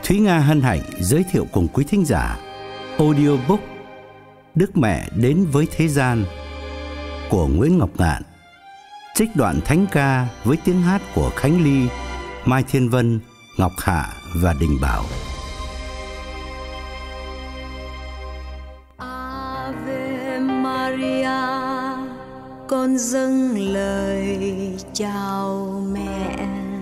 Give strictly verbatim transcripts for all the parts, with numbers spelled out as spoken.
Thúy Nga hân hạnh giới thiệu cùng quý thính giả audiobook Đức Mẹ đến với thế gian của Nguyễn Ngọc Ngạn, trích đoạn thánh ca với tiếng hát của Khánh Ly, Mai Thiên Vân, Ngọc Hạ và Đình Bảo. Ave Maria, con dâng lời chào mẹ.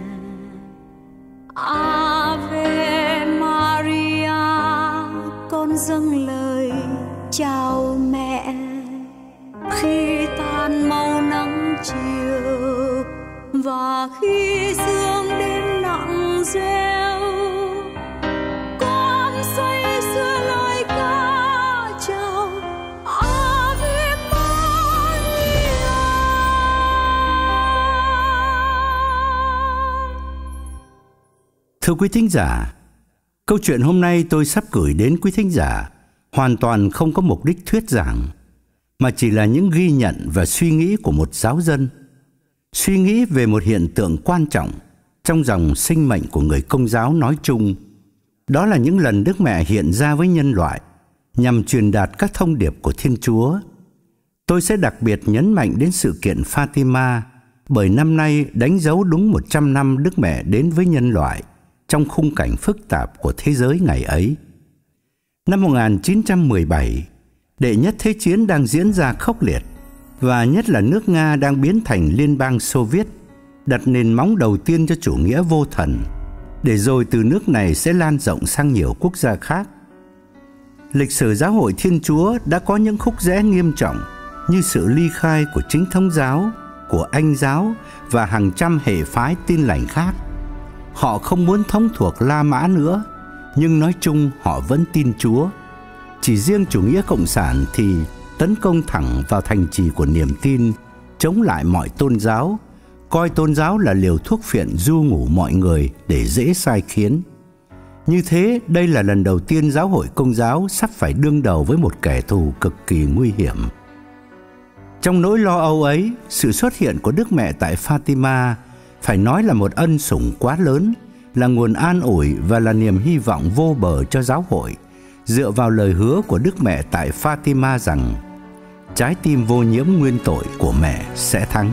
Ave Maria, con dâng lời chào mẹ. Khi tan màu nắng chiều và khi sương đêm nặng rêu, con say sưa lời ca chào Ave Maria. Thưa quý thính giả, câu chuyện hôm nay tôi sắp gửi đến quý thính giả hoàn toàn không có mục đích thuyết giảng, mà chỉ là những ghi nhận và suy nghĩ của một giáo dân, suy nghĩ về một hiện tượng quan trọng trong dòng sinh mệnh của người Công giáo nói chung. Đó là những lần Đức Mẹ hiện ra với nhân loại nhằm truyền đạt các thông điệp của Thiên Chúa. Tôi sẽ đặc biệt nhấn mạnh đến sự kiện Fatima, bởi năm nay đánh dấu đúng một trăm năm Đức Mẹ đến với nhân loại trong khung cảnh phức tạp của thế giới ngày ấy. Năm một nghìn chín trăm mười bảy, Đệ nhất Thế chiến đang diễn ra khốc liệt, và nhất là nước Nga đang biến thành Liên bang Xô Viết, đặt nền móng đầu tiên cho chủ nghĩa vô thần, để rồi từ nước này sẽ lan rộng sang nhiều quốc gia khác. Lịch sử giáo hội Thiên Chúa đã có những khúc rẽ nghiêm trọng, như sự ly khai của Chính thống giáo, của Anh giáo và hàng trăm hệ phái Tin lành khác. Họ không muốn thống thuộc La Mã nữa, nhưng nói chung họ vẫn tin Chúa. Chỉ riêng chủ nghĩa cộng sản thì tấn công thẳng vào thành trì của niềm tin, chống lại mọi tôn giáo, coi tôn giáo là liều thuốc phiện du ngủ mọi người để dễ sai khiến. Như thế, đây là lần đầu tiên giáo hội Công giáo sắp phải đương đầu với một kẻ thù cực kỳ nguy hiểm. Trong nỗi lo âu ấy, sự xuất hiện của Đức Mẹ tại Fatima phải nói là một ân sủng quá lớn, là nguồn an ủi và là niềm hy vọng vô bờ cho giáo hội, dựa vào lời hứa của Đức Mẹ tại Fatima rằng trái tim vô nhiễm nguyên tội của mẹ sẽ thắng.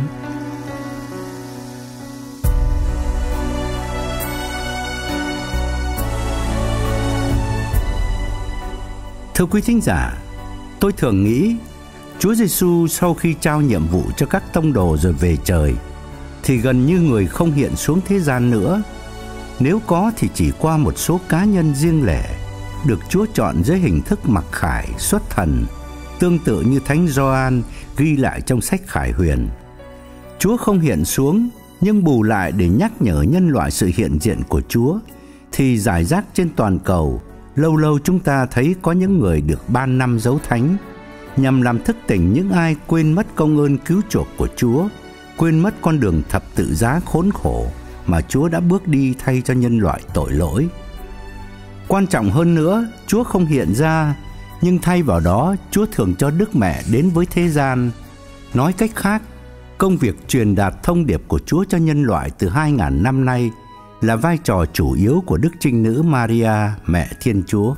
Thưa quý thính giả, tôi thường nghĩ Chúa Giêsu sau khi trao nhiệm vụ cho các tông đồ rồi về trời thì gần như người không hiện xuống thế gian nữa. Nếu có thì chỉ qua một số cá nhân riêng lẻ, được Chúa chọn dưới hình thức mặc khải, xuất thần, tương tự như Thánh Gioan ghi lại trong sách Khải Huyền. Chúa không hiện xuống, nhưng bù lại để nhắc nhở nhân loại sự hiện diện của Chúa, thì rải rác trên toàn cầu, lâu lâu chúng ta thấy có những người được ban năm dấu thánh, nhằm làm thức tỉnh những ai quên mất công ơn cứu chuộc của Chúa, quên mất con đường thập tự giá khốn khổ mà Chúa đã bước đi thay cho nhân loại tội lỗi. Quan trọng hơn nữa, Chúa không hiện ra, nhưng thay vào đó Chúa thường cho Đức Mẹ đến với thế gian. Nói cách khác, công việc truyền đạt thông điệp của Chúa cho nhân loại từ hai nghìn năm nay là vai trò chủ yếu của Đức Trinh Nữ Maria, Mẹ Thiên Chúa.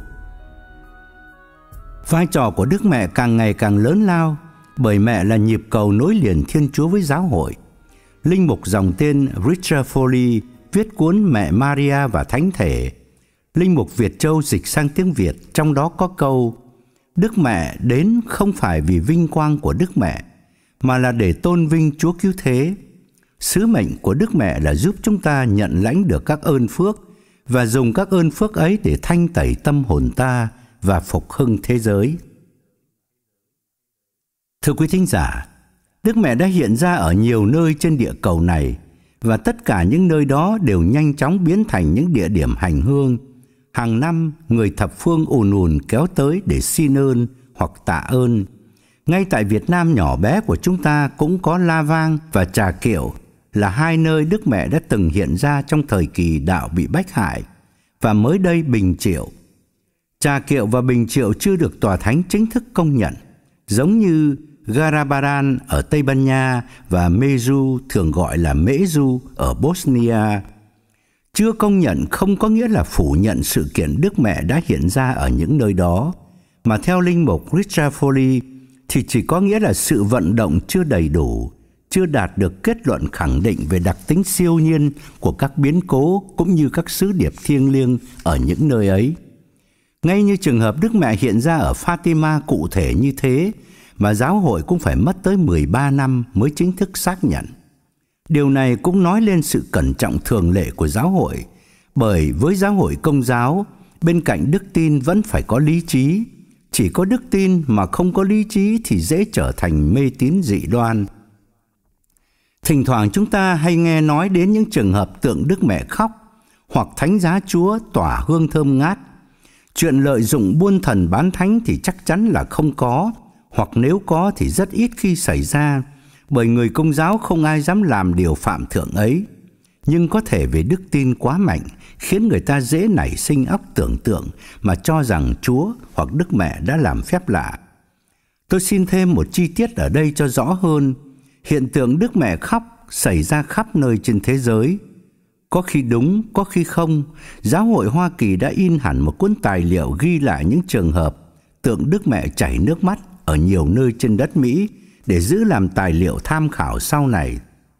Vai trò của Đức Mẹ càng ngày càng lớn lao, bởi mẹ là nhịp cầu nối liền Thiên Chúa với giáo hội. Linh mục dòng tên Richard Foley viết cuốn Mẹ Maria và Thánh Thể. Linh mục Việt Châu dịch sang tiếng Việt, trong đó có câu: Đức Mẹ đến không phải vì vinh quang của Đức Mẹ, mà là để tôn vinh Chúa Cứu Thế. Sứ mệnh của Đức Mẹ là giúp chúng ta nhận lãnh được các ơn phước và dùng các ơn phước ấy để thanh tẩy tâm hồn ta và phục hưng thế giới. Thưa quý thính giả, Đức Mẹ đã hiện ra ở nhiều nơi trên địa cầu này, và tất cả những nơi đó đều nhanh chóng biến thành những địa điểm hành hương. Hàng năm, người thập phương ùn ùn kéo tới để xin ơn hoặc tạ ơn. Ngay tại Việt Nam nhỏ bé của chúng ta cũng có La Vang và Trà Kiệu, là hai nơi Đức Mẹ đã từng hiện ra trong thời kỳ đạo bị bách hại, và mới đây Bình Triệu. Trà Kiệu và Bình Triệu chưa được tòa thánh chính thức công nhận, giống như Garabaran ở Tây Ban Nha và Meju, thường gọi là Mễ Du, ở Bosnia. Chưa công nhận không có nghĩa là phủ nhận sự kiện Đức Mẹ đã hiện ra ở những nơi đó, mà theo linh mục Richard Foley thì chỉ có nghĩa là sự vận động chưa đầy đủ, chưa đạt được kết luận khẳng định về đặc tính siêu nhiên của các biến cố cũng như các sứ điệp thiêng liêng ở những nơi ấy. Ngay như trường hợp Đức Mẹ hiện ra ở Fatima cụ thể như thế, mà giáo hội cũng phải mất tới mười ba năm mới chính thức xác nhận. Điều này cũng nói lên sự cẩn trọng thường lệ của giáo hội, bởi với giáo hội Công giáo, bên cạnh đức tin vẫn phải có lý trí. Chỉ có đức tin mà không có lý trí thì dễ trở thành mê tín dị đoan. Thỉnh thoảng chúng ta hay nghe nói đến những trường hợp tượng Đức Mẹ khóc hoặc Thánh Giá Chúa tỏa hương thơm ngát. Chuyện lợi dụng buôn thần bán thánh thì chắc chắn là không có, hoặc nếu có thì rất ít khi xảy ra, bởi người Công giáo không ai dám làm điều phạm thượng ấy. Nhưng có thể vì đức tin quá mạnh khiến người ta dễ nảy sinh óc tưởng tượng mà cho rằng Chúa hoặc Đức Mẹ đã làm phép lạ. Tôi xin thêm một chi tiết ở đây cho rõ hơn. Hiện tượng Đức Mẹ khóc xảy ra khắp nơi trên thế giới. Có khi đúng, có khi không. Giáo hội Hoa Kỳ đã in hẳn một cuốn tài liệu ghi lại những trường hợp tượng Đức Mẹ chảy nước mắt ở nhiều nơi trên đất Mỹ để giữ làm tài liệu tham khảo sau này.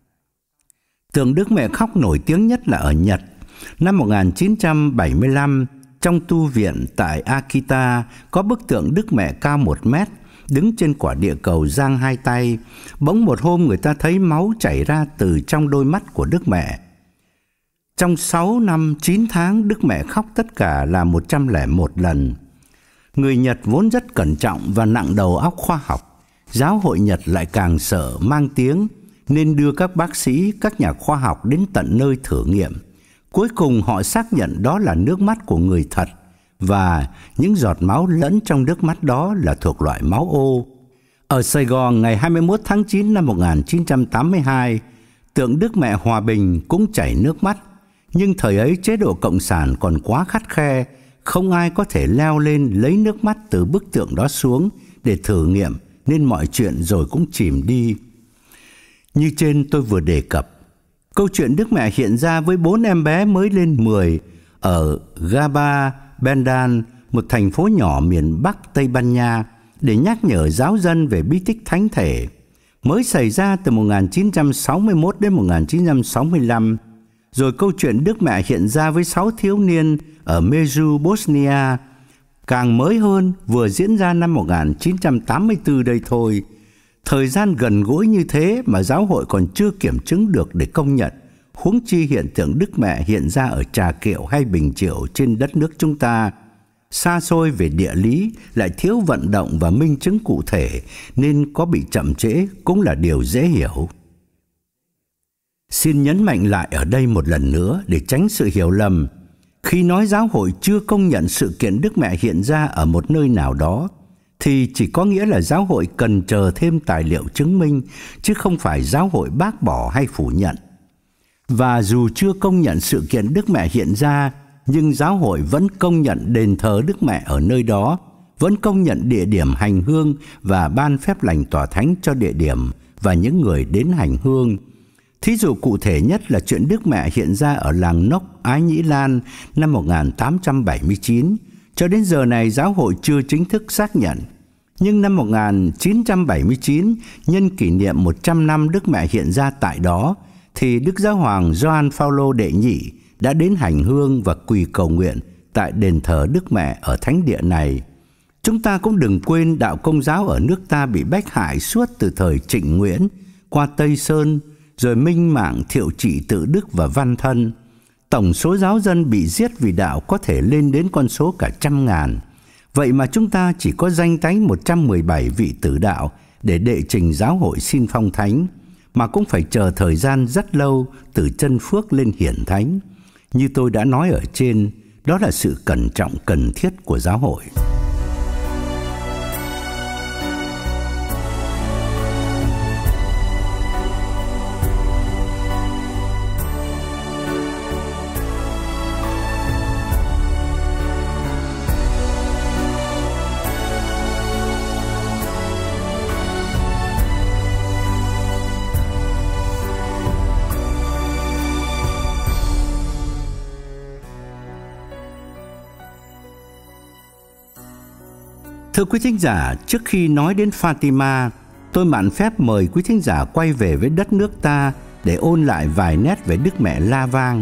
Tượng Đức Mẹ khóc nổi tiếng nhất là ở Nhật. Năm một nghìn chín trăm bảy mươi lăm, trong tu viện tại Akita có bức tượng Đức Mẹ cao một mét, đứng trên quả địa cầu giang hai tay. Bỗng một hôm người ta thấy máu chảy ra từ trong đôi mắt của Đức Mẹ. Trong sáu năm chín tháng, Đức Mẹ khóc tất cả là một trăm lẻ một lần. Người Nhật vốn rất cẩn trọng và nặng đầu óc khoa học. Giáo hội Nhật lại càng sợ mang tiếng, nên đưa các bác sĩ, các nhà khoa học đến tận nơi thử nghiệm. Cuối cùng họ xác nhận đó là nước mắt của người thật, và những giọt máu lẫn trong nước mắt đó là thuộc loại máu ô. Ở Sài Gòn ngày hai mươi mốt tháng chín năm một nghìn chín trăm tám mươi hai, tượng Đức Mẹ Hòa Bình cũng chảy nước mắt. Nhưng thời ấy chế độ cộng sản còn quá khắt khe, không ai có thể leo lên lấy nước mắt từ bức tượng đó xuống để thử nghiệm, nên mọi chuyện rồi cũng chìm đi. Như trên tôi vừa đề cập, câu chuyện Đức Mẹ hiện ra với bốn em bé mới lên mười ở Gaba Bendan, một thành phố nhỏ miền Bắc Tây Ban Nha, để nhắc nhở giáo dân về bí tích thánh thể, mới xảy ra từ một nghìn chín trăm sáu mươi mốt đến một nghìn chín trăm sáu mươi lăm. Rồi câu chuyện Đức Mẹ hiện ra với sáu thiếu niên ở Među, Bosnia, càng mới hơn, vừa diễn ra năm một nghìn chín trăm tám mươi tư đây thôi. Thời gian gần gũi như thế mà giáo hội còn chưa kiểm chứng được để công nhận, huống chi hiện tượng Đức Mẹ hiện ra ở Trà Kiệu hay Bình Triệu trên đất nước chúng ta. Xa xôi về địa lý, lại thiếu vận động và minh chứng cụ thể, nên có bị chậm trễ cũng là điều dễ hiểu. Xin nhấn mạnh lại ở đây một lần nữa để tránh sự hiểu lầm. Khi nói giáo hội chưa công nhận sự kiện Đức Mẹ hiện ra ở một nơi nào đó, thì chỉ có nghĩa là giáo hội cần chờ thêm tài liệu chứng minh, chứ không phải giáo hội bác bỏ hay phủ nhận. Và dù chưa công nhận sự kiện Đức Mẹ hiện ra, nhưng giáo hội vẫn công nhận đền thờ Đức Mẹ ở nơi đó, vẫn công nhận địa điểm hành hương và ban phép lành tòa thánh cho địa điểm và những người đến hành hương. Thí dụ cụ thể nhất là chuyện Đức Mẹ hiện ra ở làng Nốc, Ái Nhĩ Lan năm một nghìn tám trăm bảy mươi chín. Cho đến giờ này giáo hội chưa chính thức xác nhận. Nhưng năm một nghìn chín trăm bảy mươi chín, nhân kỷ niệm một trăm năm Đức Mẹ hiện ra tại đó, thì Đức Giáo hoàng Gioan Phaolô đệ nhị đã đến hành hương và quỳ cầu nguyện tại đền thờ Đức Mẹ ở thánh địa này. Chúng ta cũng đừng quên đạo Công giáo ở nước ta bị bách hại suốt từ thời Trịnh Nguyễn qua Tây Sơn, rồi Minh Mạng, Thiệu Trị, Tự Đức và Văn Thân. Tổng số giáo dân bị giết vì đạo có thể lên đến con số cả trăm ngàn. Vậy mà chúng ta chỉ có danh tánh một trăm mười bảy vị tử đạo để đệ trình giáo hội xin phong thánh, mà cũng phải chờ thời gian rất lâu từ chân phước lên hiển thánh. Như tôi đã nói ở trên, đó là sự cẩn trọng cần thiết của giáo hội. Thưa quý thính giả, trước khi nói đến Fatima, tôi mạn phép mời quý thính giả quay về với đất nước ta để ôn lại vài nét về Đức Mẹ La Vang.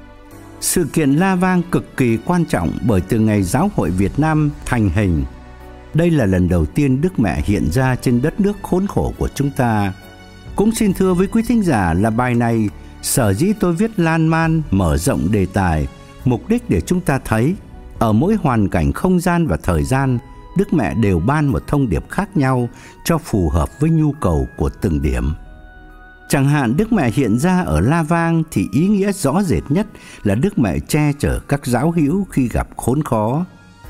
Sự kiện La Vang cực kỳ quan trọng bởi từ ngày Giáo hội Việt Nam thành hình, đây là lần đầu tiên Đức Mẹ hiện ra trên đất nước khốn khổ của chúng ta. Cũng xin thưa với quý thính giả là bài này sở dĩ tôi viết lan man, mở rộng đề tài, mục đích để chúng ta thấy ở mỗi hoàn cảnh không gian và thời gian, Đức Mẹ đều ban một thông điệp khác nhau cho phù hợp với nhu cầu của từng điểm. Chẳng hạn Đức Mẹ hiện ra ở La Vang thì ý nghĩa rõ rệt nhất là Đức Mẹ che chở các giáo hữu khi gặp khốn khó.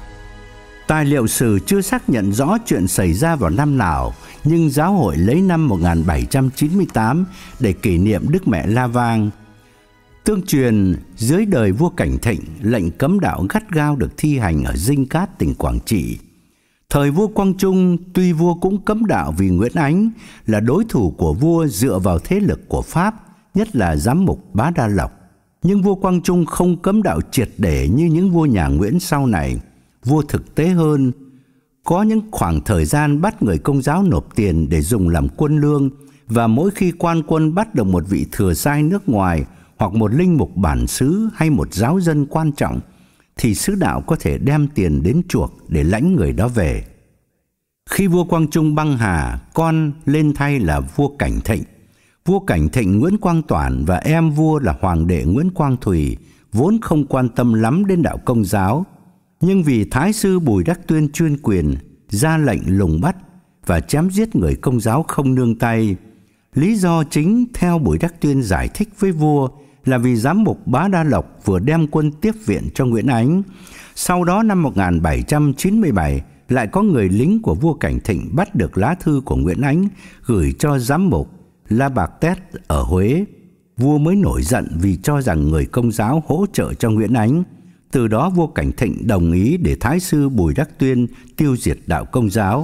Tài liệu sử chưa xác nhận rõ chuyện xảy ra vào năm nào, nhưng giáo hội lấy năm một nghìn bảy trăm chín mươi tám để kỷ niệm Đức Mẹ La Vang. Tương truyền, dưới đời vua Cảnh Thịnh, lệnh cấm đạo gắt gao được thi hành ở Dinh Cát, tỉnh Quảng Trị. Thời vua Quang Trung, tuy vua cũng cấm đạo vì Nguyễn Ánh là đối thủ của vua dựa vào thế lực của Pháp, nhất là giám mục Bá Đa Lộc. Nhưng vua Quang Trung không cấm đạo triệt để như những vua nhà Nguyễn sau này. Vua thực tế hơn, có những khoảng thời gian bắt người Công giáo nộp tiền để dùng làm quân lương, và mỗi khi quan quân bắt được một vị thừa sai nước ngoài hoặc một linh mục bản xứ hay một giáo dân quan trọng, thì sứ đạo có thể đem tiền đến chuộc để lãnh người đó về. Khi vua Quang Trung băng hà, con lên thay là vua Cảnh Thịnh. Vua Cảnh Thịnh Nguyễn Quang Toản và em vua là Hoàng đệ Nguyễn Quang Thùy vốn không quan tâm lắm đến đạo Công giáo, nhưng vì Thái sư Bùi Đắc Tuyên chuyên quyền, ra lệnh lùng bắt và chém giết người Công giáo không nương tay. Lý do chính theo Bùi Đắc Tuyên giải thích với vua là vì giám mục Bá Đa Lộc vừa đem quân tiếp viện cho Nguyễn Ánh. Sau đó năm một nghìn bảy trăm chín mươi bảy, lại có người lính của vua Cảnh Thịnh bắt được lá thư của Nguyễn Ánh gửi cho giám mục La Bạc Tét ở Huế. Vua mới nổi giận vì cho rằng người Công giáo hỗ trợ cho Nguyễn Ánh. Từ đó vua Cảnh Thịnh đồng ý để Thái sư Bùi Đắc Tuyên tiêu diệt đạo Công giáo.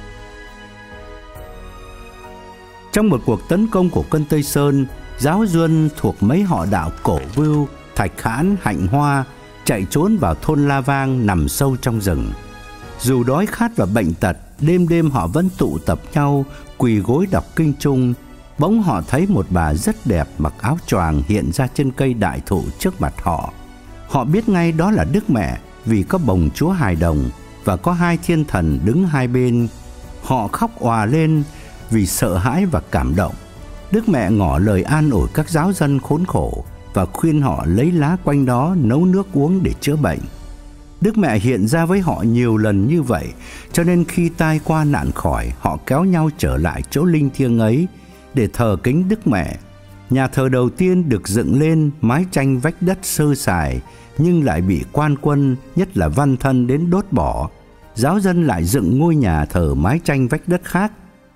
Trong một cuộc tấn công của quân Tây Sơn, giáo dân thuộc mấy họ đạo Cổ Vưu, Thạch Hãn, Hạnh Hoa chạy trốn vào thôn La Vang nằm sâu trong rừng. Dù đói khát và bệnh tật, đêm đêm họ vẫn tụ tập nhau, quỳ gối đọc kinh chung. Bỗng họ thấy một bà rất đẹp mặc áo choàng hiện ra trên cây đại thụ trước mặt họ. Họ biết ngay đó là Đức Mẹ vì có bồng Chúa Hài Đồng và có hai thiên thần đứng hai bên. Họ khóc òa lên vì sợ hãi và cảm động. Đức Mẹ ngỏ lời an ủi các giáo dân khốn khổ và khuyên họ lấy lá quanh đó nấu nước uống để chữa bệnh. Đức Mẹ hiện ra với họ nhiều lần như vậy, cho nên khi tai qua nạn khỏi, họ kéo nhau trở lại chỗ linh thiêng ấy để thờ kính Đức Mẹ. Nhà thờ đầu tiên được dựng lên mái tranh vách đất sơ sài, nhưng lại bị quan quân, nhất là Văn Thân đến đốt bỏ. Giáo dân lại dựng ngôi nhà thờ mái tranh vách đất khác.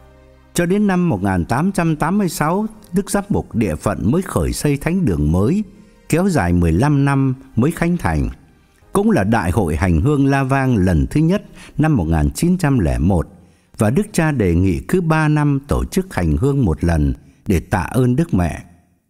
Cho đến năm một nghìn tám trăm tám mươi sáu, Đức Giám mục địa phận mới khởi xây thánh đường mới, kéo dài mười lăm năm mới khánh thành. Cũng là Đại hội hành hương La Vang lần thứ nhất năm một nghìn chín trăm lẻ một, và Đức Cha đề nghị cứ ba năm tổ chức hành hương một lần để tạ ơn Đức Mẹ.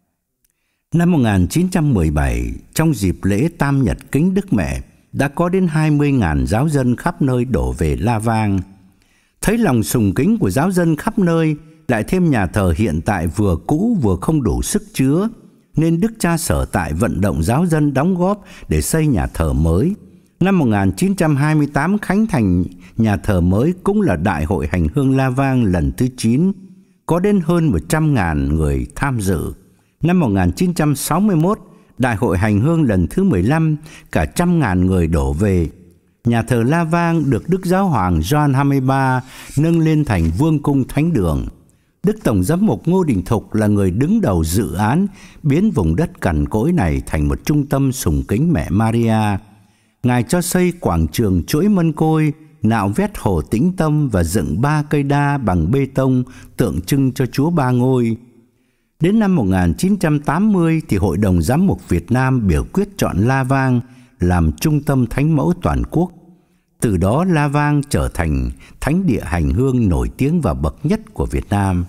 Năm một nghìn chín trăm mười bảy, trong dịp lễ Tam Nhật kính Đức Mẹ, đã có đến hai mươi nghìn giáo dân khắp nơi đổ về La Vang. Thấy lòng sùng kính của giáo dân khắp nơi, lại thêm nhà thờ hiện tại vừa cũ vừa không đủ sức chứa, nên Đức Cha sở tại vận động giáo dân đóng góp để xây nhà thờ mới. Năm một nghìn chín trăm hai mươi tám khánh thành nhà thờ mới, cũng là Đại hội hành hương La Vang lần thứ chín, có đến hơn một trăm nghìn người tham dự. Năm một nghìn chín trăm sáu mươi mốt, Đại hội hành hương lần thứ mười lăm, cả trăm ngàn người đổ về. Nhà thờ La Vang được Đức Giáo hoàng Gioan hai mươi ba nâng lên thành vương cung thánh đường. Đức Tổng giám mục Ngô Đình Thục là người đứng đầu dự án biến vùng đất cằn cỗi này thành một trung tâm sùng kính mẹ Maria. Ngài cho xây quảng trường chuỗi mân côi, nạo vét hồ Tĩnh Tâm và dựng ba cây đa bằng bê tông tượng trưng cho Chúa Ba Ngôi. Đến năm một nghìn chín trăm tám mươi thì Hội đồng Giám mục Việt Nam biểu quyết chọn La Vang làm trung tâm thánh mẫu toàn quốc. Từ đó La Vang trở thành thánh địa hành hương nổi tiếng và bậc nhất của Việt Nam.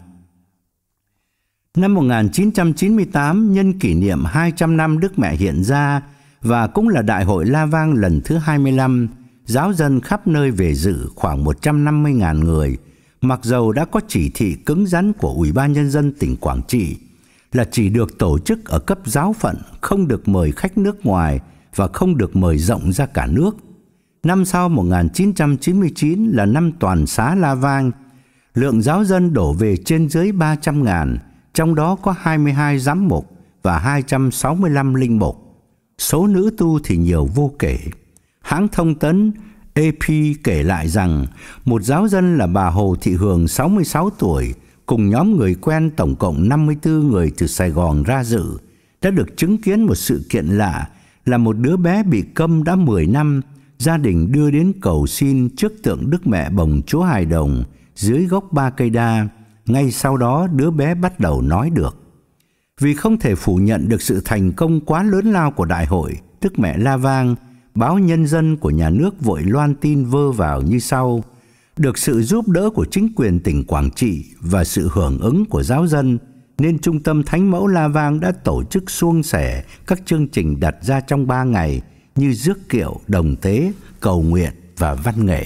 Năm một nghìn chín trăm chín mươi tám, nhân kỷ niệm hai trăm năm Đức Mẹ hiện ra và cũng là Đại hội La Vang lần thứ hai mươi lăm, giáo dân khắp nơi về dự khoảng một trăm năm mươi nghìn người, mặc dầu đã có chỉ thị cứng rắn của Ủy ban Nhân dân tỉnh Quảng Trị là chỉ được tổ chức ở cấp giáo phận, không được mời khách nước ngoài và không được mời rộng ra cả nước. Năm sau một nghìn chín trăm chín mươi chín là năm toàn xá La Vang, lượng giáo dân đổ về trên dưới ba trăm ngàn, trong đó có hai mươi hai giám mục và hai trăm sáu mươi lăm linh mục. Số nữ tu thì nhiều vô kể. Hãng thông tấn a pê kể lại rằng một giáo dân là bà Hồ Thị Hường sáu mươi sáu tuổi cùng nhóm người quen tổng cộng năm mươi tư người từ Sài Gòn ra dự đã được chứng kiến một sự kiện lạ là một đứa bé bị câm đã mười năm, gia đình đưa đến cầu xin trước tượng Đức Mẹ Bồng Chúa Hài Đồng dưới gốc ba cây đa. Ngay sau đó đứa bé bắt đầu nói được. Vì không thể phủ nhận được sự thành công quá lớn lao của đại hội Đức Mẹ La Vang, báo Nhân dân của nhà nước vội loan tin vơ vào như sau: được sự giúp đỡ của chính quyền tỉnh Quảng Trị và sự hưởng ứng của giáo dân, nên Trung tâm Thánh Mẫu La Vang đã tổ chức suôn sẻ các chương trình đặt ra trong ba ngày như rước kiệu, đồng tế, cầu nguyện và văn nghệ.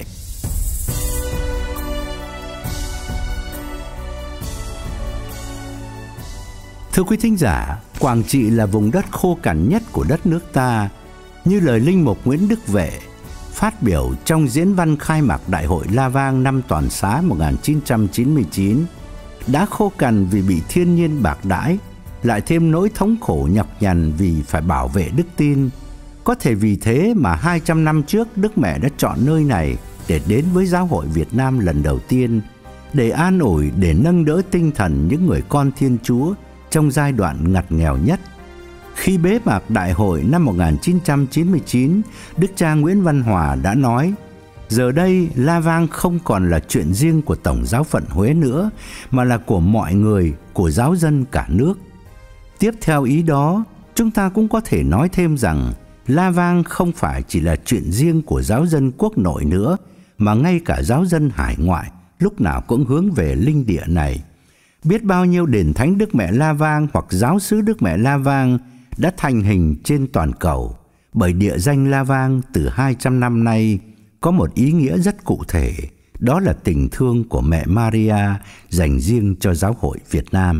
Thưa quý thính giả, Quảng Trị là vùng đất khô cằn nhất của đất nước ta. Như lời Linh mục Nguyễn Đức Vệ phát biểu trong diễn văn khai mạc Đại hội La Vang năm toàn xá một nghìn chín trăm chín mươi chín, đã khô cằn vì bị thiên nhiên bạc đãi, lại thêm nỗi thống khổ nhọc nhằn vì phải bảo vệ đức tin. Có thể vì thế mà hai trăm năm trước Đức Mẹ đã chọn nơi này để đến với Giáo hội Việt Nam lần đầu tiên, để an ủi, để nâng đỡ tinh thần những người con Thiên Chúa trong giai đoạn ngặt nghèo nhất. Khi bế mạc đại hội năm một nghìn chín trăm chín mươi chín, Đức cha Nguyễn Văn Hòa đã nói: giờ đây La Vang không còn là chuyện riêng của Tổng giáo phận Huế nữa, mà là của mọi người, của giáo dân cả nước. Tiếp theo ý đó, chúng ta cũng có thể nói thêm rằng La Vang không phải chỉ là chuyện riêng của giáo dân quốc nội nữa, mà ngay cả giáo dân hải ngoại lúc nào cũng hướng về linh địa này. Biết bao nhiêu đền thánh Đức Mẹ La Vang hoặc giáo xứ Đức Mẹ La Vang đã thành hình trên toàn cầu, bởi địa danh La Vang từ hai trăm năm nay có một ý nghĩa rất cụ thể, đó là tình thương của mẹ Maria dành riêng cho Giáo hội Việt Nam.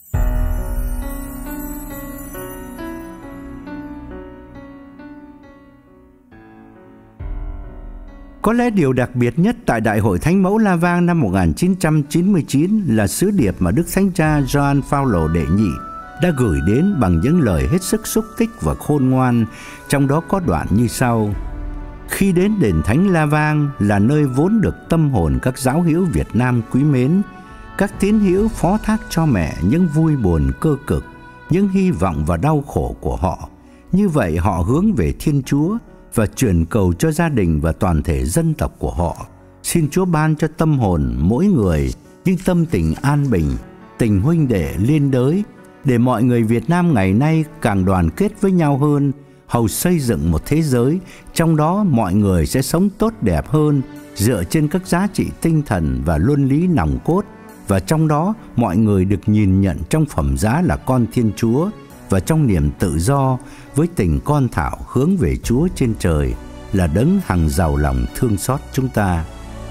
Có lẽ điều đặc biệt nhất tại Đại hội Thánh Mẫu La Vang năm một nghìn chín trăm chín mươi chín là sứ điệp mà Đức Thánh Cha Gioan Phaolô đệ nhị đã gửi đến bằng những lời hết sức xúc tích và khôn ngoan, trong đó có đoạn như sau: khi đến đền thánh La Vang là nơi vốn được tâm hồn các giáo hữu Việt Nam quý mến, các tín hữu phó thác cho mẹ những vui buồn cơ cực, những hy vọng và đau khổ của họ. Như vậy họ hướng về Thiên Chúa và chuyển cầu cho gia đình và toàn thể dân tộc của họ. Xin Chúa ban cho tâm hồn mỗi người những tâm tình an bình, tình huynh đệ liên đới, để mọi người Việt Nam ngày nay càng đoàn kết với nhau hơn, hầu xây dựng một thế giới trong đó mọi người sẽ sống tốt đẹp hơn, dựa trên các giá trị tinh thần và luân lý nòng cốt, và trong đó mọi người được nhìn nhận trong phẩm giá là con Thiên Chúa, và trong niềm tự do với tình con thảo hướng về Chúa trên trời là đấng hằng giàu lòng thương xót chúng ta.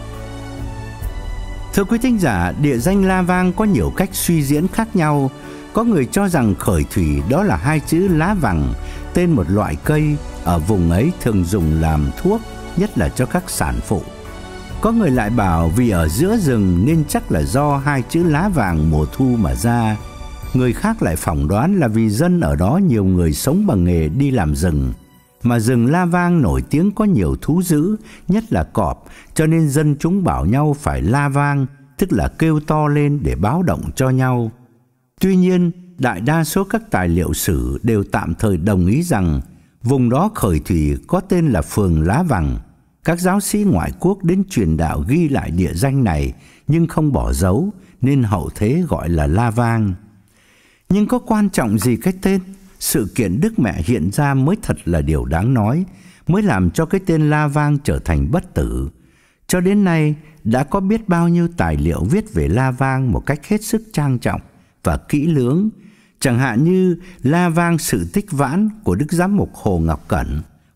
Thưa quý thính giả, địa danh La Vang có nhiều cách suy diễn khác nhau. Có người cho rằng khởi thủy đó là hai chữ lá vàng, tên một loại cây ở vùng ấy thường dùng làm thuốc, nhất là cho các sản phụ. Có người lại bảo vì ở giữa rừng nên chắc là do hai chữ lá vàng mùa thu mà ra. Người khác lại phỏng đoán là vì dân ở đó nhiều người sống bằng nghề đi làm rừng, mà rừng La Vang nổi tiếng có nhiều thú dữ, nhất là cọp, cho nên dân chúng bảo nhau phải la vang, tức là kêu to lên để báo động cho nhau. Tuy nhiên, đại đa số các tài liệu sử đều tạm thời đồng ý rằng vùng đó khởi thủy có tên là phường Lá Vàng. Các giáo sĩ ngoại quốc đến truyền đạo ghi lại địa danh này nhưng không bỏ dấu, nên hậu thế gọi là La Vang. Nhưng có quan trọng gì cái tên? Sự kiện Đức Mẹ hiện ra mới thật là điều đáng nói, mới làm cho cái tên La Vang trở thành bất tử. Cho đến nay, đã có biết bao nhiêu tài liệu viết về La Vang một cách hết sức trang trọng và kỹ lưỡng, chẳng hạn như La Vang sự tích vãn của Đức Giám mục Hồ Ngọc Cẩn,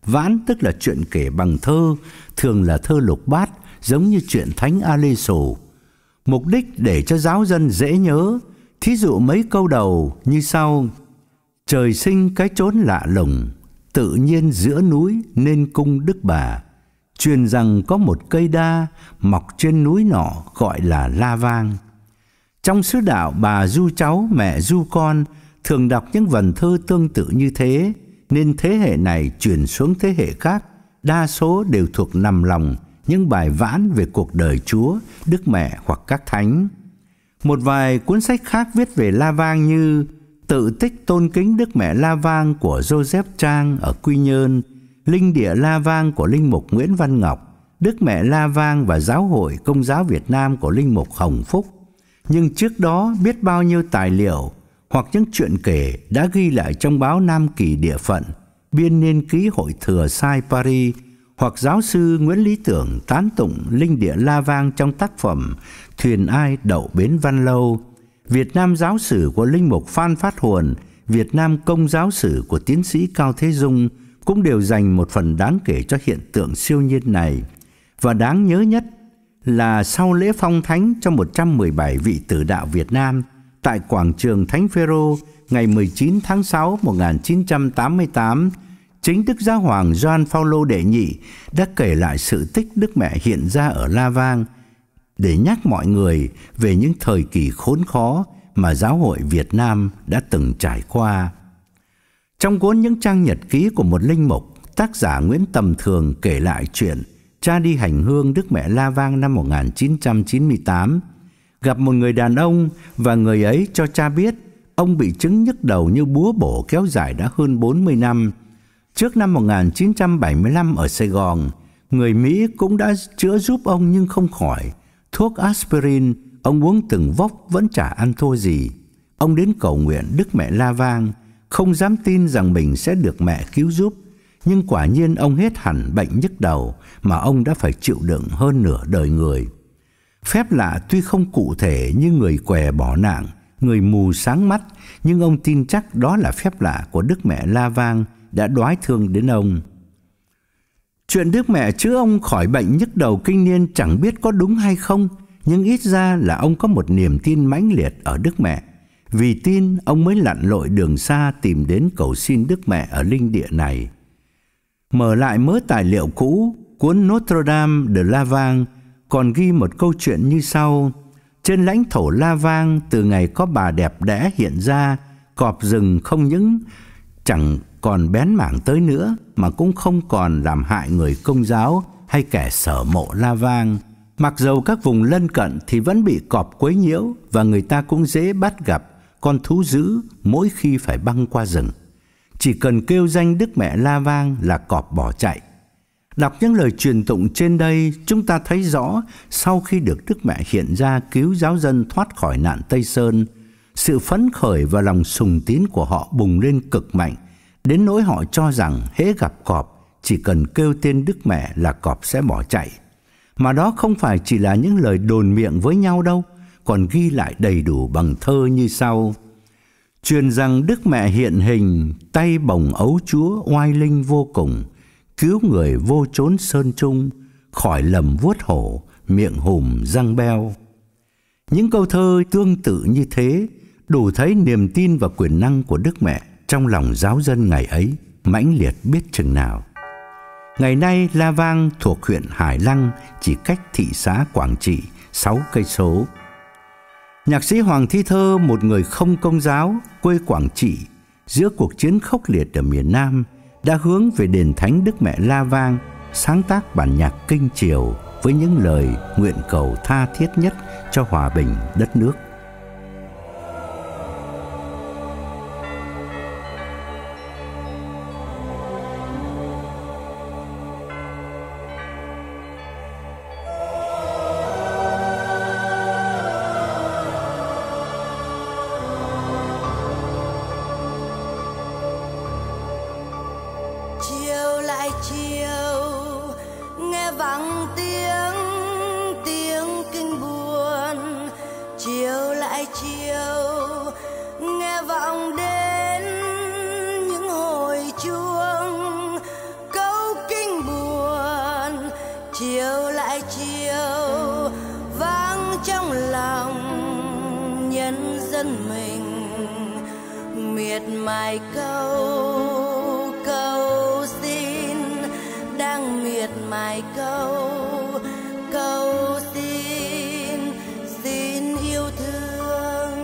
Vãn tức là chuyện kể bằng thơ, thường là thơ lục bát, giống như truyện Thánh A-lê-sồ. Mục đích để cho giáo dân dễ nhớ. Thí dụ mấy câu đầu như sau: trời sinh cái chốn lạ lùng, tự nhiên giữa núi nên cung Đức Bà. Truyền rằng có một cây đa mọc trên núi nọ gọi là La Vang. Trong sứ đạo bà ru cháu, mẹ ru con thường đọc những vần thơ tương tự như thế, nên thế hệ này truyền xuống thế hệ khác, đa số đều thuộc nằm lòng những bài vãn về cuộc đời Chúa, Đức Mẹ hoặc các thánh. Một vài cuốn sách khác viết về La Vang như Tự tích tôn kính Đức Mẹ La Vang của Joseph Trang ở Quy Nhơn, Linh địa La Vang của Linh mục Nguyễn Văn Ngọc, Đức Mẹ La Vang và Giáo hội Công giáo Việt Nam của Linh mục Hồng Phúc. Nhưng trước đó biết bao nhiêu tài liệu hoặc những chuyện kể đã ghi lại trong báo Nam Kỳ Địa Phận, biên niên ký Hội Thừa Sai Paris, hoặc giáo sư Nguyễn Lý Tưởng tán tụng linh địa La Vang trong tác phẩm Thuyền Ai Đậu Bến Văn Lâu, Việt Nam giáo sử của Linh mục Phan Phát Huồn, Việt Nam Công giáo sử của tiến sĩ Cao Thế Dung cũng đều dành một phần đáng kể cho hiện tượng siêu nhiên này. Và đáng nhớ nhất là sau lễ phong thánh cho một trăm mười bảy vị tử đạo Việt Nam tại quảng trường Thánh Phêrô ngày mười chín tháng sáu năm một nghìn chín trăm tám mươi tám, chính Đức Giáo hoàng Gioan Phaolô đệ nhị đã kể lại sự tích Đức Mẹ hiện ra ở La Vang để nhắc mọi người về những thời kỳ khốn khó mà giáo hội Việt Nam đã từng trải qua. Trong cuốn Những trang nhật ký của một linh mục, tác giả Nguyễn Tầm Thường kể lại chuyện cha đi hành hương Đức Mẹ La Vang năm một nghìn chín trăm chín mươi tám, gặp một người đàn ông và người ấy cho cha biết ông bị chứng nhức đầu như búa bổ kéo dài đã hơn bốn mươi năm. Trước năm một nghìn chín trăm bảy mươi lăm ở Sài Gòn, người Mỹ cũng đã chữa giúp ông nhưng không khỏi. Thuốc aspirin ông uống từng vốc vẫn chả ăn thua gì. Ông đến cầu nguyện Đức Mẹ La Vang, không dám tin rằng mình sẽ được mẹ cứu giúp. Nhưng quả nhiên ông hết hẳn bệnh nhức đầu mà ông đã phải chịu đựng hơn nửa đời người. Phép lạ tuy không cụ thể như người què bỏ nạn, người mù sáng mắt, nhưng ông tin chắc đó là phép lạ của Đức Mẹ La Vang đã đoái thương đến ông. Chuyện Đức Mẹ chữa ông khỏi bệnh nhức đầu kinh niên chẳng biết có đúng hay không, nhưng ít ra là ông có một niềm tin mãnh liệt ở Đức Mẹ. Vì tin, ông mới lặn lội đường xa tìm đến cầu xin Đức Mẹ ở linh địa này. Mở lại mớ tài liệu cũ, cuốn Notre Dame de La Vang còn ghi một câu chuyện như sau: trên lãnh thổ La Vang, từ ngày có bà đẹp đẽ hiện ra, cọp rừng không những chẳng còn bén mảng tới nữa mà cũng không còn làm hại người Công giáo hay kẻ sở mộ La Vang. Mặc dầu các vùng lân cận thì vẫn bị cọp quấy nhiễu và người ta cũng dễ bắt gặp con thú dữ mỗi khi phải băng qua rừng. Chỉ cần kêu danh Đức Mẹ La Vang là cọp bỏ chạy. Đọc những lời truyền tụng trên đây, chúng ta thấy rõ sau khi được Đức Mẹ hiện ra cứu giáo dân thoát khỏi nạn Tây Sơn, sự phấn khởi và lòng sùng tín của họ bùng lên cực mạnh, đến nỗi họ cho rằng hễ gặp cọp, chỉ cần kêu tên Đức Mẹ là cọp sẽ bỏ chạy. Mà đó không phải chỉ là những lời đồn miệng với nhau đâu, còn ghi lại đầy đủ bằng thơ như sau: truyền rằng Đức Mẹ hiện hình, tay bồng ấu Chúa oai linh vô cùng, cứu người vô chốn sơn trung, khỏi lầm vuốt hổ, miệng hùm răng beo. Những câu thơ tương tự như thế đủ thấy niềm tin và quyền năng của Đức Mẹ trong lòng giáo dân ngày ấy mãnh liệt biết chừng nào. Ngày nay La Vang thuộc huyện Hải Lăng, chỉ cách thị xã Quảng Trị sáu cây số. Nhạc sĩ Hoàng Thi Thơ, một người không Công giáo, quê Quảng Trị, giữa cuộc chiến khốc liệt ở miền Nam, đã hướng về đền thánh Đức Mẹ La Vang, sáng tác bản nhạc kinh chiều với những lời nguyện cầu tha thiết nhất cho hòa bình đất nước. Chiều lại chiều nghe vang tiếng tiếng kinh buồn, chiều lại chiều nghe vọng đến những hồi chuông câu chiều lại chiều vang trong lòng nhân dân mình, miệt mài câu câu xin, đang miệt mài câu câu xin, xin yêu thương.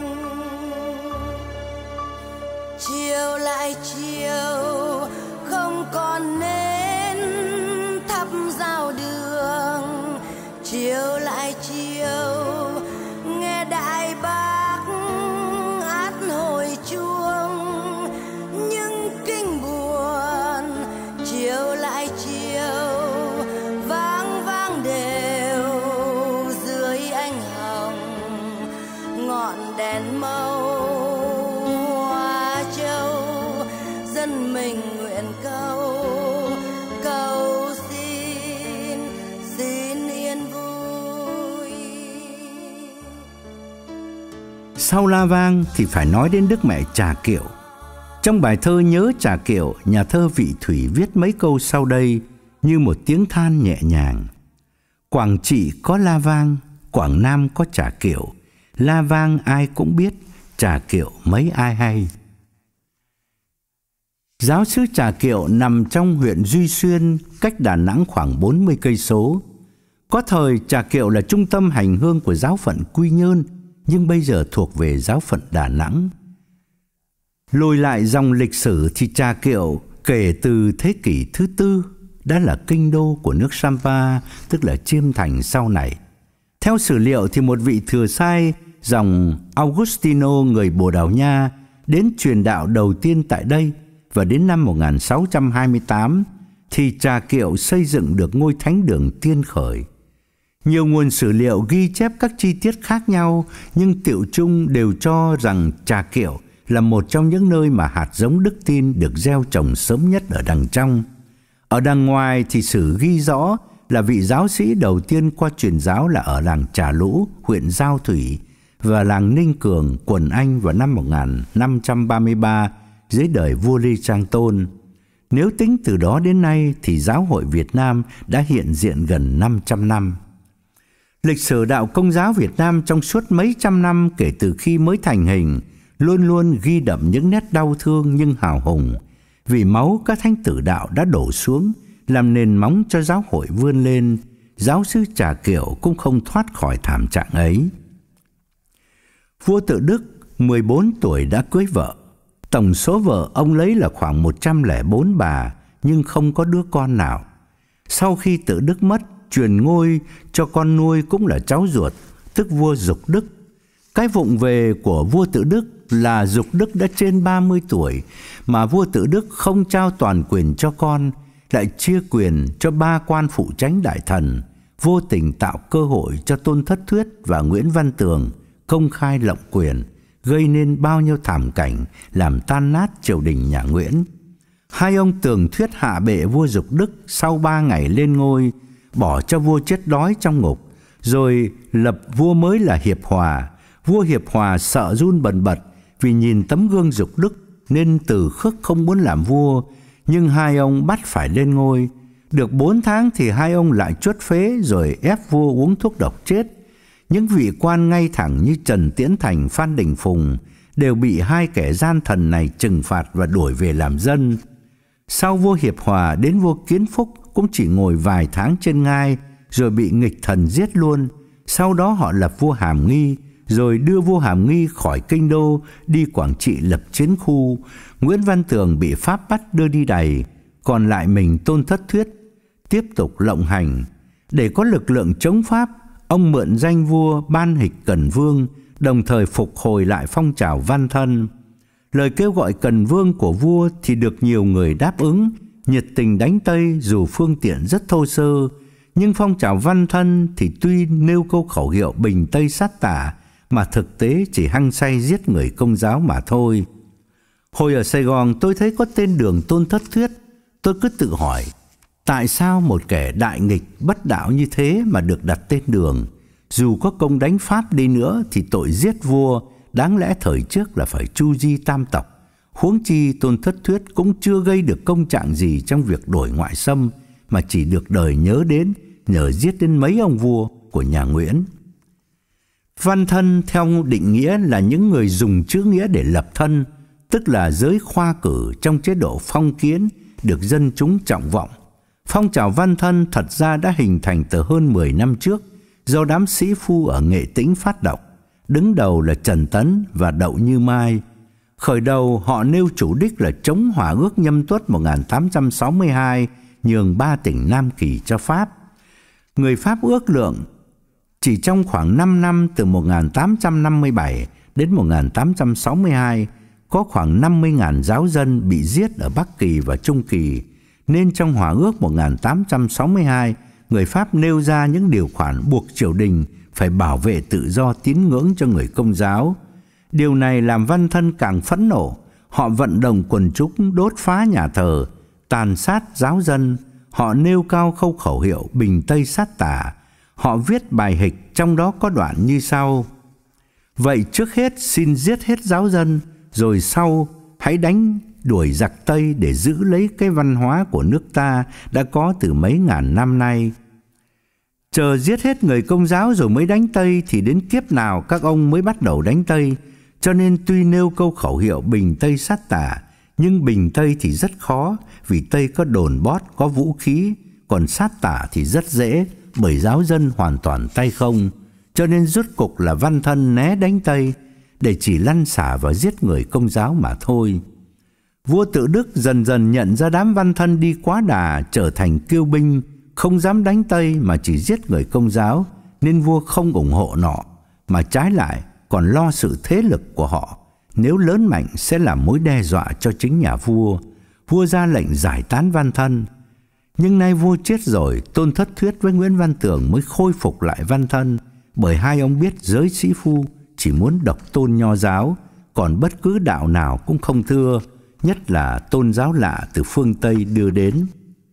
Chiều lại chiều không còn nên thắp giao đường, chiều lại chiều nghe đại bác hát hồi chuông những kinh buồn, chiều lại chiều vang vang đều dưới ánh hồng ngọn đèn màu hoa châu, dân mình nguyện cầu cầu xin xin yên vui. Sau La Vang thì phải nói đến Đức Mẹ Trà Kiệu. Trong bài thơ Nhớ Trà Kiệu, nhà thơ Vị Thủy viết mấy câu sau đây như một tiếng than nhẹ nhàng. Quảng Trị có La Vang, Quảng Nam có Trà Kiệu, La Vang ai cũng biết, Trà Kiệu mấy ai hay. Giáo xứ Trà Kiệu nằm trong huyện Duy Xuyên, cách Đà Nẵng khoảng bốn mươi cây số. Có thời Trà Kiệu là trung tâm hành hương của giáo phận Quy Nhơn, nhưng bây giờ thuộc về giáo phận Đà Nẵng. Lùi lại dòng lịch sử thì Trà Kiệu kể từ thế kỷ thứ tư đã là kinh đô của nước Sampa, tức là Chiêm Thành sau này. Theo sử liệu thì một vị thừa sai dòng Augustino người Bồ Đào Nha đến truyền đạo đầu tiên tại đây, và đến năm một nghìn sáu trăm hai mươi tám thì Trà Kiệu xây dựng được ngôi thánh đường Tiên Khởi. Nhiều nguồn sử liệu ghi chép các chi tiết khác nhau, nhưng tựu chung đều cho rằng Trà Kiệu là một trong những nơi mà hạt giống đức tin được gieo trồng sớm nhất ở đằng trong. Ở đằng ngoài thì sử ghi rõ là vị giáo sĩ đầu tiên qua truyền giáo là ở làng Trà Lũ, huyện Giao Thủy, và làng Ninh Cường, quận Anh vào năm một nghìn năm trăm ba mươi ba dưới đời vua Lê Trang Tôn. Nếu tính từ đó đến nay thì giáo hội Việt Nam đã hiện diện gần năm trăm năm. Lịch sử đạo Công giáo Việt Nam trong suốt mấy trăm năm kể từ khi mới thành hình luôn luôn ghi đậm những nét đau thương nhưng hào hùng, vì máu các thánh tử đạo đã đổ xuống làm nền móng cho giáo hội vươn lên. Giáo xứ Trà Kiệu cũng không thoát khỏi thảm trạng ấy. Vua Tự Đức mười bốn tuổi đã cưới vợ. Tổng số vợ ông lấy là khoảng một trăm lẻ bốn bà, nhưng không có đứa con nào. Sau khi Tự Đức mất, truyền ngôi cho con nuôi cũng là cháu ruột, tức vua Dục Đức. Cái vụng về của vua Tự Đức là Dục Đức đã trên ba mươi tuổi, mà vua Tự Đức không trao toàn quyền cho con, lại chia quyền cho ba quan phụ chánh đại thần, vô tình tạo cơ hội cho Tôn Thất Thuyết và Nguyễn Văn Tường công khai lộng quyền, gây nên bao nhiêu thảm cảnh làm tan nát triều đình nhà Nguyễn. Hai ông Tường Thuyết hạ bệ vua Dục Đức sau ba ngày lên ngôi, bỏ cho vua chết đói trong ngục, rồi lập vua mới là Hiệp Hòa. Vua Hiệp Hòa sợ run bần bật vì nhìn tấm gương Dục Đức nên từ khước không muốn làm vua, nhưng hai ông bắt phải lên ngôi. Được bốn tháng thì hai ông lại chuất phế rồi ép vua uống thuốc độc chết. Những vị quan ngay thẳng như Trần Tiễn Thành, Phan Đình Phùng đều bị hai kẻ gian thần này trừng phạt và đuổi về làm dân. Sau vua Hiệp Hòa đến vua Kiến Phúc cũng chỉ ngồi vài tháng trên ngai rồi bị nghịch thần giết luôn. Sau đó họ lập vua Hàm Nghi, rồi đưa vua Hàm Nghi khỏi kinh đô đi Quảng Trị lập chiến khu. Nguyễn Văn Tường bị Pháp bắt đưa đi đày, còn lại mình Tôn Thất Thuyết tiếp tục lộng hành. Để có lực lượng chống Pháp, ông mượn danh vua ban hịch Cần Vương, đồng thời phục hồi lại phong trào văn thân. Lời kêu gọi Cần Vương của vua thì được nhiều người đáp ứng, nhiệt tình đánh Tây dù phương tiện rất thô sơ. Nhưng phong trào văn thân thì tuy nêu câu khẩu hiệu bình Tây sát tả, mà thực tế chỉ hăng say giết người Công giáo mà thôi. Hồi ở Sài Gòn tôi thấy có tên đường Tôn Thất Thuyết, tôi cứ tự hỏi, tại sao một kẻ đại nghịch bất đạo như thế mà được đặt tên đường? Dù có công đánh Pháp đi nữa thì tội giết vua đáng lẽ thời trước là phải tru di tam tộc. Huống chi Tôn Thất Thuyết cũng chưa gây được công trạng gì trong việc đổi ngoại xâm, mà chỉ được đời nhớ đến nhờ giết đến mấy ông vua của nhà Nguyễn. Văn thân theo định nghĩa là những người dùng chữ nghĩa để lập thân, tức là giới khoa cử trong chế độ phong kiến được dân chúng trọng vọng. Phong trào văn thân thật ra đã hình thành từ hơn mười năm trước do đám sĩ phu ở Nghệ Tĩnh phát động, đứng đầu là Trần Tấn và Đậu Như Mai. Khởi đầu họ nêu chủ đích là chống Hòa ước Nhâm Tuất một nghìn tám trăm sáu mươi hai, nhường ba tỉnh Nam Kỳ cho Pháp. Người Pháp ước lượng chỉ trong khoảng năm năm từ một nghìn tám trăm năm mươi bảy đến một nghìn tám trăm sáu mươi hai, có khoảng năm mươi nghìn giáo dân bị giết ở Bắc Kỳ và Trung Kỳ, nên trong Hòa ước một nghìn tám trăm sáu mươi hai, người Pháp nêu ra những điều khoản buộc triều đình phải bảo vệ tự do tín ngưỡng cho người Công giáo. Điều này làm văn thân càng phẫn nộ. Họ vận động quần chúng đốt phá nhà thờ, tàn sát giáo dân. Họ nêu cao câu khẩu hiệu bình Tây sát tả. Họ viết bài hịch, trong đó có đoạn như sau: vậy trước hết xin giết hết giáo dân, rồi sau hãy đánh đuổi giặc Tây để giữ lấy cái văn hóa của nước ta đã có từ mấy ngàn năm nay. Chờ giết hết người Công giáo rồi mới đánh Tây thì đến kiếp nào các ông mới bắt đầu đánh Tây. Cho nên tuy nêu câu khẩu hiệu bình Tây sát tả, nhưng bình Tây thì rất khó, vì Tây có đồn bót, có vũ khí, còn sát tả thì rất dễ, bởi giáo dân hoàn toàn tay không. Cho nên rốt cục là văn thân né đánh Tây để chỉ lăn xả và giết người Công giáo mà thôi. Vua Tự Đức dần dần nhận ra đám văn thân đi quá đà, trở thành kiêu binh, không dám đánh Tây mà chỉ giết người Công giáo, nên vua không ủng hộ nọ, mà trái lại còn lo sự thế lực của họ nếu lớn mạnh sẽ làm mối đe dọa cho chính nhà vua. Vua ra lệnh giải tán văn thân. Nhưng nay vua chết rồi, Tôn Thất Thuyết với Nguyễn Văn Tường mới khôi phục lại văn thân, bởi hai ông biết giới sĩ phu chỉ muốn độc tôn nho giáo, còn bất cứ đạo nào cũng không thưa, nhất là tôn giáo lạ từ phương Tây đưa đến.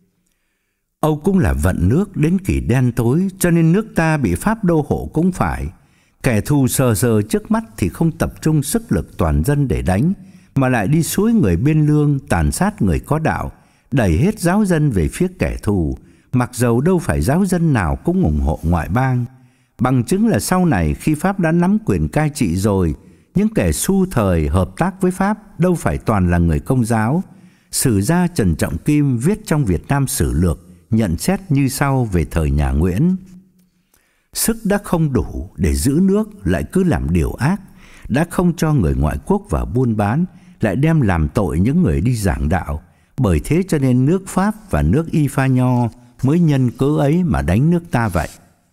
Âu cũng là vận nước đến kỳ đen tối, cho nên nước ta bị Pháp đô hộ cũng phải. Kẻ thù sờ sờ trước mắt thì không tập trung sức lực toàn dân để đánh, mà lại đi xúi người biên lương, tàn sát người có đạo, đẩy hết giáo dân về phía kẻ thù, mặc dầu đâu phải giáo dân nào cũng ủng hộ ngoại bang. Bằng chứng là sau này khi Pháp đã nắm quyền cai trị rồi, những kẻ xu thời hợp tác với Pháp đâu phải toàn là người Công giáo. Sử gia Trần Trọng Kim viết trong Việt Nam Sử Lược nhận xét như sau về thời nhà Nguyễn: sức đã không đủ để giữ nước lại cứ làm điều ác, đã không cho người ngoại quốc vào buôn bán lại đem làm tội những người đi giảng đạo. Bởi thế cho nên nước Pháp và nước Y Pha Nho mới nhân cớ ấy mà đánh nước ta vậy.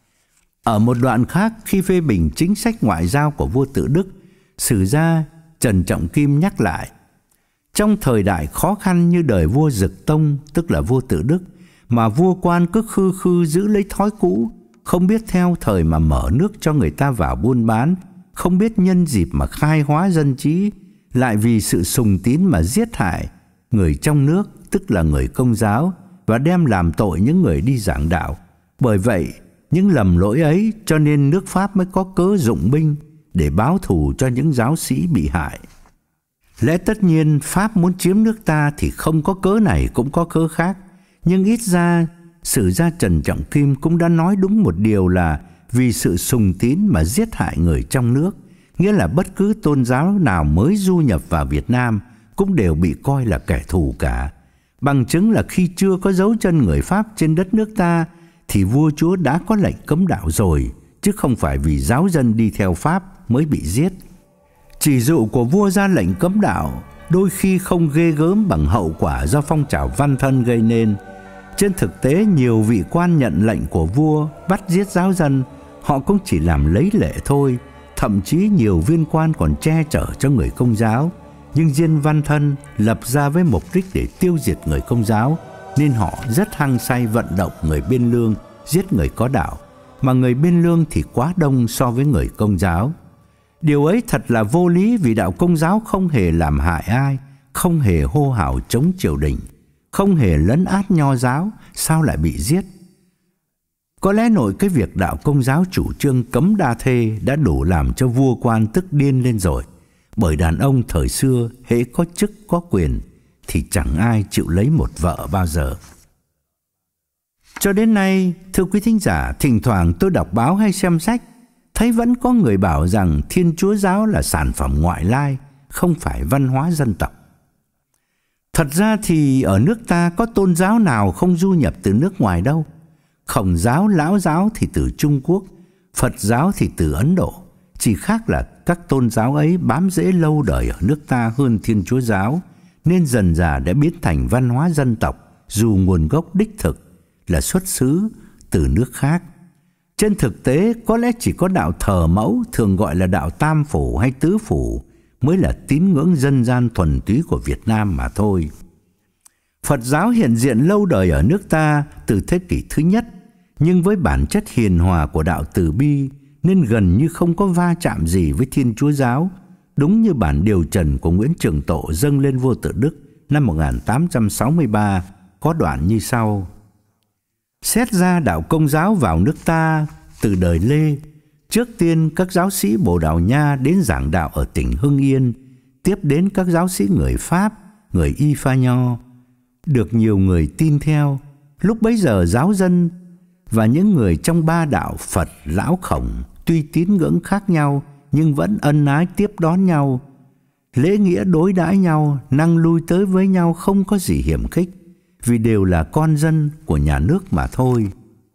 Ở một đoạn khác, khi phê bình chính sách ngoại giao của vua Tự Đức, sử gia Trần Trọng Kim nhắc lại: trong thời đại khó khăn như đời vua Dực Tông, tức là vua Tự Đức, mà vua quan cứ khư khư giữ lấy thói cũ, không biết theo thời mà mở nước cho người ta vào buôn bán, không biết nhân dịp mà khai hóa dân trí, lại vì sự sùng tín mà giết hại người trong nước, tức là người Công giáo, và đem làm tội những người đi giảng đạo. Bởi vậy, những lầm lỗi ấy cho nên nước Pháp mới có cớ dụng binh để báo thù cho những giáo sĩ bị hại. Lẽ tất nhiên Pháp muốn chiếm nước ta thì không có cớ này cũng có cớ khác, nhưng ít ra sử gia Trần Trọng Kim cũng đã nói đúng một điều là vì sự sùng tín mà giết hại người trong nước, nghĩa là bất cứ tôn giáo nào mới du nhập vào Việt Nam cũng đều bị coi là kẻ thù cả. Bằng chứng là khi chưa có dấu chân người Pháp trên đất nước ta thì vua chúa đã có lệnh cấm đạo rồi, chứ không phải vì giáo dân đi theo Pháp mới bị giết. Chỉ dụ của vua ra lệnh cấm đạo đôi khi không ghê gớm bằng hậu quả do phong trào văn thân gây nên. Trên thực tế, nhiều vị quan nhận lệnh của vua bắt giết giáo dân, họ cũng chỉ làm lấy lệ thôi. Thậm chí nhiều viên quan còn che chở cho người Công giáo. Nhưng riêng văn thân lập ra với mục đích để tiêu diệt người Công giáo, nên họ rất hăng say vận động người biên lương giết người có đạo, mà người biên lương thì quá đông so với người Công giáo. Điều ấy thật là vô lý, vì đạo Công giáo không hề làm hại ai, không hề hô hào chống triều đình, không hề lấn át nho giáo, sao lại bị giết? Có lẽ nội cái việc đạo Công giáo chủ trương cấm đa thê đã đủ làm cho vua quan tức điên lên rồi. Bởi đàn ông thời xưa hễ có chức có quyền thì chẳng ai chịu lấy một vợ bao giờ. Cho đến nay, thưa quý thính giả, thỉnh thoảng tôi đọc báo hay xem sách, thấy vẫn có người bảo rằng Thiên Chúa giáo là sản phẩm ngoại lai, không phải văn hóa dân tộc. Thật ra thì ở nước ta có tôn giáo nào không du nhập từ nước ngoài đâu. Khổng giáo, Lão giáo thì từ Trung Quốc, Phật giáo thì từ Ấn Độ. Chỉ khác là các tôn giáo ấy bám rễ lâu đời ở nước ta hơn Thiên Chúa giáo, nên dần dà đã biến thành văn hóa dân tộc, dù nguồn gốc đích thực là xuất xứ từ nước khác. Trên thực tế, có lẽ chỉ có đạo thờ mẫu, thường gọi là đạo Tam Phủ hay Tứ Phủ, mới là tín ngưỡng dân gian thuần túy của Việt Nam mà thôi. Phật giáo hiện diện lâu đời ở nước ta từ thế kỷ thứ nhất, nhưng với bản chất hiền hòa của đạo Từ Bi nên gần như không có va chạm gì với Thiên Chúa giáo, đúng như bản điều trần của Nguyễn Trường Tộ dâng lên vua Tự Đức năm một nghìn tám trăm sáu mươi ba có đoạn như sau: Xét ra đạo Công giáo vào nước ta từ đời Lê, trước tiên các giáo sĩ Bồ Đào Nha đến giảng đạo ở tỉnh Hưng Yên, tiếp đến các giáo sĩ người Pháp, người Y Pha Nho, được nhiều người tin theo. Lúc bấy giờ giáo dân và những người trong ba đạo Phật, Lão, Khổng tuy tín ngưỡng khác nhau nhưng vẫn ân ái tiếp đón nhau, lễ nghĩa đối đãi nhau, năng lui tới với nhau không có gì hiểm khích, vì đều là con dân của nhà nước mà thôi.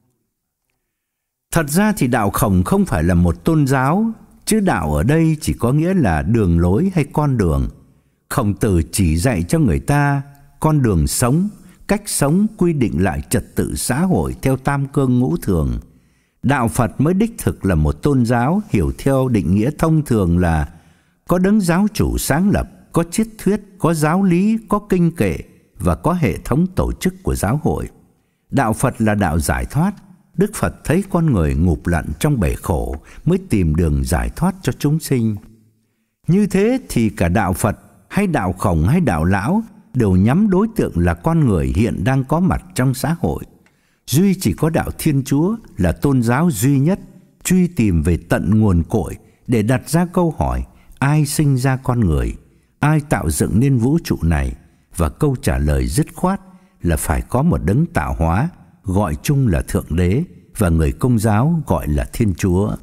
Thật ra thì đạo Khổng không phải là một tôn giáo, chứ đạo ở đây chỉ có nghĩa là đường lối hay con đường. Khổng Tử chỉ dạy cho người ta con đường sống, cách sống, quy định lại trật tự xã hội theo tam cương ngũ thường. Đạo Phật mới đích thực là một tôn giáo, hiểu theo định nghĩa thông thường là có đấng giáo chủ sáng lập, có triết thuyết, có giáo lý, có kinh kệ và có hệ thống tổ chức của giáo hội. Đạo Phật là đạo giải thoát. Đức Phật thấy con người ngụp lặn trong bể khổ mới tìm đường giải thoát cho chúng sinh. Như thế thì cả đạo Phật hay đạo Khổng hay đạo Lão đều nhắm đối tượng là con người hiện đang có mặt trong xã hội. Duy chỉ có đạo Thiên Chúa là tôn giáo duy nhất truy tìm về tận nguồn cội để đặt ra câu hỏi: ai sinh ra con người, ai tạo dựng nên vũ trụ này? Và câu trả lời dứt khoát là phải có một đấng tạo hóa, gọi chung là Thượng Đế, và người Công giáo gọi là Thiên Chúa.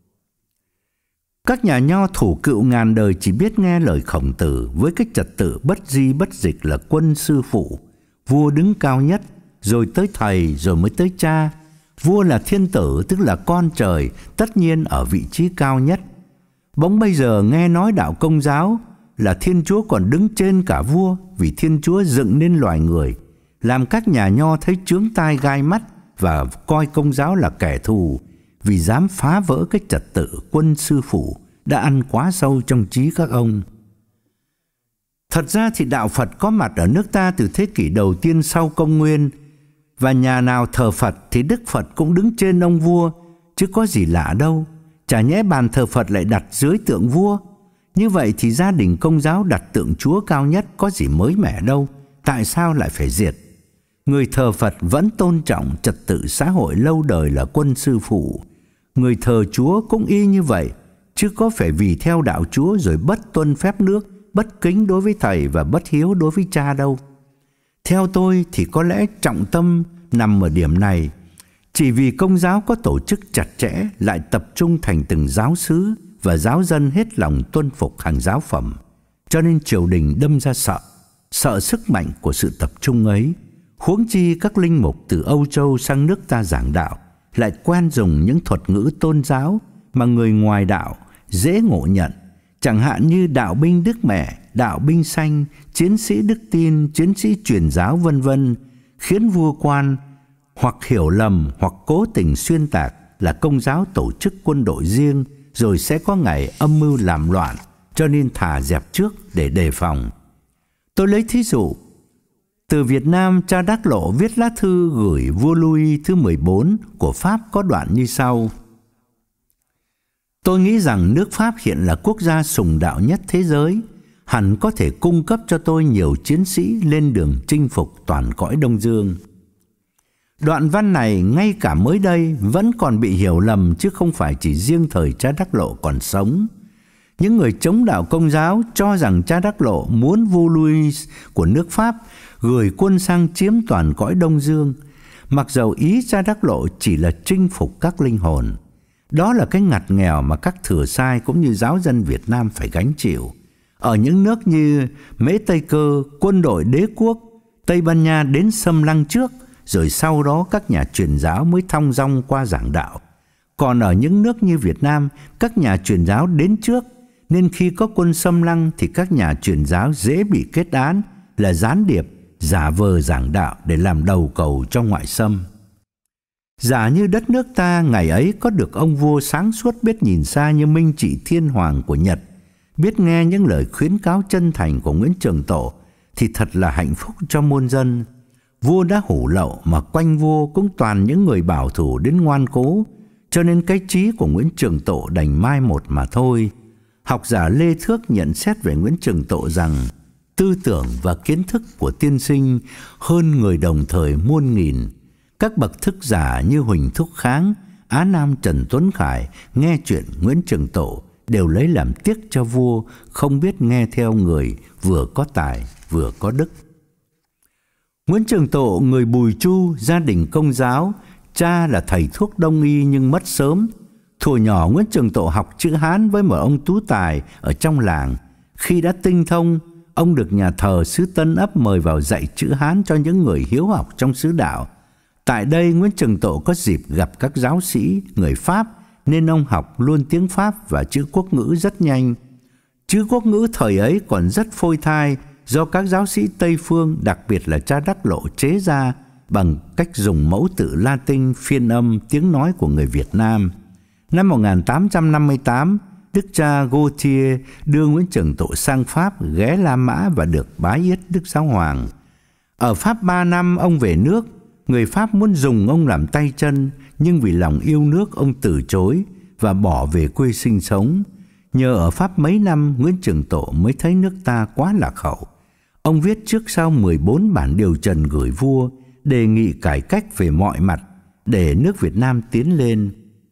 Các nhà nho thủ cựu ngàn đời chỉ biết nghe lời Khổng Tử với cái trật tự bất di bất dịch là quân sư phụ, vua đứng cao nhất, rồi tới thầy, rồi mới tới cha. Vua là thiên tử, tức là con trời, tất nhiên ở vị trí cao nhất. Bỗng bây giờ nghe nói đạo Công giáo là Thiên Chúa còn đứng trên cả vua, vì Thiên Chúa dựng nên loài người, làm các nhà nho thấy chướng tai gai mắt và coi Công giáo là kẻ thù, vì dám phá vỡ cái trật tự quân sư phụ đã ăn quá sâu trong trí các ông. Thật ra thì đạo Phật có mặt ở nước ta từ thế kỷ đầu tiên sau công nguyên, và nhà nào thờ Phật thì Đức Phật cũng đứng trên ông vua, chứ có gì lạ đâu. Chả nhẽ bàn thờ Phật lại đặt dưới tượng vua? Như vậy thì gia đình Công giáo đặt tượng Chúa cao nhất có gì mới mẻ đâu, tại sao lại phải diệt? Người thờ Phật vẫn tôn trọng trật tự xã hội lâu đời là quân sư phụ. Người thờ Chúa cũng y như vậy, chứ có phải vì theo đạo Chúa rồi bất tuân phép nước, bất kính đối với thầy và bất hiếu đối với cha đâu. Theo tôi thì có lẽ trọng tâm nằm ở điểm này. Chỉ vì Công giáo có tổ chức chặt chẽ, lại tập trung thành từng giáo xứ và giáo dân hết lòng tuân phục hàng giáo phẩm, cho nên triều đình đâm ra sợ, sợ sức mạnh của sự tập trung ấy. Huống chi các linh mục từ Âu Châu sang nước ta giảng đạo lại quen dùng những thuật ngữ tôn giáo mà người ngoài đạo dễ ngộ nhận, chẳng hạn như đạo binh Đức Mẹ, đạo binh xanh, chiến sĩ đức tin, chiến sĩ truyền giáo vân vân, khiến vua quan hoặc hiểu lầm hoặc cố tình xuyên tạc là Công giáo tổ chức quân đội riêng rồi sẽ có ngày âm mưu làm loạn, cho nên thà dẹp trước để đề phòng. Tôi lấy thí dụ từ Việt Nam, cha Đắc Lộ viết lá thư gửi vua Louis thứ mười bốn của Pháp có đoạn như sau: Tôi nghĩ rằng nước Pháp hiện là quốc gia sùng đạo nhất thế giới, hẳn có thể cung cấp cho tôi nhiều chiến sĩ lên đường chinh phục toàn cõi Đông Dương. Đoạn văn này ngay cả mới đây vẫn còn bị hiểu lầm, chứ không phải chỉ riêng thời cha Đắc Lộ còn sống. Những người chống đạo Công giáo cho rằng cha Đắc Lộ muốn vua Louis của nước Pháp gửi quân sang chiếm toàn cõi Đông Dương, mặc dầu ý cha Đắc Lộ chỉ là chinh phục các linh hồn. Đó là cái ngặt nghèo mà các thừa sai cũng như giáo dân Việt Nam phải gánh chịu. Ở những nước như Mễ Tây Cơ, quân đội đế quốc Tây Ban Nha đến xâm lăng trước, rồi sau đó các nhà truyền giáo mới thong dong qua giảng đạo. Còn ở những nước như Việt Nam, các nhà truyền giáo đến trước, nên khi có quân xâm lăng thì các nhà truyền giáo dễ bị kết án là gián điệp, giả vờ giảng đạo để làm đầu cầu cho ngoại xâm. Giả như đất nước ta ngày ấy có được ông vua sáng suốt biết nhìn xa như Minh Trị Thiên Hoàng của Nhật, biết nghe những lời khuyến cáo chân thành của Nguyễn Trường Tộ, thì thật là hạnh phúc cho muôn dân. Vua đã hủ lậu mà quanh vua cũng toàn những người bảo thủ đến ngoan cố, cho nên cái trí của Nguyễn Trường Tộ đành mai một mà thôi. Học giả Lê Thước nhận xét về Nguyễn Trường Tộ rằng tư tưởng và kiến thức của tiên sinh hơn người đồng thời muôn nghìn. Các bậc thức giả như Huỳnh Thúc Kháng, Á Nam Trần Tuấn Khải nghe chuyện Nguyễn Trường Tộ đều lấy làm tiếc cho vua không biết nghe theo người vừa có tài vừa có đức. Nguyễn Trường Tộ người Bùi Chu, gia đình công giáo, cha là thầy thuốc đông y nhưng mất sớm. Thuở nhỏ Nguyễn Trường Tộ học chữ Hán với một ông tú tài ở trong làng. Khi đã tinh thông, ông được nhà thờ xứ Tân Ấp mời vào dạy chữ Hán cho những người hiếu học trong xứ đạo. Tại đây Nguyễn Trường Tộ có dịp gặp các giáo sĩ người Pháp, nên ông học luôn tiếng Pháp và chữ quốc ngữ rất nhanh. Chữ quốc ngữ thời ấy còn rất phôi thai do các giáo sĩ Tây Phương, đặc biệt là cha Đắc Lộ chế ra bằng cách dùng mẫu tự Latin phiên âm tiếng nói của người Việt Nam. Năm một nghìn tám trăm năm mươi tám, đức cha Gautier đưa Nguyễn Trường Tộ sang Pháp ghé La Mã và được bái yết Đức Giáo Hoàng. Ở Pháp ba năm ông về nước, người Pháp muốn dùng ông làm tay chân, nhưng vì lòng yêu nước ông từ chối và bỏ về quê sinh sống. Nhờ ở Pháp mấy năm, Nguyễn Trường Tộ mới thấy nước ta quá lạc hậu. Ông viết trước sau mười bốn bản điều trần gửi vua, đề nghị cải cách về mọi mặt để nước Việt Nam tiến lên.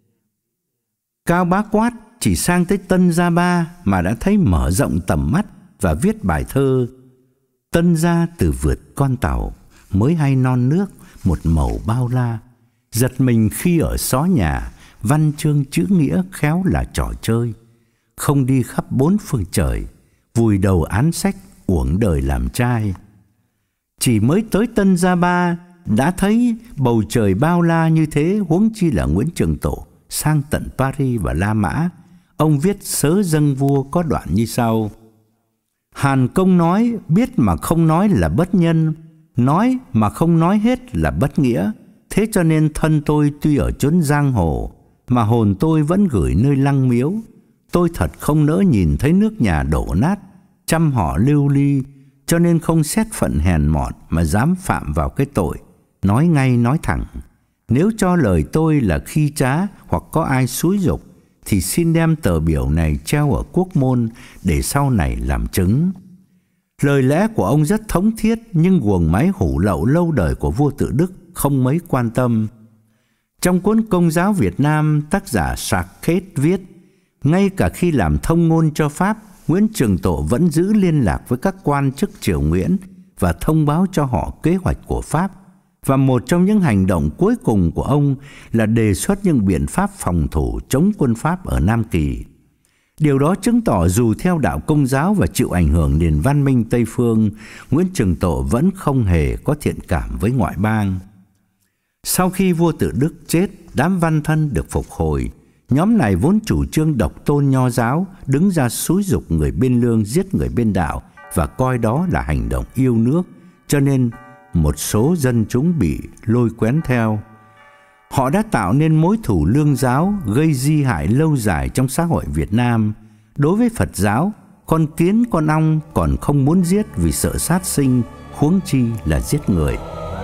Cao Bá Quát chỉ sang tới Tân Gia Ba mà đã thấy mở rộng tầm mắt và viết bài thơ Tân Gia từ vượt con tàu, mới hay non nước một màu bao la. Giật mình khi ở xó nhà, văn chương chữ nghĩa khéo là trò chơi. Không đi khắp bốn phương trời, vùi đầu án sách uổng đời làm trai. Chỉ mới tới Tân Gia Ba đã thấy bầu trời bao la như thế, huống chi là Nguyễn Trường Tộ sang tận Paris và La Mã. Ông viết sớ dâng vua có đoạn như sau: Hàn Công nói, biết mà không nói là bất nhân, nói mà không nói hết là bất nghĩa. Thế cho nên thân tôi tuy ở chốn giang hồ, mà hồn tôi vẫn gửi nơi lăng miếu. Tôi thật không nỡ nhìn thấy nước nhà đổ nát, trăm họ lưu ly, cho nên không xét phận hèn mọn mà dám phạm vào cái tội. Nói ngay nói thẳng, nếu cho lời tôi là khi trá hoặc có ai xúi giục, thì xin đem tờ biểu này treo ở quốc môn để sau này làm chứng. Lời lẽ của ông rất thống thiết, nhưng guồng máy hủ lậu lâu đời của vua Tự Đức không mấy quan tâm. Trong cuốn Công giáo Việt Nam, tác giả Sarket viết, ngay cả khi làm thông ngôn cho Pháp, Nguyễn Trường Tộ vẫn giữ liên lạc với các quan chức triều Nguyễn và thông báo cho họ kế hoạch của Pháp. Và một trong những hành động cuối cùng của ông là đề xuất những biện pháp phòng thủ chống quân Pháp ở Nam Kỳ. Điều đó chứng tỏ dù theo đạo Công giáo và chịu ảnh hưởng nền văn minh Tây phương, Nguyễn Trường Tộ vẫn không hề có thiện cảm với ngoại bang. Sau khi vua Tự Đức chết, đám văn thân được phục hồi. Nhóm này vốn chủ trương độc tôn nho giáo, đứng ra xúi giục người bên lương giết người bên đạo và coi đó là hành động yêu nước, cho nên một số dân chúng bị lôi kéo theo. Họ đã tạo nên mối thù lương giáo gây di hại lâu dài trong xã hội Việt Nam. Đối với Phật giáo, con kiến con ong còn không muốn giết vì sợ sát sinh, huống chi là giết người.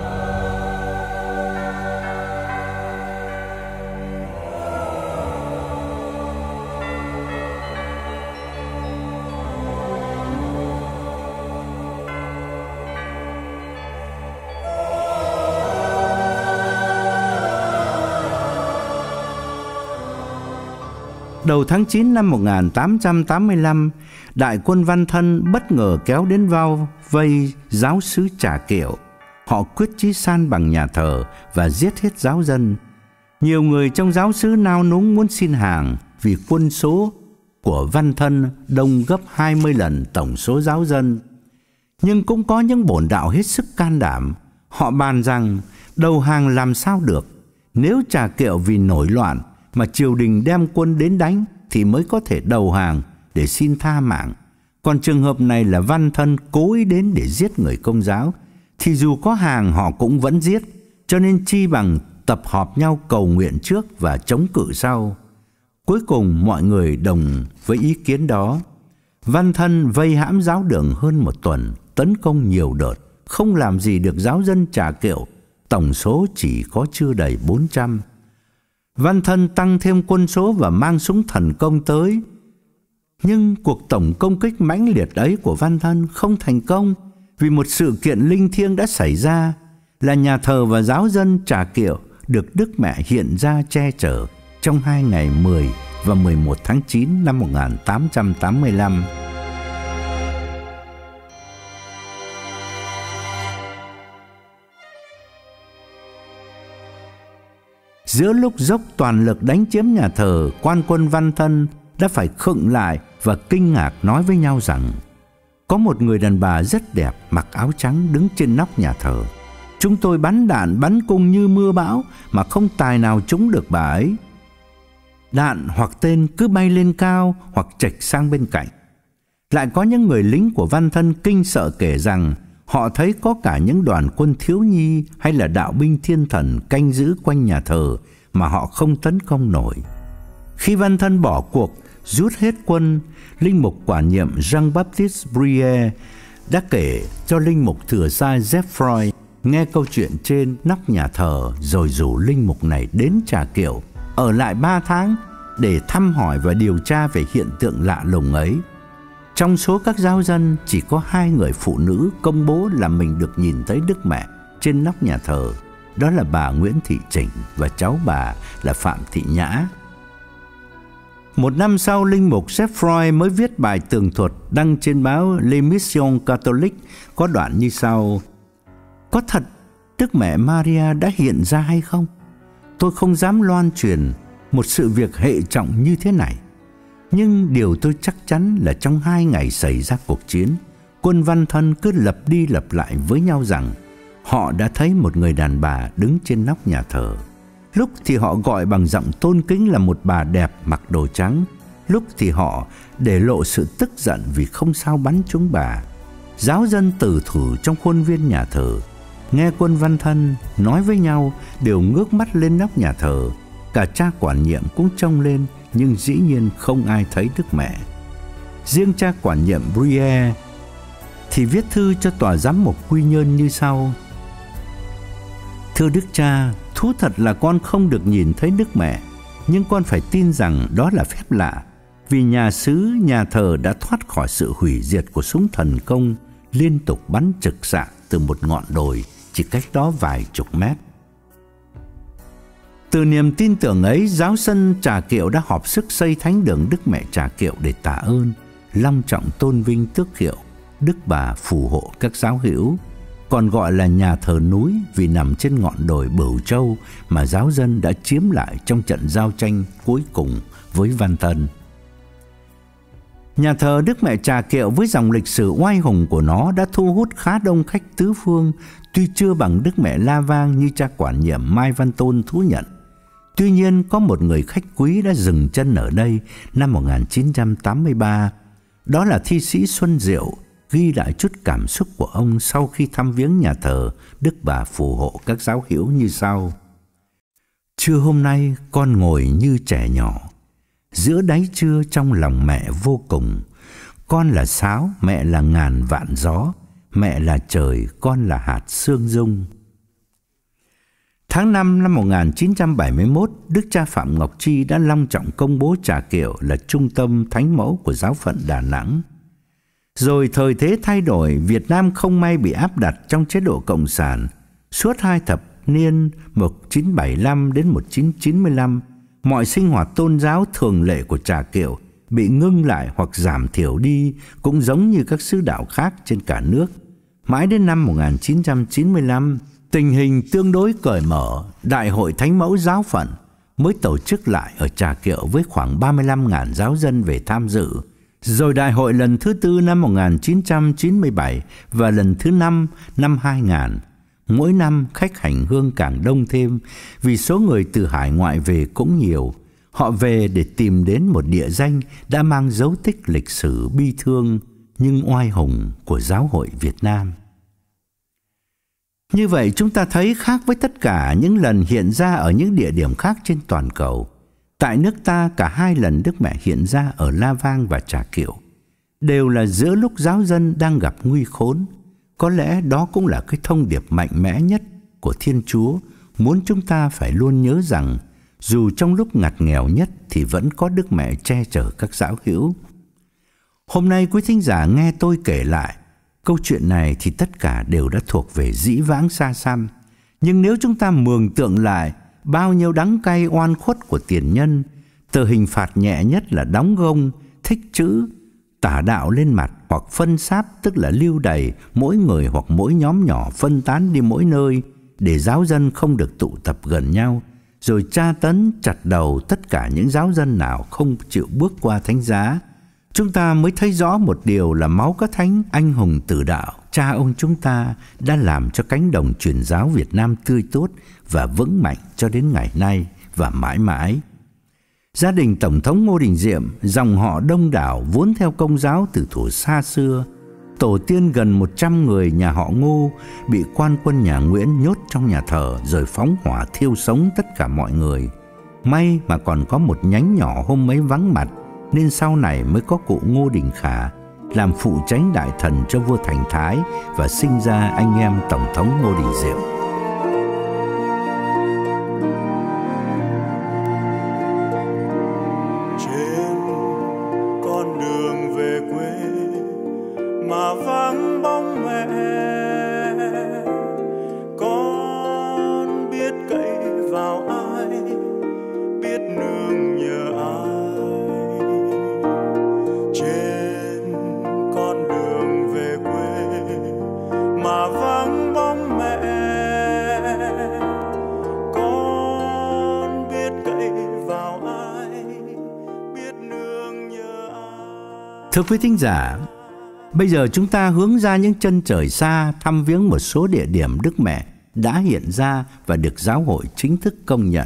Đầu tháng chín năm một nghìn tám trăm tám mươi lăm, đại quân văn thân bất ngờ kéo đến bao vây giáo xứ Trà Kiệu. Họ quyết chí san bằng nhà thờ và giết hết giáo dân. Nhiều người trong giáo xứ nao núng muốn xin hàng vì quân số của Văn Thân đông gấp hai mươi lần tổng số giáo dân. Nhưng cũng có những bổn đạo hết sức can đảm. Họ bàn rằng đầu hàng làm sao được. Nếu Trà Kiệu vì nổi loạn mà triều đình đem quân đến đánh thì mới có thể đầu hàng để xin tha mạng. Còn trường hợp này là Văn Thân cố ý đến để giết người Công giáo, thì dù có hàng họ cũng vẫn giết. Cho nên chi bằng tập họp nhau cầu nguyện trước và chống cự sau. Cuối cùng mọi người đồng với ý kiến đó. Văn Thân vây hãm giáo đường hơn một tuần, tấn công nhiều đợt, không làm gì được giáo dân Trà Kiệu, tổng số chỉ có chưa đầy bốn trăm. Văn Thân tăng thêm quân số và mang súng thần công tới. Nhưng cuộc tổng công kích mãnh liệt ấy của Văn Thân không thành công, vì một sự kiện linh thiêng đã xảy ra, là nhà thờ và giáo dân Trà Kiệu được Đức Mẹ hiện ra che chở trong hai ngày mười và mười một tháng chín năm một nghìn tám trăm tám mươi lăm. Giữa lúc dốc toàn lực đánh chiếm nhà thờ, quan quân Văn Thân đã phải khựng lại và kinh ngạc nói với nhau rằng có một người đàn bà rất đẹp mặc áo trắng đứng trên nóc nhà thờ. Chúng tôi bắn đạn bắn cung như mưa bão mà không tài nào trúng được bà ấy. Đạn hoặc tên cứ bay lên cao hoặc chệch sang bên cạnh. Lại có những người lính của Văn Thân kinh sợ kể rằng họ thấy có cả những đoàn quân thiếu nhi hay là đạo binh thiên thần canh giữ quanh nhà thờ mà họ không tấn công nổi. Khi Văn Thân bỏ cuộc, rút hết quân, linh mục quản nhiệm Jean-Baptiste Bruyer đã kể cho linh mục thừa sai Geoffroy nghe câu chuyện trên nóc nhà thờ, rồi rủ linh mục này đến Trà Kiệu ở lại ba tháng để thăm hỏi và điều tra về hiện tượng lạ lùng ấy. Trong số các giáo dân, chỉ có hai người phụ nữ công bố là mình được nhìn thấy Đức Mẹ trên nóc nhà thờ. Đó là bà Nguyễn Thị Chỉnh và cháu bà là Phạm Thị Nhã. Một năm sau, linh mục Geoffroy mới viết bài tường thuật đăng trên báo L'Émission Catholique có đoạn như sau: có thật Đức Mẹ Maria đã hiện ra hay không? Tôi không dám loan truyền một sự việc hệ trọng như thế này. Nhưng điều tôi chắc chắn là trong hai ngày xảy ra cuộc chiến, quân Văn Thân cứ lặp đi lặp lại với nhau rằng họ đã thấy một người đàn bà đứng trên nóc nhà thờ. Lúc thì họ gọi bằng giọng tôn kính là một bà đẹp mặc đồ trắng, lúc thì họ để lộ sự tức giận vì không sao bắn trúng bà. Giáo dân tử thủ trong khuôn viên nhà thờ nghe quân Văn Thân nói với nhau đều ngước mắt lên nóc nhà thờ. Cả cha quản nhiệm cũng trông lên, nhưng dĩ nhiên không ai thấy Đức Mẹ. Riêng cha quản nhiệm Bruyer thì viết thư cho tòa giám mục Quy Nhơn như sau: thưa Đức Cha, thú thật là con không được nhìn thấy Đức Mẹ, nhưng con phải tin rằng đó là phép lạ, vì nhà xứ, nhà thờ đã thoát khỏi sự hủy diệt của súng thần công liên tục bắn trực xạ từ một ngọn đồi chỉ cách đó vài chục mét. Từ niềm tin tưởng ấy, giáo dân Trà Kiệu đã họp sức xây thánh đường Đức Mẹ Trà Kiệu để tạ ơn, long trọng tôn vinh tước hiệu Đức Bà phù hộ các giáo hữu, còn gọi là nhà thờ núi vì nằm trên ngọn đồi Bửu Châu mà giáo dân đã chiếm lại trong trận giao tranh cuối cùng với Văn Thân. Nhà thờ Đức Mẹ Trà Kiệu với dòng lịch sử oai hùng của nó đã thu hút khá đông khách tứ phương, tuy chưa bằng Đức Mẹ La Vang như cha quản nhiệm Mai Văn Tôn thú nhận. Tuy nhiên, có một người khách quý đã dừng chân ở đây năm một nghìn chín trăm tám mươi ba. Đó là thi sĩ Xuân Diệu, ghi lại chút cảm xúc của ông sau khi thăm viếng nhà thờ Đức Bà phù hộ các giáo hữu như sau: trưa hôm nay con ngồi như trẻ nhỏ, giữa đáy trưa trong lòng mẹ vô cùng. Con là sáo, mẹ là ngàn vạn gió, mẹ là trời, con là hạt sương dung. Tháng năm năm một nghìn chín trăm bảy mươi mốt, Đức cha Phạm Ngọc Tri đã long trọng công bố Trà Kiệu là trung tâm thánh mẫu của giáo phận Đà Nẵng. Rồi thời thế thay đổi, Việt Nam không may bị áp đặt trong chế độ cộng sản. Suốt hai thập niên một nghìn chín trăm bảy mươi lăm đến một nghìn chín trăm chín mươi lăm, mọi sinh hoạt tôn giáo thường lệ của Trà Kiệu bị ngưng lại hoặc giảm thiểu đi, cũng giống như các xứ đạo khác trên cả nước. Mãi đến năm một nghìn chín trăm chín mươi lăm, tình hình tương đối cởi mở, Đại hội Thánh mẫu giáo phận mới tổ chức lại ở Trà Kiệu với khoảng ba mươi lăm nghìn giáo dân về tham dự. Rồi đại hội lần thứ tư năm một nghìn chín trăm chín mươi bảy và lần thứ năm năm hai nghìn. Mỗi năm khách hành hương càng đông thêm vì số người từ hải ngoại về cũng nhiều. Họ về để tìm đến một địa danh đã mang dấu tích lịch sử bi thương nhưng oai hùng của giáo hội Việt Nam. Như vậy chúng ta thấy khác với tất cả những lần hiện ra ở những địa điểm khác trên toàn cầu. Tại nước ta cả hai lần Đức Mẹ hiện ra ở La Vang và Trà Kiệu đều là giữa lúc giáo dân đang gặp nguy khốn. Có lẽ đó cũng là cái thông điệp mạnh mẽ nhất của Thiên Chúa, muốn chúng ta phải luôn nhớ rằng dù trong lúc ngặt nghèo nhất thì vẫn có Đức Mẹ che chở các giáo hữu. Hôm nay quý thính giả nghe tôi kể lại câu chuyện này thì tất cả đều đã thuộc về dĩ vãng xa xăm. Nhưng nếu chúng ta mường tượng lại bao nhiêu đắng cay oan khuất của tiền nhân, từ hình phạt nhẹ nhất là đóng gông, thích chữ, tả đạo lên mặt hoặc phân sáp, tức là lưu đày mỗi người hoặc mỗi nhóm nhỏ phân tán đi mỗi nơi để giáo dân không được tụ tập gần nhau, rồi tra tấn chặt đầu tất cả những giáo dân nào không chịu bước qua thánh giá, chúng ta mới thấy rõ một điều là máu các thánh anh hùng tử đạo, cha ông chúng ta đã làm cho cánh đồng truyền giáo Việt Nam tươi tốt và vững mạnh cho đến ngày nay và mãi mãi. Gia đình Tổng thống Ngô Đình Diệm, dòng họ đông đảo vốn theo Công giáo từ thuở xa xưa. Tổ tiên gần một trăm người nhà họ Ngô bị quan quân nhà Nguyễn nhốt trong nhà thờ rồi phóng hỏa thiêu sống tất cả mọi người. May mà còn có một nhánh nhỏ hôm mấy vắng mặt, nên sau này mới có cụ Ngô Đình Khả làm phụ chánh đại thần cho vua Thành Thái và sinh ra anh em Tổng thống Ngô Đình Diệm. Trên con đường về quê mà vắng bóng mẹ, con biết cậy vào ai, biết nương nhờ ai. Trên con đường về quê mà vắng bóng mẹ, con biết cậy vào ai, biết nương nhờ ai. Thưa quý thính giả, bây giờ chúng ta hướng ra những chân trời xa thăm viếng một số địa điểm Đức Mẹ đã hiện ra và được giáo hội chính thức công nhận.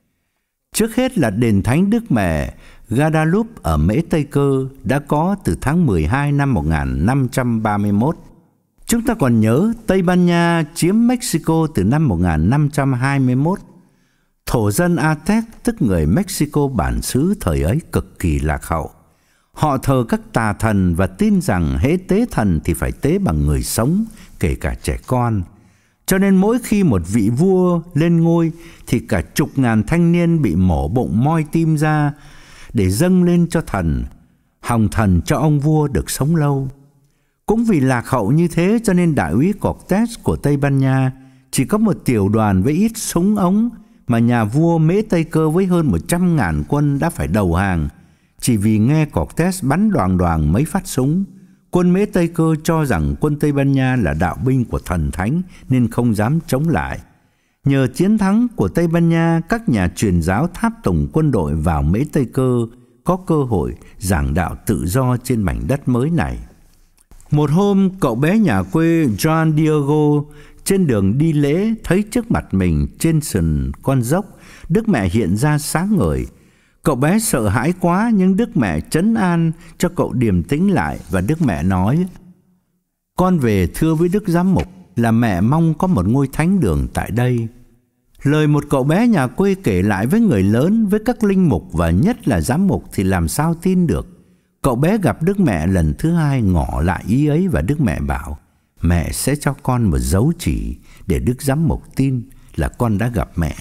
Trước hết là đền thánh Đức Mẹ Guadalupe ở Mễ Tây Cơ đã có từ tháng mười hai năm một nghìn năm trăm ba mươi mốt. Chúng ta còn nhớ Tây Ban Nha chiếm Mexico từ năm một nghìn năm trăm hai mươi mốt. Thổ dân Aztec, tức người Mexico bản xứ thời ấy, cực kỳ lạc hậu. Họ thờ các tà thần và tin rằng hễ tế thần thì phải tế bằng người sống, kể cả trẻ con. Cho nên mỗi khi một vị vua lên ngôi thì cả chục ngàn thanh niên bị mổ bụng moi tim ra để dâng lên cho thần, hòng thần cho ông vua được sống lâu. Cũng vì lạc hậu như thế cho nên đại úy Cortés của Tây Ban Nha chỉ có một tiểu đoàn với ít súng ống mà nhà vua Mễ Tây Cơ với hơn một trăm ngàn quân đã phải đầu hàng, chỉ vì nghe Cortés bắn đoàng đoàng mấy phát súng. Quân Mễ Tây Cơ cho rằng quân Tây Ban Nha là đạo binh của thần thánh nên không dám chống lại. Nhờ chiến thắng của Tây Ban Nha, các nhà truyền giáo tháp tùng quân đội vào Mễ Tây Cơ có cơ hội giảng đạo tự do trên mảnh đất mới này. Một hôm, cậu bé nhà quê Juan Diego trên đường đi lễ thấy trước mặt mình trên sườn con dốc Đức Mẹ hiện ra sáng ngời. Cậu bé sợ hãi quá nhưng Đức Mẹ trấn an cho cậu điềm tĩnh lại và Đức Mẹ nói: "Con về thưa với Đức Giám mục là mẹ mong có một ngôi thánh đường tại đây." Lời một cậu bé nhà quê kể lại với người lớn, với các linh mục và nhất là giám mục thì làm sao tin được. Cậu bé gặp Đức Mẹ lần thứ hai ngỏ lại ý ấy và Đức Mẹ bảo: "Mẹ sẽ cho con một dấu chỉ để Đức Giám mục tin là con đã gặp mẹ."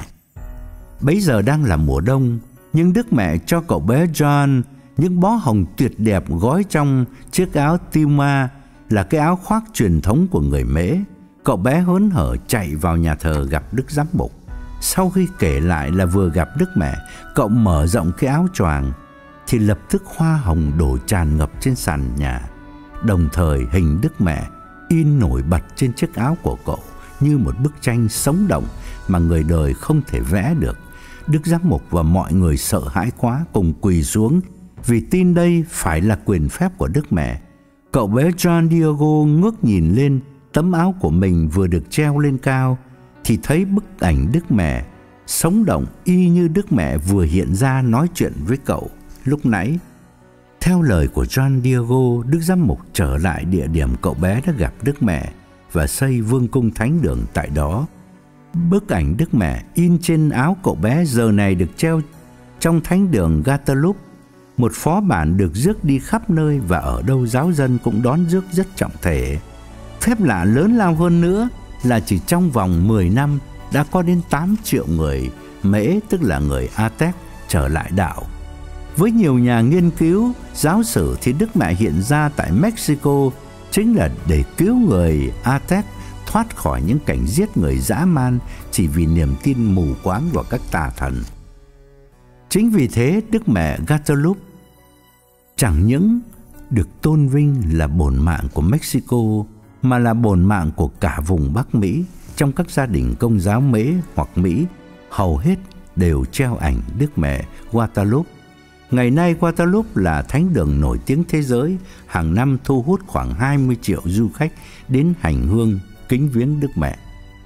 Bấy giờ đang là mùa đông, nhưng Đức Mẹ cho cậu bé John những bó hồng tuyệt đẹp gói trong chiếc áo tiuma, là cái áo khoác truyền thống của người Mễ. Cậu bé hớn hở chạy vào nhà thờ gặp Đức Giám mục. Sau khi kể lại là vừa gặp Đức Mẹ, cậu mở rộng cái áo choàng thì lập tức hoa hồng đổ tràn ngập trên sàn nhà. Đồng thời hình Đức Mẹ in nổi bật trên chiếc áo của cậu như một bức tranh sống động mà người đời không thể vẽ được. Đức giám mục và mọi người sợ hãi quá, cùng quỳ xuống vì tin đây phải là quyền phép của Đức Mẹ. Cậu bé John Diego ngước nhìn lên tấm áo của mình vừa được treo lên cao thì thấy bức ảnh Đức Mẹ sống động y như Đức Mẹ vừa hiện ra nói chuyện với cậu lúc nãy. Theo lời của John Diego, Đức giám mục trở lại địa điểm cậu bé đã gặp Đức Mẹ và xây vương cung thánh đường tại đó. Bức ảnh Đức Mẹ in trên áo cậu bé giờ này được treo trong thánh đường Guadalupe, một phó bản được rước đi khắp nơi và ở đâu giáo dân cũng đón rước rất trọng thể. Phép lạ lớn lao hơn nữa là chỉ trong vòng mười năm đã có đến tám triệu người Mễ, tức là người Aztec, trở lại đạo. Với nhiều nhà nghiên cứu giáo sử thì Đức Mẹ hiện ra tại Mexico chính là để cứu người Aztec thoát khỏi những cảnh giết người dã man chỉ vì niềm tin mù quáng vào các tà thần. Chính vì thế Đức Mẹ Guadalupe chẳng những được tôn vinh là bổn mạng của Mexico mà là bổn mạng của cả vùng Bắc Mỹ. Trong các gia đình Công giáo Mễ hoặc Mỹ, hầu hết đều treo ảnh Đức Mẹ Guadalupe. Ngày nay Guadalupe là thánh đường nổi tiếng thế giới, hàng năm thu hút khoảng hai mươi triệu du khách đến hành hương kính viếng Đức Mẹ.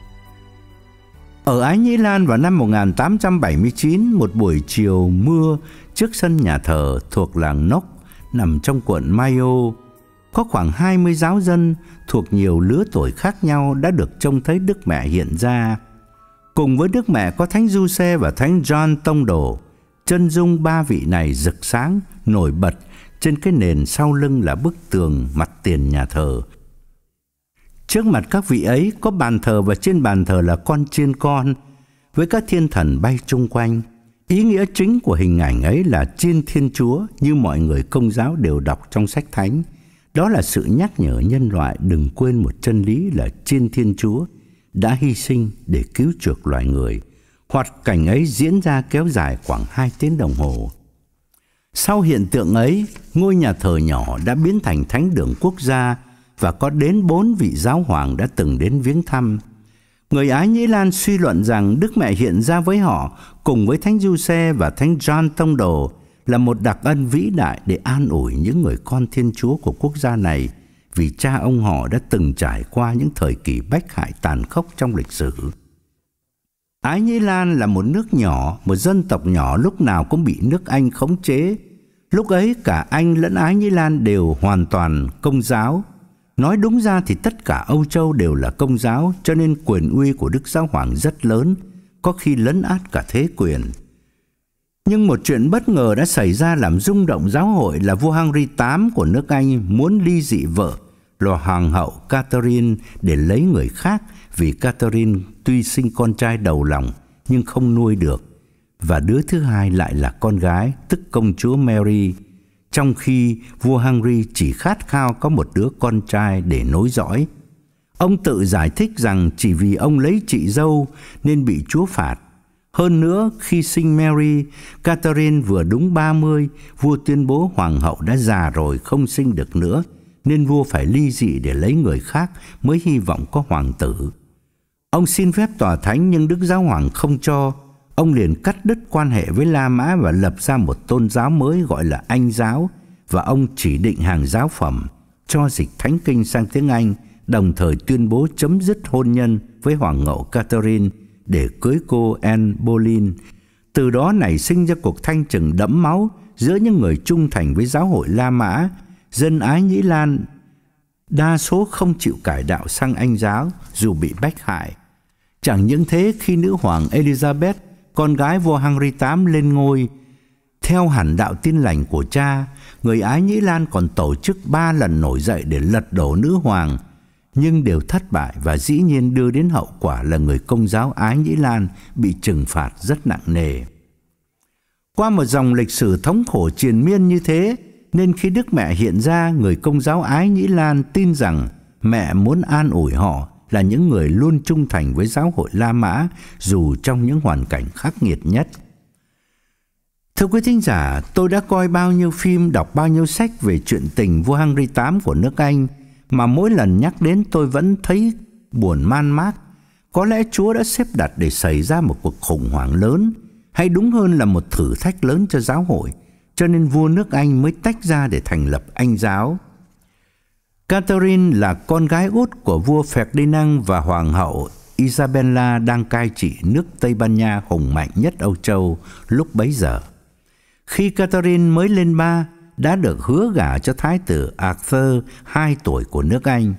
Ở Ái Nhĩ Lan vào năm một nghìn tám trăm bảy mươi chín, một buổi chiều mưa trước sân nhà thờ thuộc làng Nóc nằm trong quận Mayo, có khoảng hai mươi giáo dân thuộc nhiều lứa tuổi khác nhau đã được trông thấy Đức Mẹ hiện ra. Cùng với Đức Mẹ có Thánh Giuse và Thánh John Tông Đồ. Chân dung ba vị này rực sáng, nổi bật trên cái nền sau lưng là bức tường mặt tiền nhà thờ. Trước mặt các vị ấy có bàn thờ và trên bàn thờ là con chiên con với các thiên thần bay chung quanh. Ý nghĩa chính của hình ảnh ấy là chiên Thiên Chúa như mọi người Công giáo đều đọc trong sách thánh. Đó là sự nhắc nhở nhân loại đừng quên một chân lý là chiên Thiên Chúa đã hy sinh để cứu chuộc loài người. Hoạt cảnh ấy diễn ra kéo dài khoảng hai tiếng đồng hồ. Sau hiện tượng ấy, ngôi nhà thờ nhỏ đã biến thành thánh đường quốc gia và có đến bốn vị giáo hoàng đã từng đến viếng thăm. Người Ái Nhĩ Lan suy luận rằng Đức Mẹ hiện ra với họ cùng với Thánh Giuse và Thánh John Tông Đồ là một đặc ân vĩ đại để an ủi những người con Thiên Chúa của quốc gia này, vì cha ông họ đã từng trải qua những thời kỳ bách hại tàn khốc trong lịch sử. Ái Nhĩ Lan là một nước nhỏ, một dân tộc nhỏ lúc nào cũng bị nước Anh khống chế. Lúc ấy cả Anh lẫn Ái Nhĩ Lan đều hoàn toàn Công giáo. Nói đúng ra thì tất cả Âu Châu đều là Công giáo, cho nên quyền uy của Đức Giáo Hoàng rất lớn, có khi lấn át cả thế quyền. Nhưng một chuyện bất ngờ đã xảy ra làm rung động giáo hội là vua Henry đệ tám của nước Anh muốn ly dị vợ là Hoàng hậu Catherine để lấy người khác, vì Catherine tuy sinh con trai đầu lòng nhưng không nuôi được, và đứa thứ hai lại là con gái, tức công chúa Mary, trong khi vua Henry chỉ khát khao có một đứa con trai để nối dõi. Ông tự giải thích rằng chỉ vì ông lấy chị dâu nên bị Chúa phạt. Hơn nữa, khi sinh Mary, Catherine vừa đúng ba mươi, vua tuyên bố hoàng hậu đã già rồi không sinh được nữa, nên vua phải ly dị để lấy người khác mới hy vọng có hoàng tử. Ông xin phép tòa thánh nhưng Đức Giáo Hoàng không cho. Ông liền cắt đứt quan hệ với La Mã và lập ra một tôn giáo mới gọi là Anh giáo, và ông chỉ định hàng giáo phẩm, cho dịch Thánh Kinh sang tiếng Anh, đồng thời tuyên bố chấm dứt hôn nhân với hoàng hậu Catherine để cưới cô Anne Boleyn. Từ đó nảy sinh ra cuộc thanh trừng đẫm máu giữa những người trung thành với giáo hội La Mã. Dân Ái Nhĩ Lan đa số không chịu cải đạo sang Anh giáo dù bị bách hại. Chẳng những thế, khi nữ hoàng Elizabeth, con gái vua Henry đệ tám lên ngôi, theo hẳn đạo Tin lành của cha, người Ái Nhĩ Lan còn tổ chức ba lần nổi dậy để lật đổ nữ hoàng, nhưng đều thất bại và dĩ nhiên đưa đến hậu quả là người Công giáo Ái Nhĩ Lan bị trừng phạt rất nặng nề. Qua một dòng lịch sử thống khổ triền miên như thế, nên khi Đức Mẹ hiện ra, người Công giáo Ái Nhĩ Lan tin rằng mẹ muốn an ủi họ là những người luôn trung thành với giáo hội La Mã dù trong những hoàn cảnh khắc nghiệt nhất. Thưa quý thính giả, tôi đã coi bao nhiêu phim, đọc bao nhiêu sách về chuyện tình vua Henry đệ tám của nước Anh mà mỗi lần nhắc đến tôi vẫn thấy buồn man mác. Có lẽ Chúa đã xếp đặt để xảy ra một cuộc khủng hoảng lớn, hay đúng hơn là một thử thách lớn cho giáo hội, cho nên vua nước Anh mới tách ra để thành lập Anh giáo. Catherine là con gái út của vua Ferdinand và hoàng hậu Isabella đang cai trị nước Tây Ban Nha hùng mạnh nhất Âu Châu lúc bấy giờ. Khi Catherine mới lên ba, đã được hứa gả cho thái tử Arthur hai tuổi của nước Anh.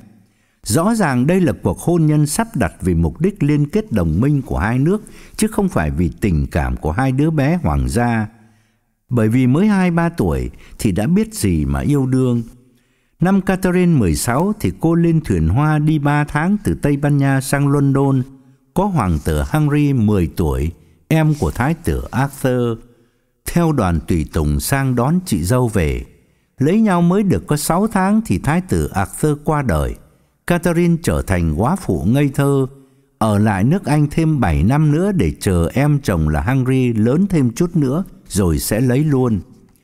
Rõ ràng đây là cuộc hôn nhân sắp đặt vì mục đích liên kết đồng minh của hai nước, chứ không phải vì tình cảm của hai đứa bé hoàng gia. Bởi vì mới hai ba tuổi thì đã biết gì mà yêu đương. Năm Catherine mười sáu thì cô lên thuyền hoa đi ba tháng từ Tây Ban Nha sang London. Có hoàng tử Henry mười tuổi, em của thái tử Arthur, theo đoàn tùy tùng sang đón chị dâu về. Lấy nhau mới được có sáu tháng thì thái tử Arthur qua đời. Catherine trở thành góa phụ ngây thơ, ở lại nước Anh thêm bảy năm nữa để chờ em chồng là Henry lớn thêm chút nữa rồi sẽ lấy luôn.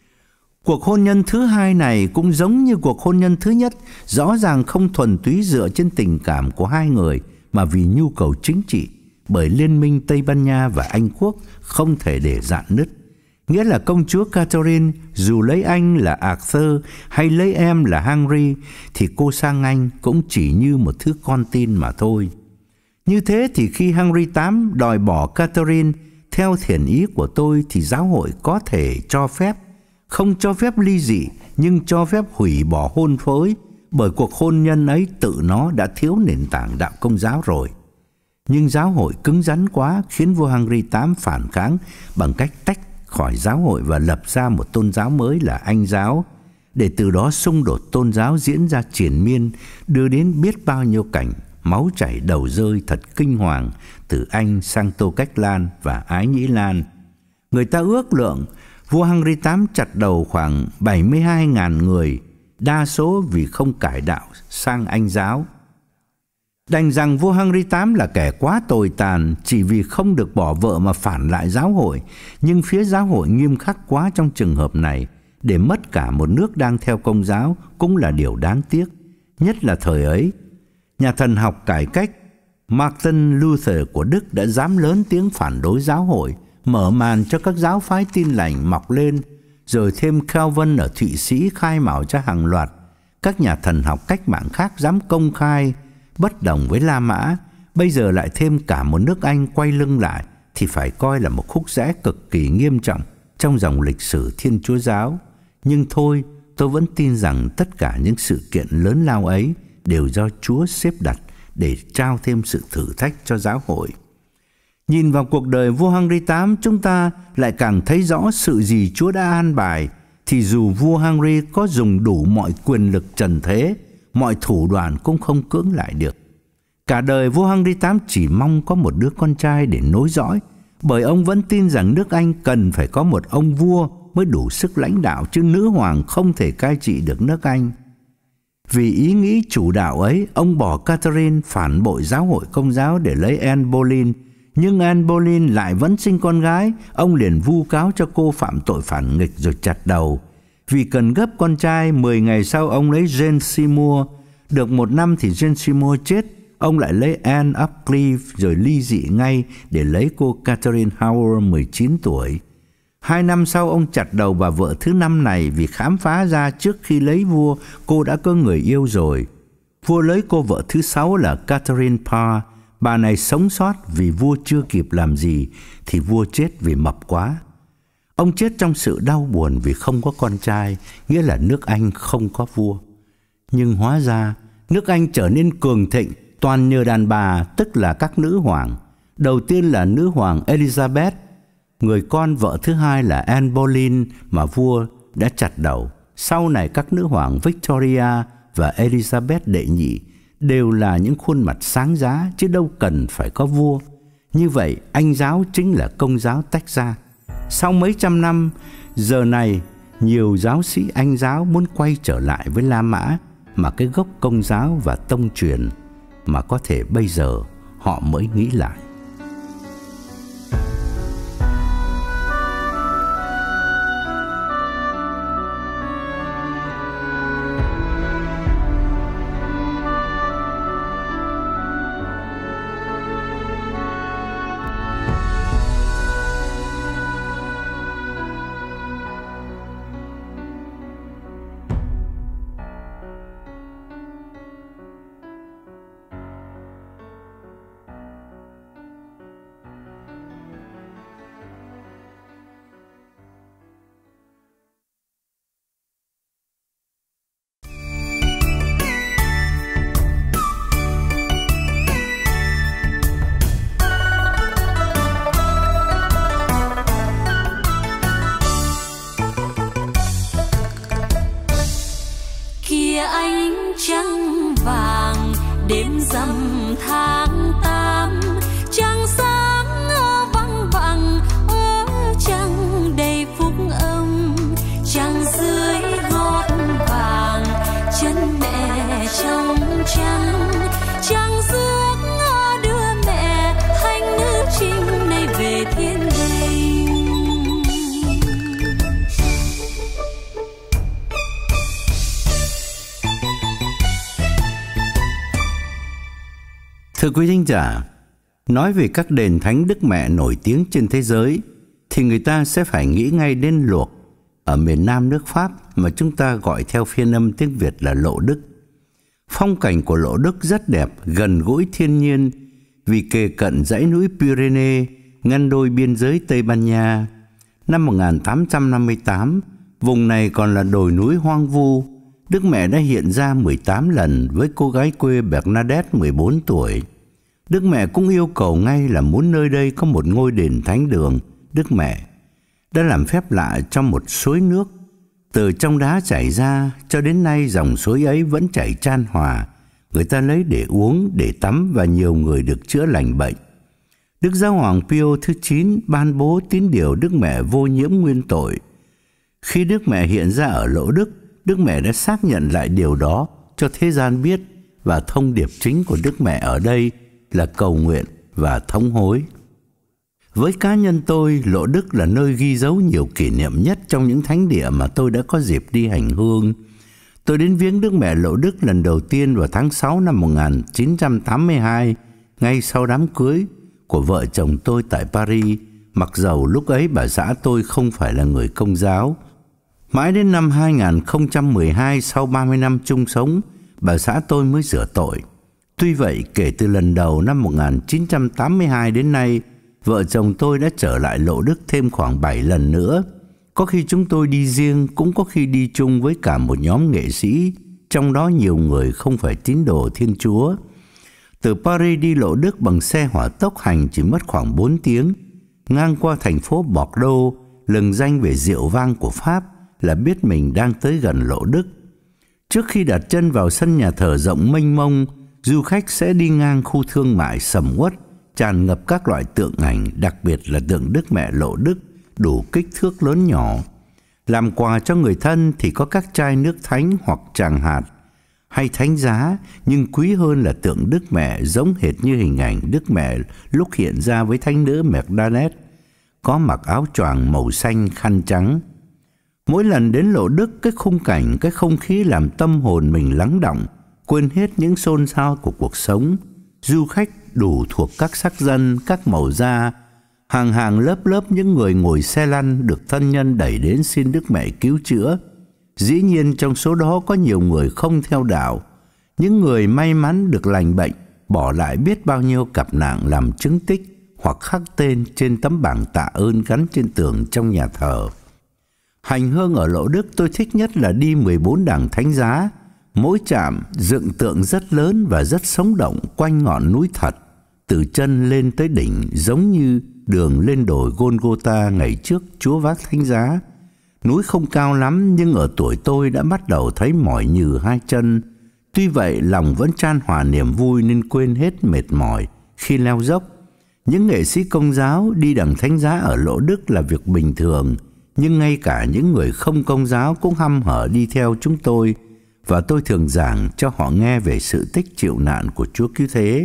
Cuộc hôn nhân thứ hai này cũng giống như cuộc hôn nhân thứ nhất, rõ ràng không thuần túy dựa trên tình cảm của hai người mà vì nhu cầu chính trị, bởi liên minh Tây Ban Nha và Anh quốc không thể để rạn nứt. Nghĩa là công chúa Catherine dù lấy anh là Arthur hay lấy em là Henry thì cô sang Anh cũng chỉ như một thứ con tin mà thôi. Như thế thì khi Henry tám đòi bỏ Catherine, theo thiện ý của tôi thì giáo hội có thể cho phép, không cho phép ly dị nhưng cho phép hủy bỏ hôn phối, bởi cuộc hôn nhân ấy tự nó đã thiếu nền tảng đạo Công giáo rồi. Nhưng giáo hội cứng rắn quá khiến vua Henry tám phản kháng bằng cách tách khỏi giáo hội và lập ra một tôn giáo mới là Anh giáo, để từ đó xung đột tôn giáo diễn ra triền miên, đưa đến biết bao nhiêu cảnh máu chảy đầu rơi thật kinh hoàng từ Anh sang Tô Cách Lan và Ái Nhĩ Lan. Người ta ước lượng vua Henry tám chặt đầu khoảng bảy mươi hai nghìn người, đa số vì không cải đạo sang Anh giáo. Đành rằng vua Henry tám là kẻ quá tồi tàn chỉ vì không được bỏ vợ mà phản lại giáo hội, nhưng phía giáo hội nghiêm khắc quá trong trường hợp này, để mất cả một nước đang theo Công giáo cũng là điều đáng tiếc. Nhất là thời ấy, nhà thần học cải cách Martin Luther của Đức đã dám lớn tiếng phản đối giáo hội, mở màn cho các giáo phái Tin lành mọc lên, rồi thêm Calvin ở Thụy Sĩ khai mào cho hàng loạt các nhà thần học cách mạng khác dám công khai bất đồng với La Mã. Bây giờ lại thêm cả một nước Anh quay lưng lại thì phải coi là một khúc rẽ cực kỳ nghiêm trọng trong dòng lịch sử Thiên Chúa giáo. Nhưng thôi, tôi vẫn tin rằng tất cả những sự kiện lớn lao ấy đều do Chúa xếp đặt để trao thêm sự thử thách cho giáo hội. Nhìn vào cuộc đời vua Henry tám, chúng ta lại càng thấy rõ sự gì Chúa đã an bài, thì dù vua Henry có dùng đủ mọi quyền lực trần thế, mọi thủ đoạn cũng không cưỡng lại được. Cả đời vua Henry tám chỉ mong có một đứa con trai để nối dõi, bởi ông vẫn tin rằng nước Anh cần phải có một ông vua mới đủ sức lãnh đạo, chứ nữ hoàng không thể cai trị được nước Anh. Vì ý nghĩ chủ đạo ấy, ông bỏ Catherine, phản bội giáo hội Công giáo để lấy Anne Boleyn. Nhưng Anne Boleyn lại vẫn sinh con gái, ông liền vu cáo cho cô phạm tội phản nghịch rồi chặt đầu. Vì cần gấp con trai, mười ngày sau ông lấy Jane Seymour. Được một năm thì Jane Seymour chết, ông lại lấy Anne Upcliff rồi ly dị ngay để lấy cô Catherine Howard mười chín tuổi. Hai năm sau ông chặt đầu bà vợ thứ năm này vì khám phá ra trước khi lấy vua cô đã có người yêu rồi. Vua lấy cô vợ thứ sáu là Catherine Parr. Bà này sống sót vì vua chưa kịp làm gì thì vua chết vì mập quá. Ông chết trong sự đau buồn vì không có con trai, nghĩa là nước Anh không có vua. Nhưng hóa ra nước Anh trở nên cường thịnh toàn nhờ đàn bà, tức là các nữ hoàng. Đầu tiên là nữ hoàng Elizabeth, người con vợ thứ hai là Anne Boleyn mà vua đã chặt đầu. Sau này các nữ hoàng Victoria và Elizabeth đệ nhị đều là những khuôn mặt sáng giá, chứ đâu cần phải có vua. Như vậy Anh giáo chính là Công giáo tách ra. Sau mấy trăm năm, giờ này nhiều giáo sĩ Anh giáo muốn quay trở lại với La Mã, mà cái gốc Công giáo và tông truyền mà có thể bây giờ họ mới nghĩ lại. ánh trăng vàng đêm rằm tháng tám, trăng sáng vắng vắng ơ trăng đầy phúc âm, trăng dưới gót vàng chân mẹ trong trăng, trăng rước đưa mẹ thánh nữ trinh này về thiên đình. Thưa quý thính giả, nói về các đền thánh Đức Mẹ nổi tiếng trên thế giới thì người ta sẽ phải nghĩ ngay đến Lourdes ở miền Nam nước Pháp mà chúng ta gọi theo phiên âm tiếng Việt là Lộ Đức. Phong cảnh của Lộ Đức rất đẹp, gần gũi thiên nhiên vì kề cận dãy núi Pyrenees ngăn đôi biên giới Tây Ban Nha. Năm một nghìn tám trăm năm mươi tám, vùng này còn là đồi núi hoang vu. Đức Mẹ đã hiện ra mười tám lần với cô gái quê Bernadette mười bốn tuổi. Đức Mẹ cũng yêu cầu ngay là muốn nơi đây có một ngôi đền thánh đường. Đức Mẹ đã làm phép lạ trong một suối nước từ trong đá chảy ra, cho đến nay dòng suối ấy vẫn chảy chan hòa. Người ta lấy để uống, để tắm và nhiều người được chữa lành bệnh. Đức Giáo hoàng Pio thứ chín ban bố tín điều Đức Mẹ vô nhiễm nguyên tội. Khi Đức Mẹ hiện ra ở Lộ Đức, Đức Mẹ đã xác nhận lại điều đó cho thế gian biết, và thông điệp chính của Đức Mẹ ở đây là cầu nguyện và thống hối. Với cá nhân tôi, Lộ Đức là nơi ghi dấu nhiều kỷ niệm nhất trong những thánh địa mà tôi đã có dịp đi hành hương. Tôi đến viếng Đức Mẹ Lộ Đức lần đầu tiên vào tháng sáu năm một nghìn chín trăm tám mươi hai, ngay sau đám cưới của vợ chồng tôi tại Paris, mặc dầu lúc ấy bà xã tôi không phải là người Công giáo. Mãi đến năm hai nghìn không trăm mười hai, sau ba mươi năm chung sống, bà xã tôi mới rửa tội. Tuy vậy, kể từ lần đầu năm một nghìn chín trăm tám mươi hai đến nay, vợ chồng tôi đã trở lại Lộ Đức thêm khoảng bảy lần nữa. Có khi chúng tôi đi riêng, cũng có khi đi chung với cả một nhóm nghệ sĩ, trong đó nhiều người không phải tín đồ Thiên Chúa. Từ Paris đi Lộ Đức bằng xe hỏa tốc hành chỉ mất khoảng bốn tiếng. Ngang qua thành phố Bordeaux, lừng danh về rượu vang của Pháp, là biết mình đang tới gần Lộ Đức. Trước khi đặt chân vào sân nhà thờ rộng mênh mông, du khách sẽ đi ngang khu thương mại sầm uất, tràn ngập các loại tượng ảnh, đặc biệt là tượng Đức Mẹ Lộ Đức, đủ kích thước lớn nhỏ. Làm quà cho người thân thì có các chai nước thánh hoặc tràng hạt hay thánh giá, nhưng quý hơn là tượng Đức Mẹ giống hệt như hình ảnh Đức Mẹ lúc hiện ra với thánh nữ Bernadette, có mặc áo choàng màu xanh khăn trắng. Mỗi lần đến Lộ Đức, cái khung cảnh, cái không khí làm tâm hồn mình lắng đọng, quên hết những xôn xao của cuộc sống. Du khách đủ thuộc các sắc dân, các màu da, hàng hàng lớp lớp những người ngồi xe lăn được thân nhân đẩy đến xin Đức Mẹ cứu chữa. Dĩ nhiên trong số đó có nhiều người không theo đạo, những người may mắn được lành bệnh, bỏ lại biết bao nhiêu cặp nạn làm chứng tích hoặc khắc tên trên tấm bảng tạ ơn gắn trên tường trong nhà thờ. Hành hương ở Lộ Đức, tôi thích nhất là đi mười bốn đàng thánh giá. Mỗi trạm dựng tượng rất lớn và rất sống động quanh ngọn núi thật, từ chân lên tới đỉnh, giống như đường lên đồi Golgotha ngày trước Chúa vác thánh giá. Núi không cao lắm, nhưng ở tuổi tôi đã bắt đầu thấy mỏi nhừ hai chân. Tuy vậy lòng vẫn chan hòa niềm vui nên quên hết mệt mỏi khi leo dốc. Những nghệ sĩ Công giáo đi đằng thánh giá ở Lộ Đức là việc bình thường, nhưng ngay cả những người không Công giáo cũng hăm hở đi theo chúng tôi, và tôi thường giảng cho họ nghe về sự tích chịu nạn của Chúa Cứu Thế.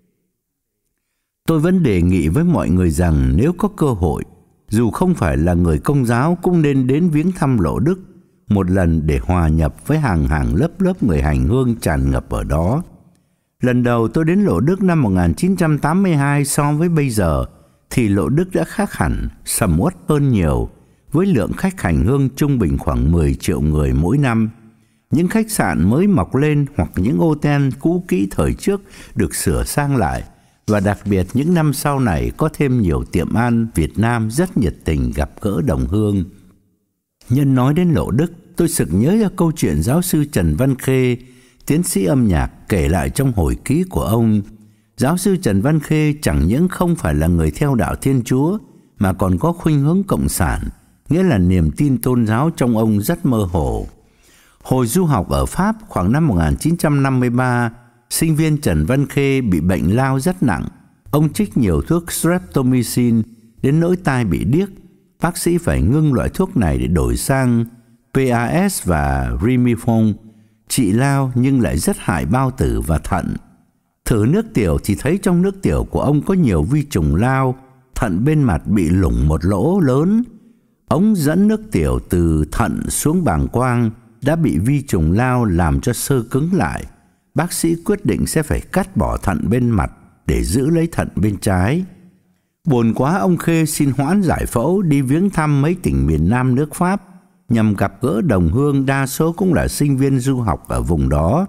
Tôi vẫn đề nghị với mọi người rằng nếu có cơ hội, dù không phải là người Công giáo cũng nên đến viếng thăm Lộ Đức một lần để hòa nhập với hàng hàng lớp lớp người hành hương tràn ngập ở đó. Lần đầu tôi đến Lộ Đức năm một nghìn chín trăm tám mươi hai so với bây giờ thì Lộ Đức đã khác hẳn, sầm uất hơn nhiều, với lượng khách hành hương trung bình khoảng mười triệu người mỗi năm. Những khách sạn mới mọc lên hoặc những hotel cũ kỹ thời trước được sửa sang lại, và đặc biệt những năm sau này có thêm nhiều tiệm ăn Việt Nam rất nhiệt tình gặp gỡ đồng hương. Nhân nói đến Lộ Đức, tôi sực nhớ ra câu chuyện giáo sư Trần Văn Khê, tiến sĩ âm nhạc, kể lại trong hồi ký của ông. Giáo sư Trần Văn Khê chẳng những không phải là người theo đạo Thiên Chúa mà còn có khuynh hướng cộng sản, nghĩa là niềm tin tôn giáo trong ông rất mơ hồ. Hồi du học ở Pháp khoảng năm một nghìn chín trăm năm mươi ba, sinh viên Trần Văn Khê bị bệnh lao rất nặng. Ông trích nhiều thuốc streptomycin đến nỗi tai bị điếc. Bác sĩ phải ngưng loại thuốc này để đổi sang pê a ét và Rimifon, trị lao nhưng lại rất hại bao tử và thận. Thử nước tiểu thì thấy trong nước tiểu của ông có nhiều vi trùng lao, thận bên mặt bị lủng một lỗ lớn. Ống dẫn nước tiểu từ thận xuống bàng quang đã bị vi trùng lao làm cho xơ cứng lại. Bác sĩ quyết định sẽ phải cắt bỏ thận bên mặt để giữ lấy thận bên trái. Buồn quá, ông Khê xin hoãn giải phẫu đi viếng thăm mấy tỉnh miền Nam nước Pháp nhằm gặp gỡ đồng hương, đa số cũng là sinh viên du học ở vùng đó.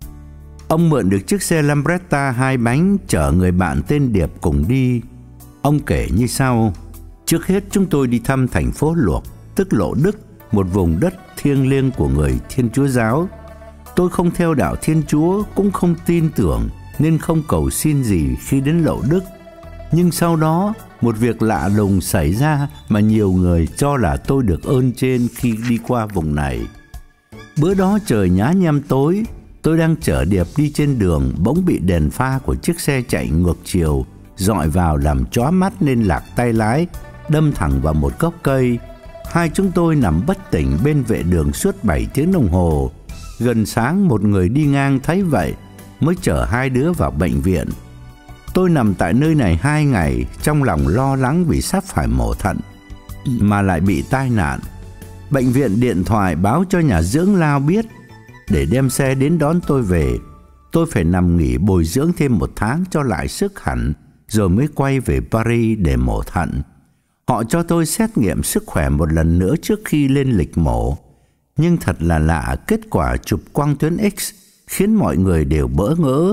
Ông mượn được chiếc xe Lambretta hai bánh chở người bạn tên Điệp cùng đi. Ông kể như sau: trước hết chúng tôi đi thăm thành phố Luộc, tức Lộ Đức, một vùng đất thiêng liêng của người Thiên Chúa giáo. Tôi không theo đạo Thiên Chúa, cũng không tin tưởng nên không cầu xin gì khi đến Lộ Đức. Nhưng sau đó, một việc lạ lùng xảy ra mà nhiều người cho là tôi được ơn trên khi đi qua vùng này. Bữa đó trời nhá nhem tối, tôi đang chở Điệp đi trên đường, bỗng bị đèn pha của chiếc xe chạy ngược chiều dọi vào làm chóa mắt nên lạc tay lái, đâm thẳng vào một gốc cây. Hai chúng tôi nằm bất tỉnh bên vệ đường suốt bảy tiếng đồng hồ. Gần sáng một người đi ngang thấy vậy mới chở hai đứa vào bệnh viện. Tôi nằm tại nơi này hai ngày, trong lòng lo lắng vì sắp phải mổ thận mà lại bị tai nạn. Bệnh viện điện thoại báo cho nhà dưỡng lao biết để đem xe đến đón tôi về. Tôi phải nằm nghỉ bồi dưỡng thêm một tháng cho lại sức hẳn, rồi mới quay về Paris để mổ thận. Họ cho tôi xét nghiệm sức khỏe một lần nữa trước khi lên lịch mổ. Nhưng thật là lạ, kết quả chụp quang tuyến X khiến mọi người đều bỡ ngỡ.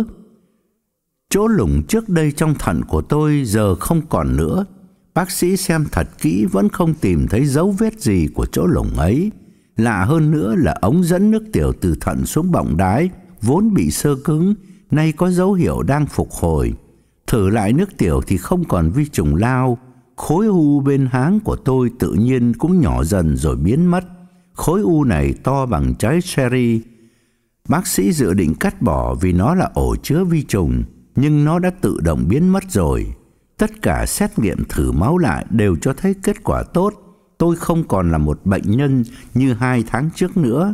Chỗ lủng trước đây trong thận của tôi giờ không còn nữa. Bác sĩ xem thật kỹ vẫn không tìm thấy dấu vết gì của chỗ lủng ấy. Lạ hơn nữa là ống dẫn nước tiểu từ thận xuống bọng đái vốn bị xơ cứng, nay có dấu hiệu đang phục hồi. Thử lại nước tiểu thì không còn vi trùng lao. Khối u bên háng của tôi tự nhiên cũng nhỏ dần rồi biến mất. Khối u này to bằng trái cherry. Bác sĩ dự định cắt bỏ vì nó là ổ chứa vi trùng, nhưng nó đã tự động biến mất rồi. Tất cả xét nghiệm thử máu lại đều cho thấy kết quả tốt. Tôi không còn là một bệnh nhân như hai tháng trước nữa.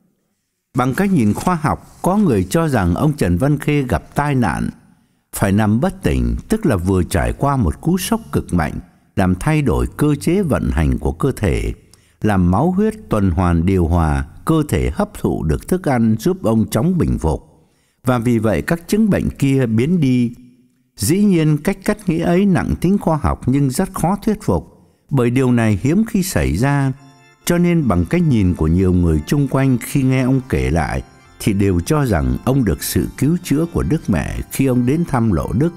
Bằng cách nhìn khoa học, có người cho rằng ông Trần Văn Khê gặp tai nạn, phải nằm bất tỉnh, tức là vừa trải qua một cú sốc cực mạnh, làm thay đổi cơ chế vận hành của cơ thể, làm máu huyết tuần hoàn điều hòa, cơ thể hấp thụ được thức ăn giúp ông chóng bình phục. Và vì vậy các chứng bệnh kia biến đi. Dĩ nhiên cách cách nghĩ ấy nặng tính khoa học nhưng rất khó thuyết phục, bởi điều này hiếm khi xảy ra. Cho nên bằng cách nhìn của nhiều người chung quanh khi nghe ông kể lại thì đều cho rằng ông được sự cứu chữa của Đức Mẹ khi ông đến thăm Lộ Đức.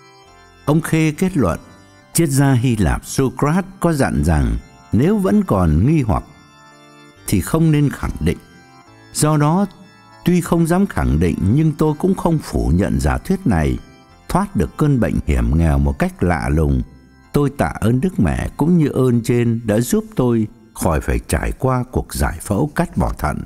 Ông Khê kết luận, triết gia Hy Lạp Socrates có dặn rằng nếu vẫn còn nghi hoặc thì không nên khẳng định. Do đó, tuy không dám khẳng định nhưng tôi cũng không phủ nhận giả thuyết này. Thoát được cơn bệnh hiểm nghèo một cách lạ lùng, tôi tạ ơn Đức Mẹ cũng như ơn trên đã giúp tôi khỏi phải trải qua cuộc giải phẫu cắt bỏ thận.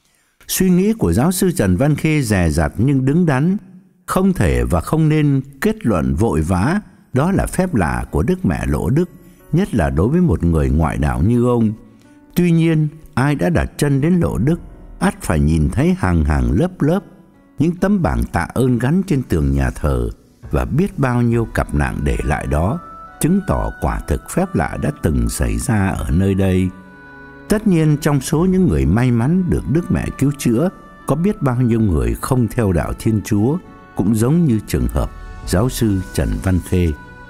Suy nghĩ của giáo sư Trần Văn Khê dè dặt nhưng đứng đắn. Không thể và không nên kết luận vội vã đó là phép lạ của Đức Mẹ Lộ Đức, nhất là đối với một người ngoại đạo như ông. Tuy nhiên, ai đã đặt chân đến Lộ Đức ắt phải nhìn thấy hàng hàng lớp lớp những tấm bảng tạ ơn gắn trên tường nhà thờ và biết bao nhiêu cặp nạn để lại đó, chứng tỏ quả thực phép lạ đã từng xảy ra ở nơi đây. Tất nhiên trong số những người may mắn được Đức Mẹ cứu chữa, có biết bao nhiêu người không theo đạo Thiên Chúa, cũng giống như trường hợp giáo sư Trần Văn Khê.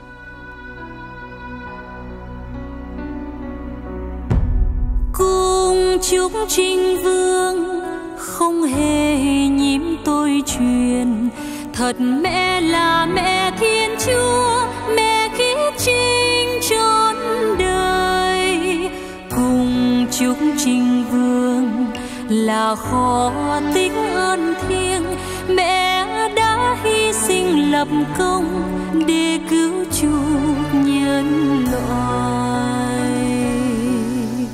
Cung chúc Trinh Vương không hề nhím tôi truyền, thật mẹ là mẹ Thiên Chúa, mẹ khiết trinh trọn đời. Cùng chúc Trinh Vương là kho tích ơn thiêng, mẹ đã hy sinh lập công để cứu chuộc nhân loại.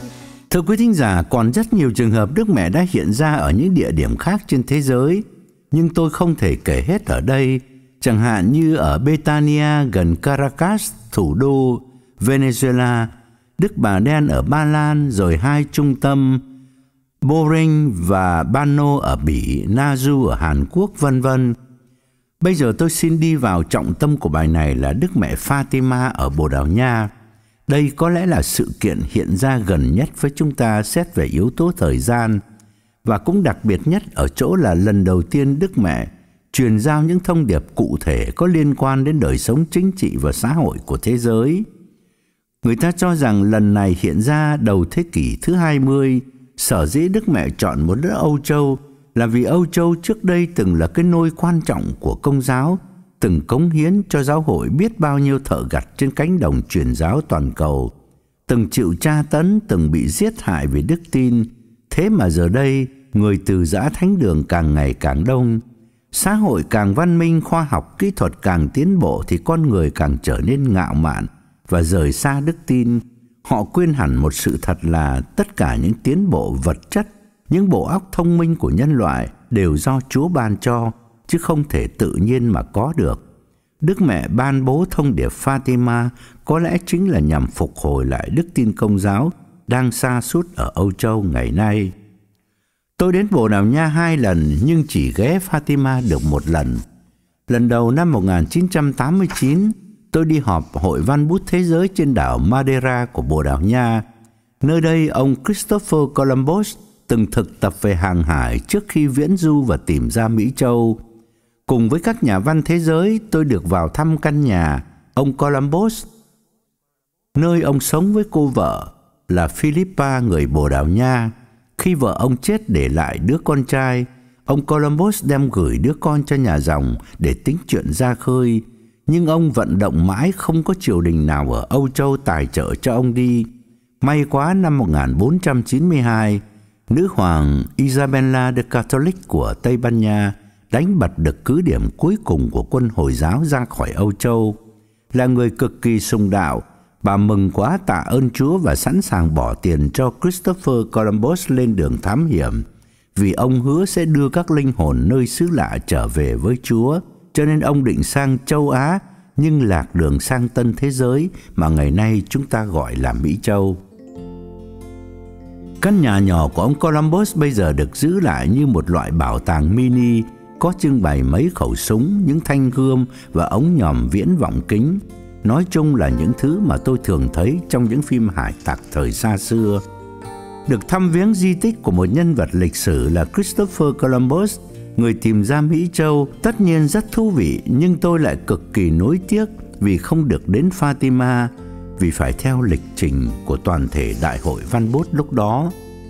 Thưa quý thính giả, còn rất nhiều trường hợp Đức Mẹ đã hiện ra ở những địa điểm khác trên thế giới, nhưng tôi không thể kể hết ở đây. Chẳng hạn như ở Betania gần Caracas, thủ đô Venezuela, Đức Bà Đen ở Ba Lan, rồi hai trung tâm Boring và Bano ở Bỉ, Nazu ở Hàn Quốc, vân vân. Bây giờ tôi xin đi vào trọng tâm của bài này là Đức Mẹ Fatima ở Bồ Đào Nha. Đây có lẽ là sự kiện hiện ra gần nhất với chúng ta xét về yếu tố thời gian, và cũng đặc biệt nhất ở chỗ là lần đầu tiên Đức Mẹ truyền giao những thông điệp cụ thể có liên quan đến đời sống chính trị và xã hội của thế giới. Người ta cho rằng lần này hiện ra đầu thế kỷ thứ hai mươi, sở dĩ Đức Mẹ chọn một đất Âu Châu là vì Âu Châu trước đây từng là cái nôi quan trọng của Công giáo, từng cống hiến cho giáo hội biết bao nhiêu thợ gặt trên cánh đồng truyền giáo toàn cầu, từng chịu tra tấn, từng bị giết hại vì đức tin. Thế mà giờ đây, người từ giã thánh đường càng ngày càng đông, xã hội càng văn minh, khoa học kỹ thuật càng tiến bộ thì con người càng trở nên ngạo mạn và rời xa đức tin. Họ quên hẳn một sự thật là tất cả những tiến bộ vật chất, những bộ óc thông minh của nhân loại đều do Chúa ban cho, chứ không thể tự nhiên mà có được. Đức Mẹ ban bố thông điệp Fatima có lẽ chính là nhằm phục hồi lại đức tin Công giáo đang sa sút ở Âu Châu ngày nay. Tôi đến Bồ Đào Nha hai lần nhưng chỉ ghé Fatima được một lần. Lần đầu năm một nghìn chín trăm tám mươi chín, tôi đi họp Hội Văn bút Thế giới trên đảo Madeira của Bồ Đào Nha. Nơi đây, ông Christopher Columbus từng thực tập về hàng hải trước khi viễn du và tìm ra Mỹ Châu. Cùng với các nhà văn thế giới, tôi được vào thăm căn nhà ông Columbus, nơi ông sống với cô vợ là Philippa, người Bồ Đào Nha. Khi vợ ông chết để lại đứa con trai, ông Columbus đem gửi đứa con cho nhà dòng để tính chuyện ra khơi. Nhưng ông vận động mãi không có triều đình nào ở Âu Châu tài trợ cho ông đi. May quá năm một nghìn bốn trăm chín mươi hai, nữ hoàng Isabella the Catholic của Tây Ban Nha đánh bật được cứ điểm cuối cùng của quân Hồi giáo ra khỏi Âu Châu. Là người cực kỳ sùng đạo, bà mừng quá tạ ơn Chúa và sẵn sàng bỏ tiền cho Christopher Columbus lên đường thám hiểm, vì ông hứa sẽ đưa các linh hồn nơi xứ lạ trở về với Chúa. Cho nên ông định sang châu Á nhưng lạc đường sang tân thế giới mà ngày nay chúng ta gọi là Mỹ Châu. Căn nhà nhỏ của ông Columbus bây giờ được giữ lại như một loại bảo tàng mini, có trưng bày mấy khẩu súng, những thanh gươm và ống nhòm viễn vọng kính. Nói chung là những thứ mà tôi thường thấy trong những phim hải tặc thời xa xưa. Được thăm viếng di tích của một nhân vật lịch sử là Christopher Columbus, người tìm ra Mỹ Châu, tất nhiên rất thú vị, nhưng tôi lại cực kỳ nối tiếc vì không được đến Fatima, vì phải theo lịch trình của toàn thể Đại hội Văn bút lúc đó.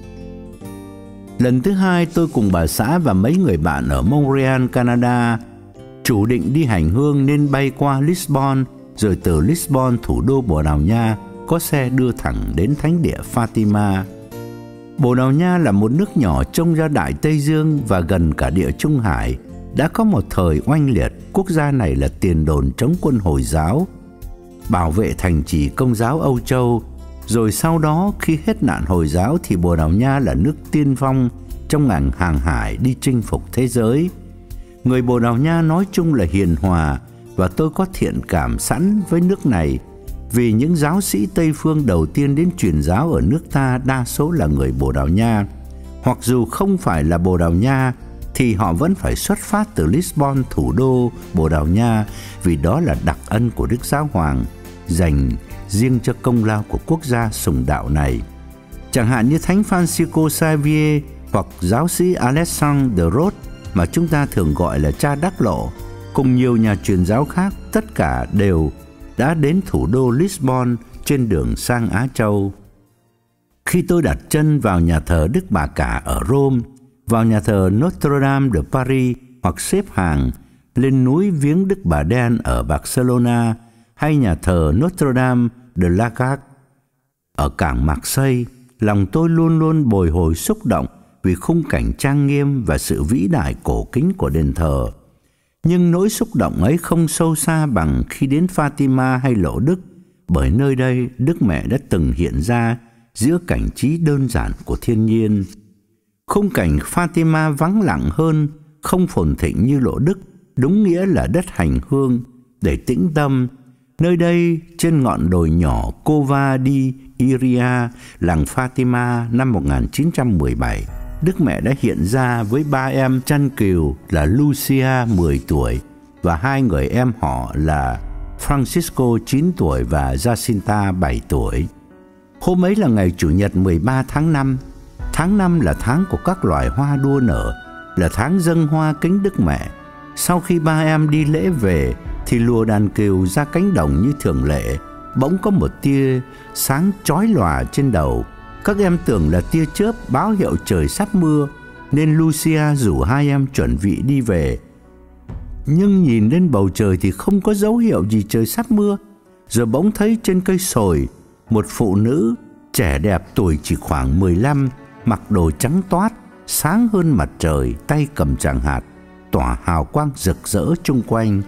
Lần thứ hai, tôi cùng bà xã và mấy người bạn ở Montreal, Canada, chủ định đi hành hương nên bay qua Lisbon, rồi từ Lisbon, thủ đô Bồ Đào Nha, có xe đưa thẳng đến thánh địa Fatima. Bồ Đào Nha là một nước nhỏ trông ra Đại Tây Dương và gần cả Địa Trung Hải. Đã có một thời oanh liệt, quốc gia này là tiền đồn chống quân Hồi giáo, bảo vệ thành trì Công giáo Âu Châu. Rồi sau đó khi hết nạn Hồi giáo thì Bồ Đào Nha là nước tiên phong trong ngành hàng hải đi chinh phục thế giới. Người Bồ Đào Nha nói chung là hiền hòa, và tôi có thiện cảm sẵn với nước này vì những giáo sĩ Tây phương đầu tiên đến truyền giáo ở nước ta đa số là người Bồ Đào Nha. Hoặc dù không phải là Bồ Đào Nha thì họ vẫn phải xuất phát từ Lisbon, thủ đô Bồ Đào Nha, vì đó là đặc ân của Đức Giáo Hoàng dành riêng cho công lao của quốc gia sùng đạo này. Chẳng hạn như Thánh Francisco Xavier hoặc giáo sĩ Alexandre de Rhodes mà chúng ta thường gọi là cha Đắc Lộ, cùng nhiều nhà truyền giáo khác, tất cả đều đã đến thủ đô Lisbon trên đường sang Á Châu. Khi tôi đặt chân vào nhà thờ Đức Bà Cả ở Rome, vào nhà thờ Notre Dame de Paris, hoặc xếp hàng lên núi viếng Đức Bà Đen ở Barcelona, hay nhà thờ Notre Dame de la Garde ở cảng Marseille, lòng tôi luôn luôn bồi hồi xúc động vì khung cảnh trang nghiêm và sự vĩ đại cổ kính của đền thờ. Nhưng nỗi xúc động ấy không sâu xa bằng khi đến Fatima hay Lộ Đức, bởi nơi đây Đức Mẹ đã từng hiện ra giữa cảnh trí đơn giản của thiên nhiên. Khung cảnh Fatima vắng lặng hơn, không phồn thịnh như Lộ Đức, đúng nghĩa là đất hành hương để tĩnh tâm. Nơi đây, trên ngọn đồi nhỏ Cova di Iria, làng Fatima năm một nghìn chín trăm mười bảy, Đức Mẹ đã hiện ra với ba em chăn cừu là Lucia mười tuổi và hai người em họ là Francisco chín tuổi và Jacinta bảy tuổi. Hôm ấy là ngày Chủ nhật mười ba tháng năm. Tháng năm là tháng của các loài hoa đua nở, là tháng dâng hoa kính Đức Mẹ. Sau khi ba em đi lễ về thì lùa đàn cừu ra cánh đồng như thường lệ. Bỗng có một tia sáng chói lòa trên đầu. Các em tưởng là tia chớp báo hiệu trời sắp mưa, nên Lucia rủ hai em chuẩn bị đi về. Nhưng nhìn lên bầu trời thì không có dấu hiệu gì trời sắp mưa. Rồi bỗng thấy trên cây sồi một phụ nữ trẻ đẹp, tuổi chỉ khoảng mười lăm, mặc đồ trắng toát, sáng hơn mặt trời, tay cầm tràng hạt, tỏa hào quang rực rỡ chung quanh.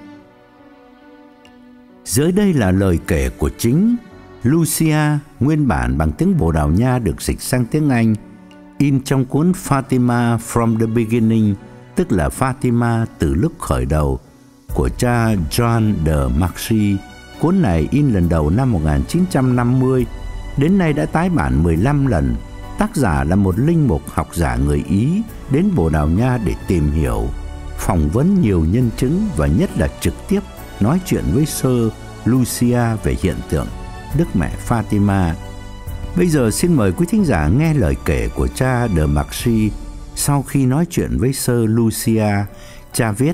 Dưới đây là lời kể của chính Lucia, nguyên bản bằng tiếng Bồ Đào Nha được dịch sang tiếng Anh, in trong cuốn Fatima from the Beginning, tức là Fatima từ lúc khởi đầu, của cha John de Marchi. Cuốn này in lần đầu năm một nghìn chín trăm năm mươi, đến nay đã tái bản mười lăm lần. Tác giả là một linh mục học giả người Ý đến Bồ Đào Nha để tìm hiểu, phỏng vấn nhiều nhân chứng và nhất là trực tiếp nói chuyện với sơ Lucia về hiện tượng Đức Mẹ Fatima. Bây giờ xin mời quý thính giả nghe lời kể của cha de Marchi sau khi nói chuyện với sơ Lucia. Cha viết: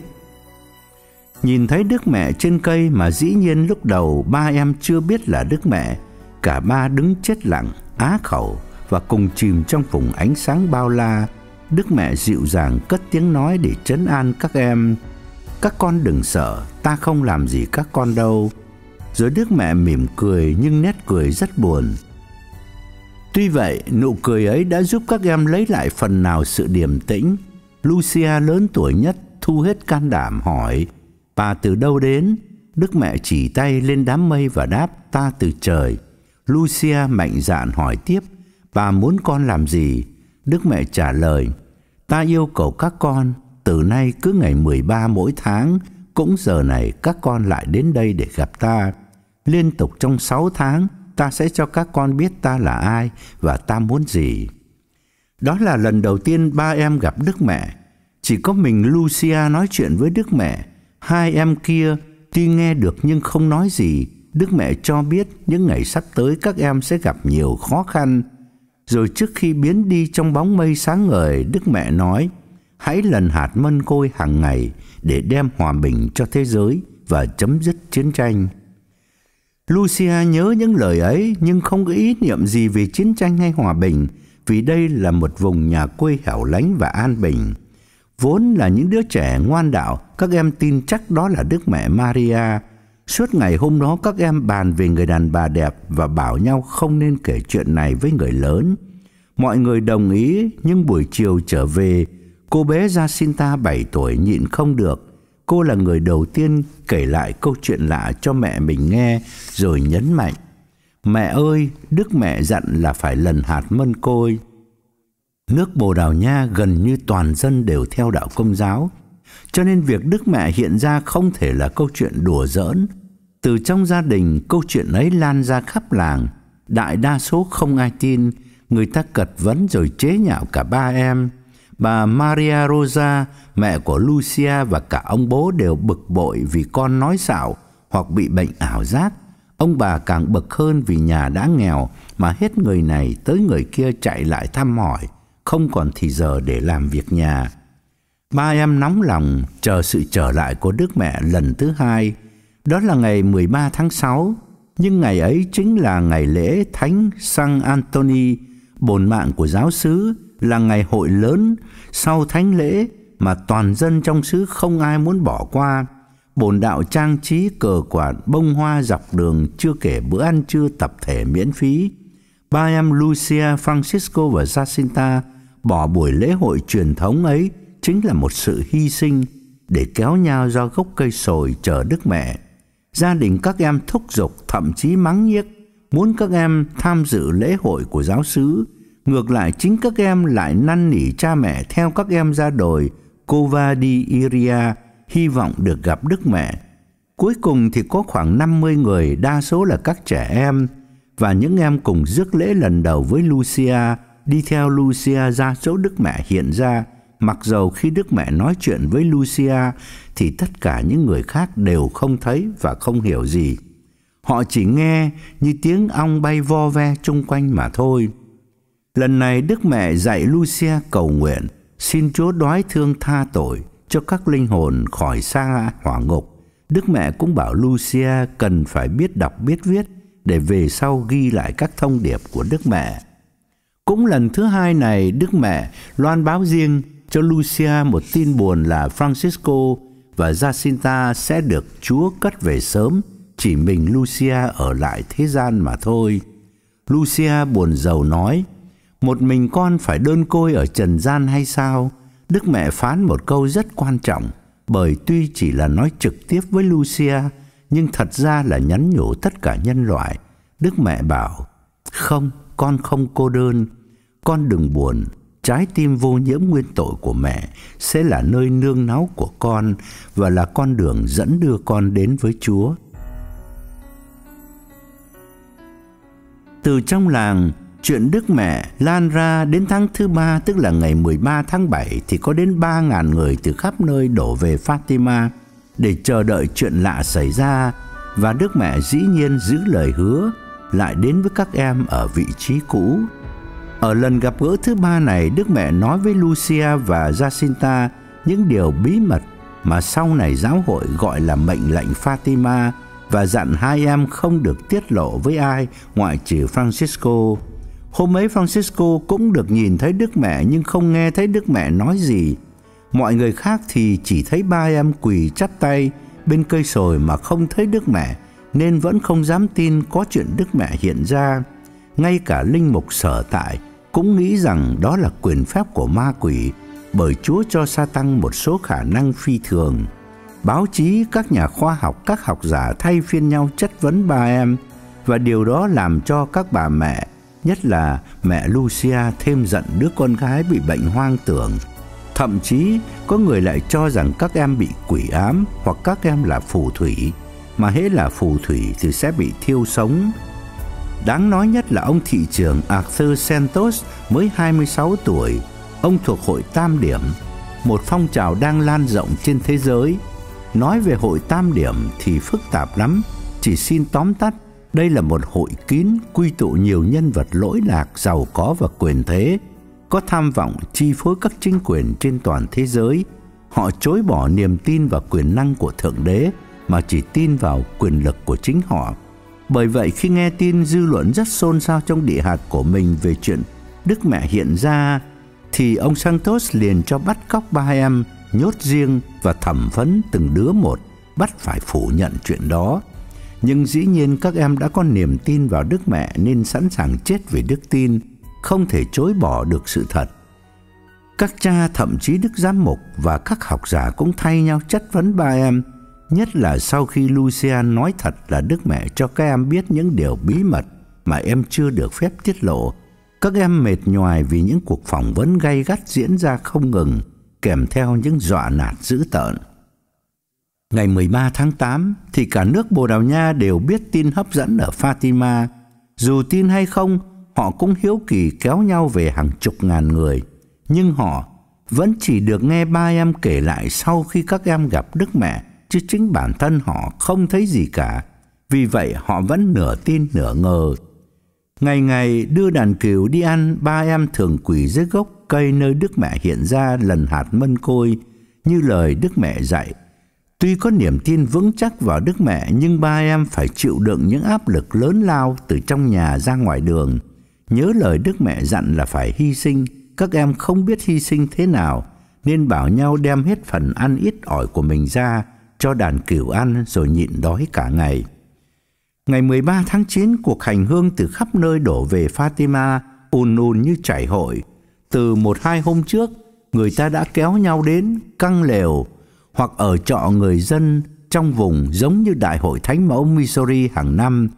nhìn thấy Đức Mẹ trên cây mà dĩ nhiên lúc đầu ba em chưa biết là Đức Mẹ. Cả ba đứng chết lặng, á khẩu và cùng chìm trong vùng ánh sáng bao la. Đức Mẹ dịu dàng cất tiếng nói để trấn an các em: các con đừng sợ, ta không làm gì các con đâu. Rồi Đức Mẹ mỉm cười, nhưng nét cười rất buồn. Tuy vậy, nụ cười ấy đã giúp các em lấy lại phần nào sự điềm tĩnh. Lucia lớn tuổi nhất thu hết can đảm hỏi: bà từ đâu đến? Đức Mẹ chỉ tay lên đám mây và đáp: ta từ trời. Lucia mạnh dạn hỏi tiếp: bà muốn con làm gì? Đức Mẹ trả lời: ta yêu cầu các con từ nay cứ ngày mười ba mỗi tháng, cũng giờ này các con lại đến đây để gặp ta. Liên tục trong sáu tháng, ta sẽ cho các con biết ta là ai và ta muốn gì. Đó là lần đầu tiên ba em gặp Đức Mẹ. Chỉ có mình Lucia nói chuyện với Đức Mẹ. Hai em kia tuy nghe được nhưng không nói gì. Đức Mẹ cho biết những ngày sắp tới các em sẽ gặp nhiều khó khăn. Rồi trước khi biến đi trong bóng mây sáng ngời, Đức Mẹ nói: hãy lần hạt mân côi hàng ngày để đem hòa bình cho thế giới và chấm dứt chiến tranh. Lucia nhớ những lời ấy nhưng không có ý niệm gì về chiến tranh hay hòa bình, vì đây là một vùng nhà quê hẻo lánh và an bình. Vốn là những đứa trẻ ngoan đạo, các em tin chắc đó là Đức Mẹ Maria. Suốt ngày hôm đó các em bàn về người đàn bà đẹp và bảo nhau không nên kể chuyện này với người lớn. Mọi người đồng ý, nhưng buổi chiều trở về, cô bé Jacinta bảy tuổi nhịn không được. Cô là người đầu tiên kể lại câu chuyện lạ cho mẹ mình nghe, rồi nhấn mạnh: mẹ ơi, Đức Mẹ dặn là phải lần hạt mân côi. Nước Bồ Đào Nha gần như toàn dân đều theo đạo Công giáo, cho nên việc Đức Mẹ hiện ra không thể là câu chuyện đùa giỡn. Từ trong gia đình, câu chuyện ấy lan ra khắp làng. Đại đa số không ai tin, người ta cật vấn rồi chế nhạo cả ba em. Bà Maria Rosa, mẹ của Lucia, và cả ông bố đều bực bội vì con nói xạo hoặc bị bệnh ảo giác. Ông bà càng bực hơn vì nhà đã nghèo mà hết người này tới người kia chạy lại thăm hỏi, không còn thì giờ để làm việc nhà. Ba em nóng lòng chờ sự trở lại của Đức Mẹ lần thứ hai. Đó là ngày mười ba tháng sáu, nhưng ngày ấy chính là ngày lễ Thánh San Antony, bổn mạng của giáo xứ, là ngày hội lớn sau thánh lễ mà toàn dân trong xứ không ai muốn bỏ qua. Bổn đạo trang trí cờ quạt, bông hoa dọc đường, chưa kể bữa ăn trưa tập thể miễn phí. Ba em Lucia, Francisco và Jacinta bỏ buổi lễ hội truyền thống ấy chính là một sự hy sinh để kéo nhau ra gốc cây sồi chờ Đức Mẹ. Gia đình các em thúc giục, thậm chí mắng nhiếc. muốn các em tham dự lễ hội của giáo xứ. Ngược lại, chính các em lại năn nỉ cha mẹ theo các em ra đồi Cova di Iria, hy vọng được gặp Đức Mẹ. Cuối cùng thì có khoảng năm mươi người, đa số là các trẻ em, và những em cùng rước lễ lần đầu với Lucia, đi theo Lucia ra chỗ Đức Mẹ hiện ra. Mặc dầu khi Đức Mẹ nói chuyện với Lucia thì tất cả những người khác đều không thấy và không hiểu gì. Họ chỉ nghe như tiếng ong bay vo ve chung quanh mà thôi. Lần này Đức Mẹ dạy Lucia cầu nguyện, xin Chúa đoái thương tha tội cho các linh hồn khỏi xa hỏa ngục. Đức Mẹ cũng bảo Lucia cần phải biết đọc biết viết để về sau ghi lại các thông điệp của Đức Mẹ. Cũng lần thứ hai này, Đức Mẹ loan báo riêng cho Lucia một tin buồn là Francisco và Jacinta sẽ được Chúa cất về sớm, chỉ mình Lucia ở lại thế gian mà thôi. Lucia buồn rầu nói, một mình con phải đơn côi ở trần gian hay sao? Đức Mẹ phán một câu rất quan trọng, bởi tuy chỉ là nói trực tiếp với Lucia, nhưng thật ra là nhắn nhủ tất cả nhân loại. Đức Mẹ bảo, không, con không cô đơn, con đừng buồn, trái tim vô nhiễm nguyên tội của mẹ sẽ là nơi nương náu của con và là con đường dẫn đưa con đến với Chúa. Từ trong làng, chuyện Đức Mẹ lan ra đến tháng thứ ba, tức là ngày mười ba tháng bảy, thì có đến ba ngàn người từ khắp nơi đổ về Fatima để chờ đợi chuyện lạ xảy ra, và Đức Mẹ dĩ nhiên giữ lời hứa lại đến với các em ở vị trí cũ. Ở lần gặp gỡ thứ ba này, Đức Mẹ nói với Lucia và Jacinta những điều bí mật mà sau này giáo hội gọi là mệnh lệnh Fatima, và dặn hai em không được tiết lộ với ai ngoại trừ Francisco. Hôm ấy Francisco cũng được nhìn thấy Đức Mẹ nhưng không nghe thấy Đức Mẹ nói gì. Mọi người khác thì chỉ thấy ba em quỳ chắp tay bên cây sồi mà không thấy Đức Mẹ, nên vẫn không dám tin có chuyện Đức Mẹ hiện ra. Ngay cả linh mục sở tại cũng nghĩ rằng đó là quyền phép của ma quỷ, bởi Chúa cho Sa-tăng một số khả năng phi thường. Báo chí, các nhà khoa học, các học giả thay phiên nhau chất vấn ba em, và điều đó làm cho các bà mẹ, nhất là mẹ Lucia, thêm giận đứa con gái bị bệnh hoang tưởng. Thậm chí có người lại cho rằng các em bị quỷ ám hoặc các em là phù thủy, mà hễ là phù thủy thì sẽ bị thiêu sống. Đáng nói nhất là ông thị trưởng Arthur Santos mới hai mươi sáu tuổi. Ông thuộc hội Tam Điểm, một phong trào đang lan rộng trên thế giới. Nói về hội Tam Điểm thì phức tạp lắm, chỉ xin tóm tắt, đây là một hội kín quy tụ nhiều nhân vật lỗi lạc, giàu có và quyền thế, có tham vọng chi phối các chính quyền trên toàn thế giới. Họ chối bỏ niềm tin vào quyền năng của Thượng Đế mà chỉ tin vào quyền lực của chính họ. Bởi vậy khi nghe tin dư luận rất xôn xao trong địa hạt của mình về chuyện Đức Mẹ hiện ra, thì ông Santos liền cho bắt cóc ba em, nhốt riêng và thẩm vấn từng đứa một, bắt phải phủ nhận chuyện đó. Nhưng dĩ nhiên các em đã có niềm tin vào Đức Mẹ nên sẵn sàng chết vì đức tin, không thể chối bỏ được sự thật. Các cha, thậm chí Đức Giám mục và các học giả cũng thay nhau chất vấn ba em, nhất là sau khi Lucia nói thật là Đức Mẹ cho các em biết những điều bí mật mà em chưa được phép tiết lộ. Các em mệt nhoài vì những cuộc phỏng vấn gay gắt diễn ra không ngừng, kèm theo những dọa nạt dữ tợn. Ngày mười ba tháng tám thì cả nước Bồ Đào Nha đều biết tin hấp dẫn ở Fatima. Dù tin hay không, họ cũng hiếu kỳ kéo nhau về hàng chục ngàn người. Nhưng họ vẫn chỉ được nghe ba em kể lại sau khi các em gặp Đức Mẹ, chứ chính bản thân họ không thấy gì cả. Vì vậy họ vẫn nửa tin nửa ngờ. Ngày ngày đưa đàn cừu đi ăn, ba em thường quỳ dưới gốc cây nơi Đức Mẹ hiện ra lần hạt mân côi như lời Đức Mẹ dạy. Tuy có niềm tin vững chắc vào Đức Mẹ, nhưng ba em phải chịu đựng những áp lực lớn lao từ trong nhà ra ngoài đường. Nhớ lời Đức Mẹ dặn là phải hy sinh, các em không biết hy sinh thế nào, nên bảo nhau đem hết phần ăn ít ỏi của mình ra cho đàn cừu ăn rồi nhịn đói cả ngày. Ngày mười ba tháng chín, cuộc hành hương từ khắp nơi đổ về Fatima ùn ùn như chảy hội. Từ một hai hôm trước, người ta đã kéo nhau đến căng lều hoặc ở trọ người dân trong vùng, giống như Đại hội Thánh Mẫu Missouri hàng năm.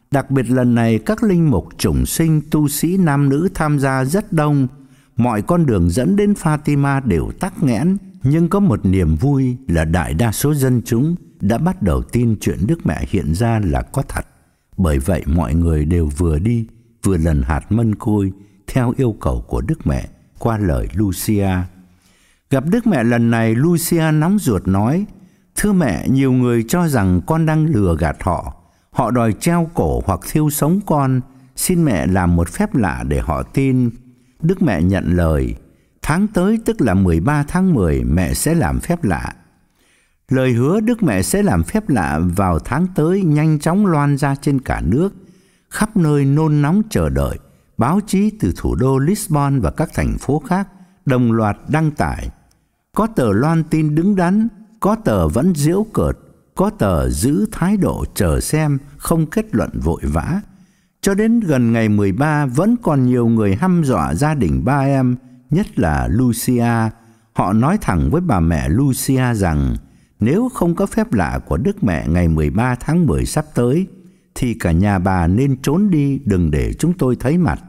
Đặc biệt lần này các linh mục, chủng sinh, tu sĩ nam nữ tham gia rất đông. Mọi con đường dẫn đến Fatima đều tắc nghẽn, nhưng có một niềm vui là đại đa số dân chúng đã bắt đầu tin chuyện Đức Mẹ hiện ra là có thật. Bởi vậy mọi người đều vừa đi vừa lần hạt mân côi theo yêu cầu của Đức Mẹ qua lời Lucia. Gặp Đức Mẹ lần này, Lucia nóng ruột nói: "Thưa mẹ, nhiều người cho rằng con đang lừa gạt họ. Họ đòi treo cổ hoặc thiêu sống con. Xin mẹ làm một phép lạ để họ tin." Đức Mẹ nhận lời: "Tháng tới, tức là mười ba tháng mười, mẹ sẽ làm phép lạ." Lời hứa Đức Mẹ sẽ làm phép lạ vào tháng tới nhanh chóng loan ra trên cả nước. Khắp nơi nôn nóng chờ đợi. Báo chí từ thủ đô Lisbon và các thành phố khác đồng loạt đăng tải. Có tờ loan tin đứng đắn, có tờ vẫn giễu cợt, có tờ giữ thái độ chờ xem, không kết luận vội vã. Cho đến gần ngày mười ba vẫn còn nhiều người hăm dọa gia đình ba em, nhất là Lucia. Họ nói thẳng với bà mẹ Lucia rằng nếu không có phép lạ của Đức Mẹ ngày mười ba tháng mười sắp tới thì cả nhà bà nên trốn đi, đừng để chúng tôi thấy mặt.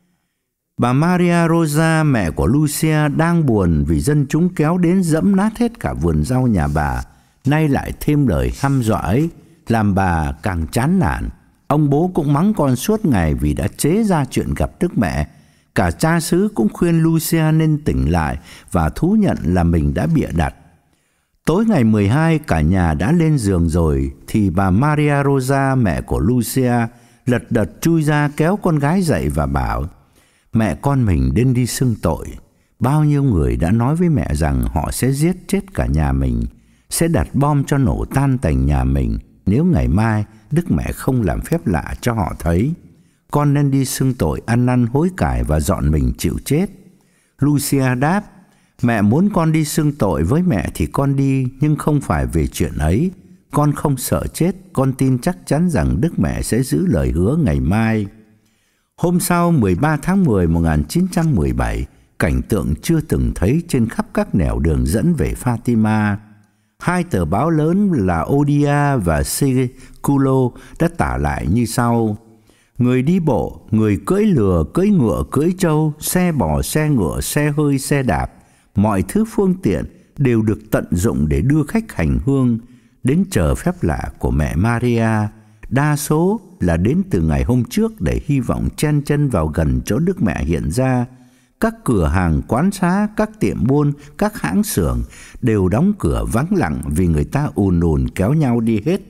Bà Maria Rosa, mẹ của Lucia, đang buồn vì dân chúng kéo đến dẫm nát hết cả vườn rau nhà bà. Nay lại thêm lời hăm dọa ấy, làm bà càng chán nản. Ông bố cũng mắng con suốt ngày vì đã chế ra chuyện gặp Đức Mẹ. Cả cha xứ cũng khuyên Lucia nên tỉnh lại và thú nhận là mình đã bịa đặt. Tối ngày mười hai, cả nhà đã lên giường rồi thì bà Maria Rosa, mẹ của Lucia, lật đật chui ra kéo con gái dậy và bảo: "Mẹ con mình đến đi xưng tội. Bao nhiêu người đã nói với mẹ rằng họ sẽ giết chết cả nhà mình, sẽ đặt bom cho nổ tan tành nhà mình nếu ngày mai Đức Mẹ không làm phép lạ cho họ thấy. Con nên đi xưng tội, ăn năn hối cải và dọn mình chịu chết." Lucia đáp: "Mẹ muốn con đi xưng tội với mẹ thì con đi, nhưng không phải về chuyện ấy. Con không sợ chết, con tin chắc chắn rằng Đức Mẹ sẽ giữ lời hứa ngày mai." Hôm sau, mười ba tháng mười một nghìn chín trăm mười bảy, cảnh tượng chưa từng thấy trên khắp các nẻo đường dẫn về Fatima. Hai tờ báo lớn là Odia và Seculo đã tả lại như sau: người đi bộ, người cưỡi lừa, cưỡi ngựa, cưỡi trâu, xe bò, xe ngựa, xe hơi, xe đạp, mọi thứ phương tiện đều được tận dụng để đưa khách hành hương đến chờ phép lạ của mẹ Maria. Đa số là đến từ ngày hôm trước để hy vọng chen chân vào gần chỗ Đức Mẹ hiện ra. Các cửa hàng, quán xá, các tiệm buôn, các hãng xưởng đều đóng cửa vắng lặng vì người ta ùn ùn kéo nhau đi hết.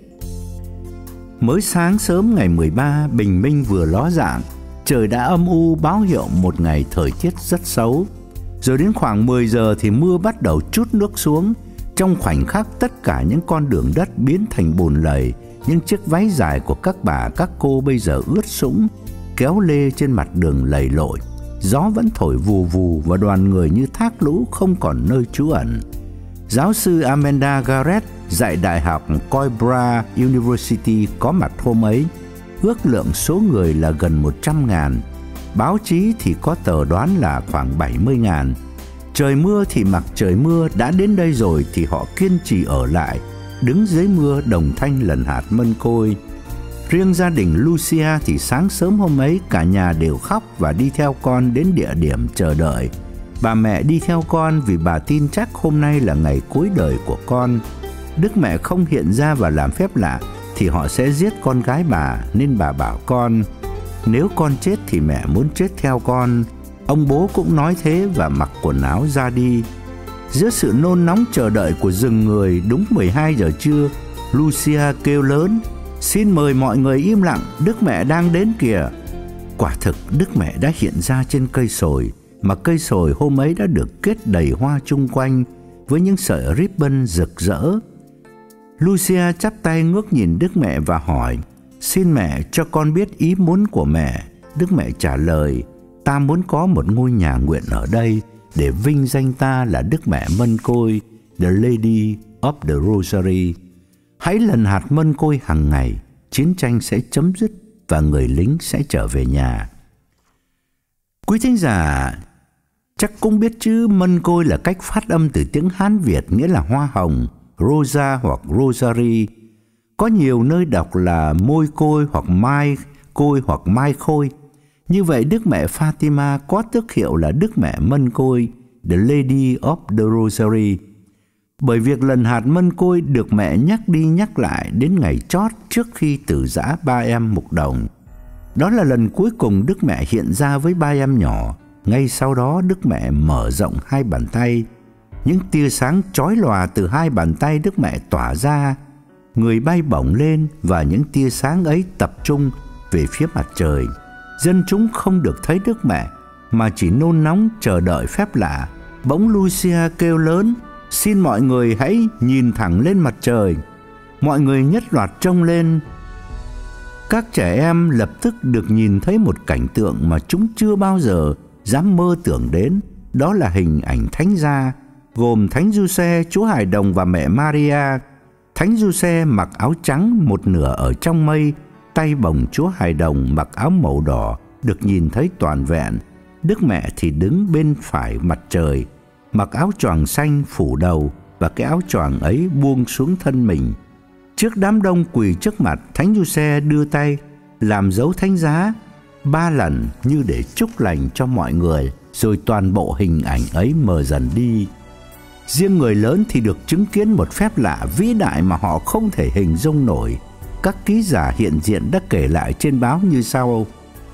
Mới sáng sớm ngày mười ba, bình minh vừa ló dạng, trời đã âm u báo hiệu một ngày thời tiết rất xấu. Rồi đến khoảng mười giờ thì mưa bắt đầu trút nước xuống. Trong khoảnh khắc, tất cả những con đường đất biến thành bùn lầy. Những chiếc váy dài của các bà, các cô bây giờ ướt sũng, kéo lê trên mặt đường lầy lội. Gió vẫn thổi vù vù và đoàn người như thác lũ không còn nơi trú ẩn. Giáo sư Amanda Garrett dạy Đại học Coimbra University có mặt hôm ấy. Ước lượng số người là gần một trăm ngàn. Báo chí thì có tờ đoán là khoảng bảy mươi ngàn. Trời mưa thì mặc trời mưa, đã đến đây rồi thì họ kiên trì ở lại, đứng dưới mưa đồng thanh lần hạt mân côi. Riêng gia đình Lucia thì sáng sớm hôm ấy cả nhà đều khóc và đi theo con đến địa điểm chờ đợi. Bà mẹ đi theo con vì bà tin chắc hôm nay là ngày cuối đời của con. Đức Mẹ không hiện ra và làm phép lạ thì họ sẽ giết con gái bà, nên bà bảo con: nếu con chết thì mẹ muốn chết theo con. Ông bố cũng nói thế và mặc quần áo ra đi. Giữa sự nôn nóng chờ đợi của rừng người, đúng mười hai giờ trưa, Lucia kêu lớn: xin mời mọi người im lặng, Đức Mẹ đang đến kìa. Quả thực Đức Mẹ đã hiện ra trên cây sồi, mà cây sồi hôm ấy đã được kết đầy hoa chung quanh với những sợi ribbon rực rỡ. Lucia chắp tay ngước nhìn Đức Mẹ và hỏi: xin mẹ cho con biết ý muốn của mẹ. Đức Mẹ trả lời: ta muốn có một ngôi nhà nguyện ở đây để vinh danh ta là Đức Mẹ Mân Côi, The Lady of the Rosary. Hãy lần hạt mân côi hàng ngày, chiến tranh sẽ chấm dứt và người lính sẽ trở về nhà. Quý thính giả chắc cũng biết chứ, mân côi là cách phát âm từ tiếng Hán Việt nghĩa là hoa hồng, rosa hoặc rosary. Có nhiều nơi đọc là môi côi hoặc mai côi hoặc mai khôi. Như vậy Đức Mẹ Fatima có tước hiệu là Đức Mẹ Mân Côi, The Lady of the Rosary, bởi việc lần hạt mân côi được mẹ nhắc đi nhắc lại đến ngày chót trước khi tử giã ba em mục đồng. Đó là lần cuối cùng Đức Mẹ hiện ra với ba em nhỏ. Ngay sau đó Đức Mẹ mở rộng hai bàn tay. Những tia sáng chói lòa từ hai bàn tay Đức Mẹ tỏa ra. Người bay bổng lên và những tia sáng ấy tập trung về phía mặt trời. Dân chúng không được thấy Đức Mẹ mà chỉ nôn nóng chờ đợi phép lạ. Bỗng Lucia kêu lớn: "Xin mọi người hãy nhìn thẳng lên mặt trời." Mọi người nhất loạt trông lên. Các trẻ em lập tức được nhìn thấy một cảnh tượng mà chúng chưa bao giờ dám mơ tưởng đến. Đó là hình ảnh Thánh Gia, gồm Thánh Giuse, Chúa Hài Đồng và mẹ Maria. Thánh Giuse mặc áo trắng một nửa ở trong mây, tay bồng Chúa Hài Đồng mặc áo màu đỏ được nhìn thấy toàn vẹn. Đức Mẹ thì đứng bên phải mặt trời, mặc áo choàng xanh phủ đầu, và cái áo choàng ấy buông xuống thân mình. Trước đám đông quỳ trước mặt, Thánh Giuse đưa tay làm dấu thánh giá ba lần như để chúc lành cho mọi người, rồi toàn bộ hình ảnh ấy mờ dần đi. Riêng người lớn thì được chứng kiến một phép lạ vĩ đại mà họ không thể hình dung nổi. Các ký giả hiện diện đã kể lại trên báo như sau: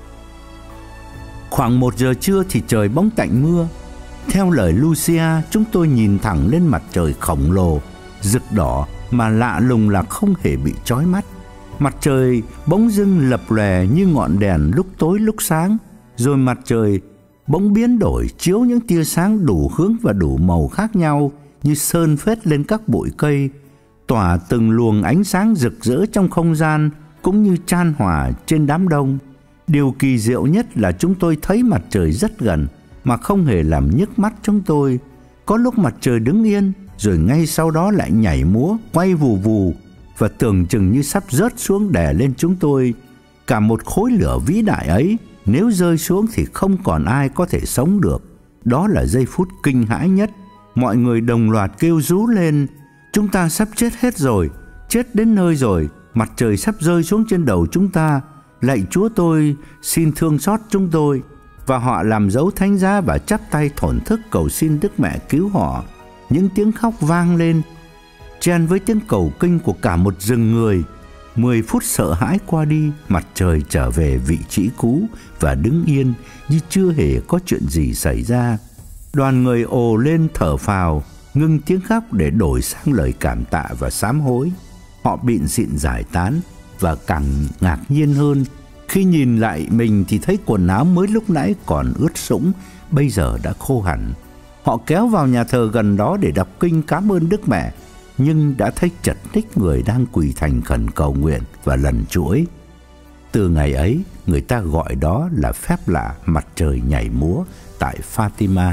khoảng một giờ trưa thì trời bỗng tạnh mưa. Theo lời Lucia, chúng tôi nhìn thẳng lên mặt trời khổng lồ, rực đỏ mà lạ lùng là không hề bị chói mắt. Mặt trời bỗng dưng lập lòe như ngọn đèn lúc tối lúc sáng, rồi mặt trời bỗng biến đổi, chiếu những tia sáng đủ hướng và đủ màu khác nhau như sơn phết lên các bụi cây, tỏa từng luồng ánh sáng rực rỡ trong không gian cũng như chan hòa trên đám đông. Điều kỳ diệu nhất là chúng tôi thấy mặt trời rất gần mà không hề làm nhức mắt chúng tôi. Có lúc mặt trời đứng yên, rồi ngay sau đó lại nhảy múa, quay vù vù và tưởng chừng như sắp rớt xuống đè lên chúng tôi. Cả một khối lửa vĩ đại ấy, nếu rơi xuống thì không còn ai có thể sống được. Đó là giây phút kinh hãi nhất. Mọi người đồng loạt kêu rú lên: "Chúng ta sắp chết hết rồi, chết đến nơi rồi, mặt trời sắp rơi xuống trên đầu chúng ta. Lạy Chúa tôi, xin thương xót chúng tôi." Và họ làm dấu thánh giá và chắp tay thổn thức cầu xin Đức Mẹ cứu họ. Những tiếng khóc vang lên, chen với tiếng cầu kinh của cả một rừng người. Mười phút sợ hãi qua đi, mặt trời trở về vị trí cũ và đứng yên như chưa hề có chuyện gì xảy ra. Đoàn người ồ lên thở phào, ngưng tiếng khóc để đổi sang lời cảm tạ và sám hối. Họ bịn xịn giải tán và càng ngạc nhiên hơn khi nhìn lại mình thì thấy quần áo mới lúc nãy còn ướt sũng bây giờ đã khô hẳn. Họ kéo vào nhà thờ gần đó để đọc kinh cảm ơn Đức Mẹ, nhưng đã thấy chật ních người đang quỳ thành khẩn cầu nguyện và lần chuỗi. Từ ngày ấy, người ta gọi đó là phép lạ mặt trời nhảy múa tại Fatima.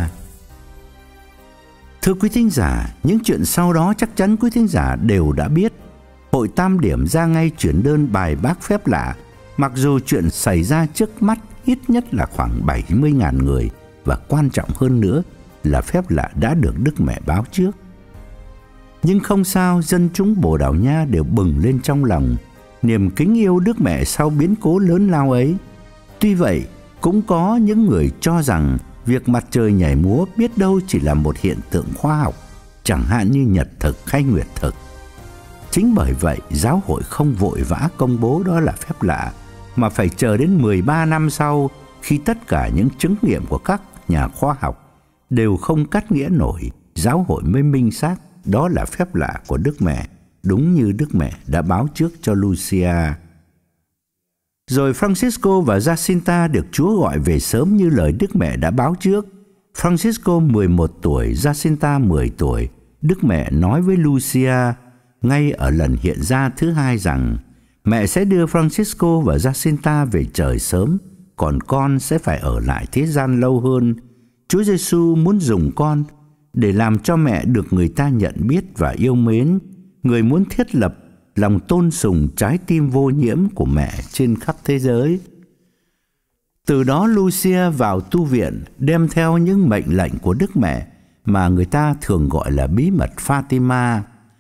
Thưa quý thính giả, những chuyện sau đó chắc chắn quý thính giả đều đã biết. Hội Tam Điểm ra ngay chuyển đơn bài bác phép lạ, mặc dù chuyện xảy ra trước mắt ít nhất là khoảng bảy mươi nghìn người, và quan trọng hơn nữa là phép lạ đã được Đức Mẹ báo trước. Nhưng không sao, dân chúng Bồ Đào Nha đều bừng lên trong lòng niềm kính yêu Đức Mẹ sau biến cố lớn lao ấy. Tuy vậy, cũng có những người cho rằng việc mặt trời nhảy múa biết đâu chỉ là một hiện tượng khoa học, chẳng hạn như nhật thực hay nguyệt thực. Chính bởi vậy, giáo hội không vội vã công bố đó là phép lạ, mà phải chờ đến mười ba năm sau, khi tất cả những chứng nghiệm của các nhà khoa học đều không cắt nghĩa nổi, giáo hội mới minh xác đó là phép lạ của Đức Mẹ, đúng như Đức Mẹ đã báo trước cho Lucia. Rồi Francisco và Jacinta được Chúa gọi về sớm như lời Đức Mẹ đã báo trước. Francisco mười một tuổi, Jacinta mười tuổi. Đức Mẹ nói với Lucia ngay ở lần hiện ra thứ hai rằng mẹ sẽ đưa Francisco và Jacinta về trời sớm, còn con sẽ phải ở lại thế gian lâu hơn. Chúa Giêsu muốn dùng con để làm cho mẹ được người ta nhận biết và yêu mến. Người muốn thiết lập lòng tôn sùng trái tim vô nhiễm của mẹ trên khắp thế giới. Từ đó Lucia vào tu viện, đem theo những mệnh lệnh của Đức Mẹ mà người ta thường gọi là bí mật Fatima.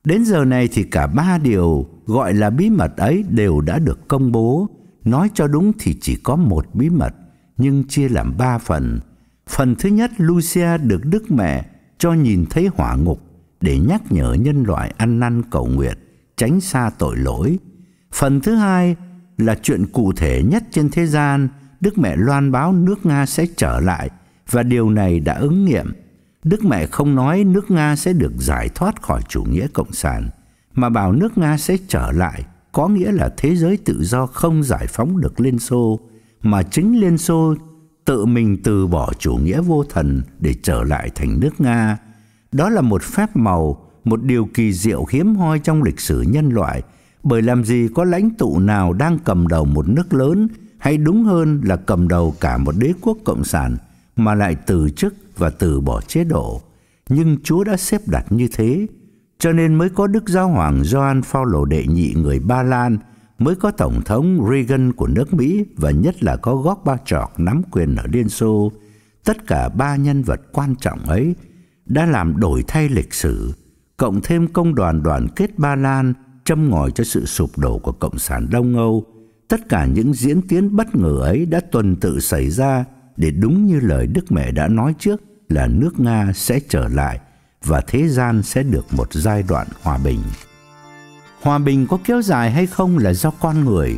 Đến giờ này thì cả ba điều gọi là bí mật ấy đều đã được công bố. Nói cho đúng thì chỉ có một bí mật, nhưng chia làm ba phần. Phần thứ nhất, Lucia được Đức Mẹ cho nhìn thấy hỏa ngục để nhắc nhở nhân loại ăn năn cầu nguyện, tránh xa tội lỗi. Phần thứ hai là chuyện cụ thể nhất trên thế gian. Đức Mẹ loan báo nước Nga sẽ trở lại, và điều này đã ứng nghiệm. Đức Mẹ không nói nước Nga sẽ được giải thoát khỏi chủ nghĩa cộng sản, mà bảo nước Nga sẽ trở lại, có nghĩa là thế giới tự do không giải phóng được Liên Xô, mà chính Liên Xô tự mình từ bỏ chủ nghĩa vô thần để trở lại thành nước Nga. Đó là một phép màu, một điều kỳ diệu hiếm hoi trong lịch sử nhân loại, bởi làm gì có lãnh tụ nào đang cầm đầu một nước lớn, hay đúng hơn là cầm đầu cả một đế quốc cộng sản, mà lại từ chức và từ bỏ chế độ. Nhưng Chúa đã xếp đặt như thế, cho nên mới có Đức Giáo hoàng Gioan Phaolô đệ nhị người Ba Lan, mới có Tổng thống Reagan của nước Mỹ, và nhất là có Gorbachev nắm quyền ở Liên Xô. Tất cả ba nhân vật quan trọng ấy đã làm đổi thay lịch sử, cộng thêm công đoàn đoàn kết Ba Lan châm ngòi cho sự sụp đổ của Cộng sản Đông Âu. Tất cả những diễn tiến bất ngờ ấy đã tuần tự xảy ra để đúng như lời Đức Mẹ đã nói trước là nước Nga sẽ trở lại và thế gian sẽ được một giai đoạn hòa bình. Hòa bình có kéo dài hay không là do con người.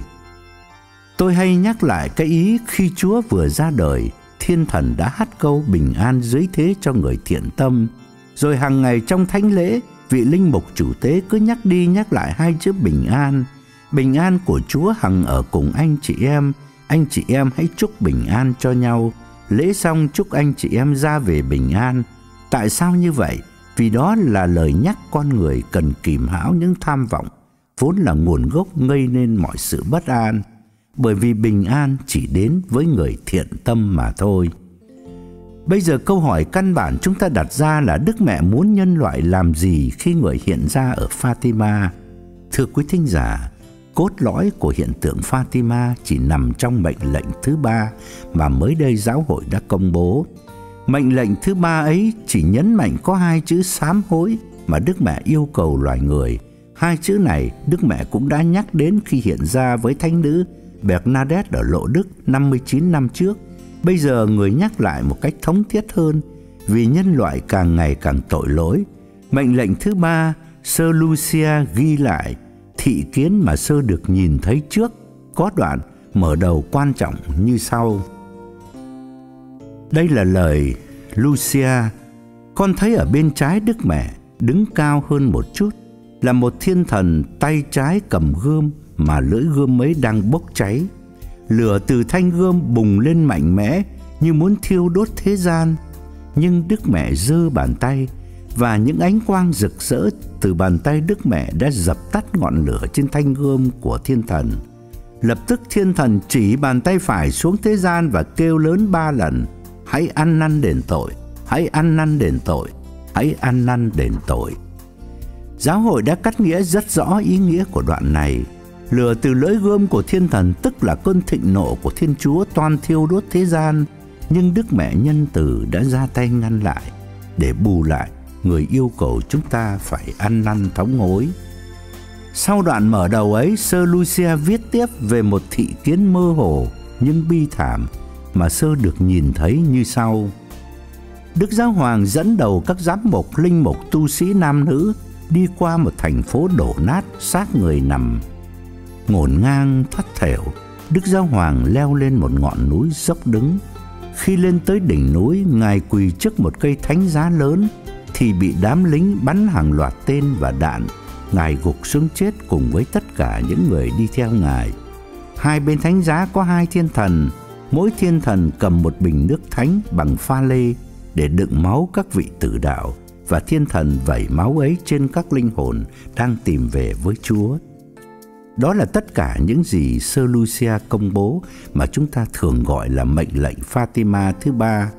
Tôi hay nhắc lại cái ý khi Chúa vừa ra đời, Thiên Thần đã hát câu bình an dưới thế cho người thiện tâm. Rồi hàng ngày trong thánh lễ, vị linh mục chủ tế cứ nhắc đi nhắc lại hai chữ bình an. Bình an của Chúa hằng ở cùng anh chị em. Anh chị em hãy chúc bình an cho nhau. Lễ xong chúc anh chị em ra về bình an. Tại sao như vậy? Vì đó là lời nhắc con người cần kìm hãm những tham vọng, vốn là nguồn gốc gây nên mọi sự bất an. Bởi vì bình an chỉ đến với người thiện tâm mà thôi. Bây giờ câu hỏi căn bản chúng ta đặt ra là Đức Mẹ muốn nhân loại làm gì khi người hiện ra ở Fatima? Thưa quý thính giả, cốt lõi của hiện tượng Fatima chỉ nằm trong mệnh lệnh thứ ba mà mới đây giáo hội đã công bố. Mệnh lệnh thứ ba ấy chỉ nhấn mạnh có hai chữ sám hối mà Đức Mẹ yêu cầu loài người. Hai chữ này Đức Mẹ cũng đã nhắc đến khi hiện ra với thánh nữ Bernadette ở Lộ Đức năm mươi chín năm trước. Bây giờ người nhắc lại một cách thống thiết hơn, vì nhân loại càng ngày càng tội lỗi. Mệnh lệnh thứ ba, Sơ Lucia ghi lại thị kiến mà Sơ được nhìn thấy trước, có đoạn mở đầu quan trọng như sau. Đây là lời Lucia: con thấy ở bên trái Đức Mẹ, đứng cao hơn một chút, là một thiên thần tay trái cầm gươm, mà lưỡi gươm ấy đang bốc cháy. Lửa từ thanh gươm bùng lên mạnh mẽ như muốn thiêu đốt thế gian. Nhưng Đức Mẹ giơ bàn tay, và những ánh quang rực rỡ từ bàn tay Đức Mẹ đã dập tắt ngọn lửa trên thanh gươm của thiên thần. Lập tức thiên thần chỉ bàn tay phải xuống thế gian và kêu lớn ba lần: hãy ăn năn đền tội, hãy ăn năn đền tội, hãy ăn năn đền tội. Giáo hội đã cắt nghĩa rất rõ ý nghĩa của đoạn này. Lửa từ lưỡi gươm của thiên thần tức là cơn thịnh nộ của Thiên Chúa toan thiêu đốt thế gian, nhưng Đức Mẹ nhân từ đã ra tay ngăn lại. Để bù lại, người yêu cầu chúng ta phải ăn năn thống hối. Sau đoạn mở đầu ấy, Sơ Lucia viết tiếp về một thị kiến mơ hồ nhưng bi thảm mà Sơ được nhìn thấy như sau. Đức Giáo hoàng dẫn đầu các giám mục, linh mục, tu sĩ nam nữ đi qua một thành phố đổ nát, xác người nằm ngổn ngang thoắt thểu. Đức Giáo hoàng leo lên một ngọn núi dốc đứng. Khi lên tới đỉnh núi, Ngài quỳ trước một cây thánh giá lớn thì bị đám lính bắn hàng loạt tên và đạn. Ngài gục xuống chết cùng với tất cả những người đi theo Ngài. Hai bên thánh giá có hai thiên thần, mỗi thiên thần cầm một bình nước thánh bằng pha lê để đựng máu các vị tử đạo, và thiên thần vẩy máu ấy trên các linh hồn đang tìm về với Chúa. Đó là tất cả những gì Sơ Lucia công bố mà chúng ta thường gọi là mệnh lệnh Fatima thứ ba.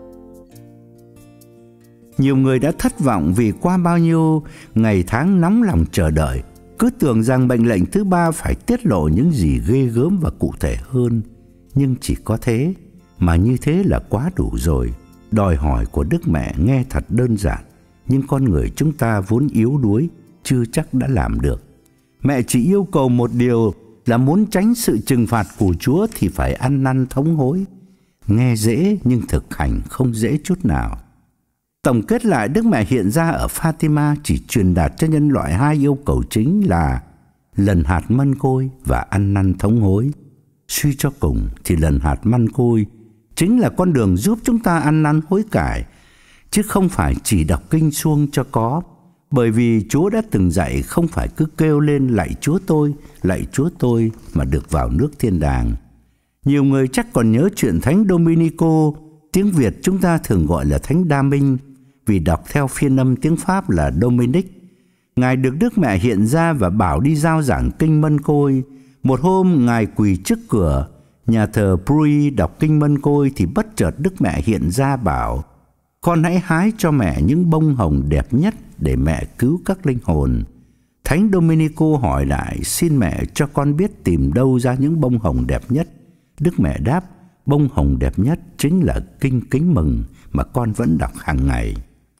Nhiều người đã thất vọng vì qua bao nhiêu ngày tháng nóng lòng chờ đợi, cứ tưởng rằng mệnh lệnh thứ ba phải tiết lộ những gì ghê gớm và cụ thể hơn. Nhưng chỉ có thế, mà như thế là quá đủ rồi. Đòi hỏi của Đức Mẹ nghe thật đơn giản, nhưng con người chúng ta vốn yếu đuối, chưa chắc đã làm được. Mẹ chỉ yêu cầu một điều là muốn tránh sự trừng phạt của Chúa thì phải ăn năn thống hối. Nghe dễ nhưng thực hành không dễ chút nào. Tổng kết lại, Đức Mẹ hiện ra ở Fatima chỉ truyền đạt cho nhân loại hai yêu cầu chính là lần hạt mân côi và ăn năn thống hối. Suy cho cùng thì lần hạt mân côi chính là con đường giúp chúng ta ăn năn hối cải, chứ không phải chỉ đọc kinh suông cho có. Bởi vì Chúa đã từng dạy không phải cứ kêu lên lạy Chúa tôi, lạy Chúa tôi mà được vào nước thiên đàng. Nhiều người chắc còn nhớ chuyện Thánh Domenico, tiếng Việt chúng ta thường gọi là Thánh Đa Minh, vì đọc theo phiên âm tiếng Pháp là Dominic. Ngài được Đức Mẹ hiện ra và bảo đi rao giảng kinh mân côi. Một hôm Ngài quỳ trước cửa nhà thờ Bruy đọc kinh mân côi thì bất chợt Đức Mẹ hiện ra bảo: con hãy hái cho mẹ những bông hồng đẹp nhất để mẹ cứu các linh hồn. Thánh Domenico hỏi lại: xin mẹ cho con biết tìm đâu ra những bông hồng đẹp nhất. Đức Mẹ đáp: bông hồng đẹp nhất chính là kinh Kính Mừng mà con vẫn đọc hàng ngày.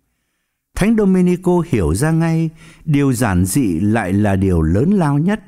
Thánh Domenico hiểu ra ngay điều giản dị lại là điều lớn lao nhất.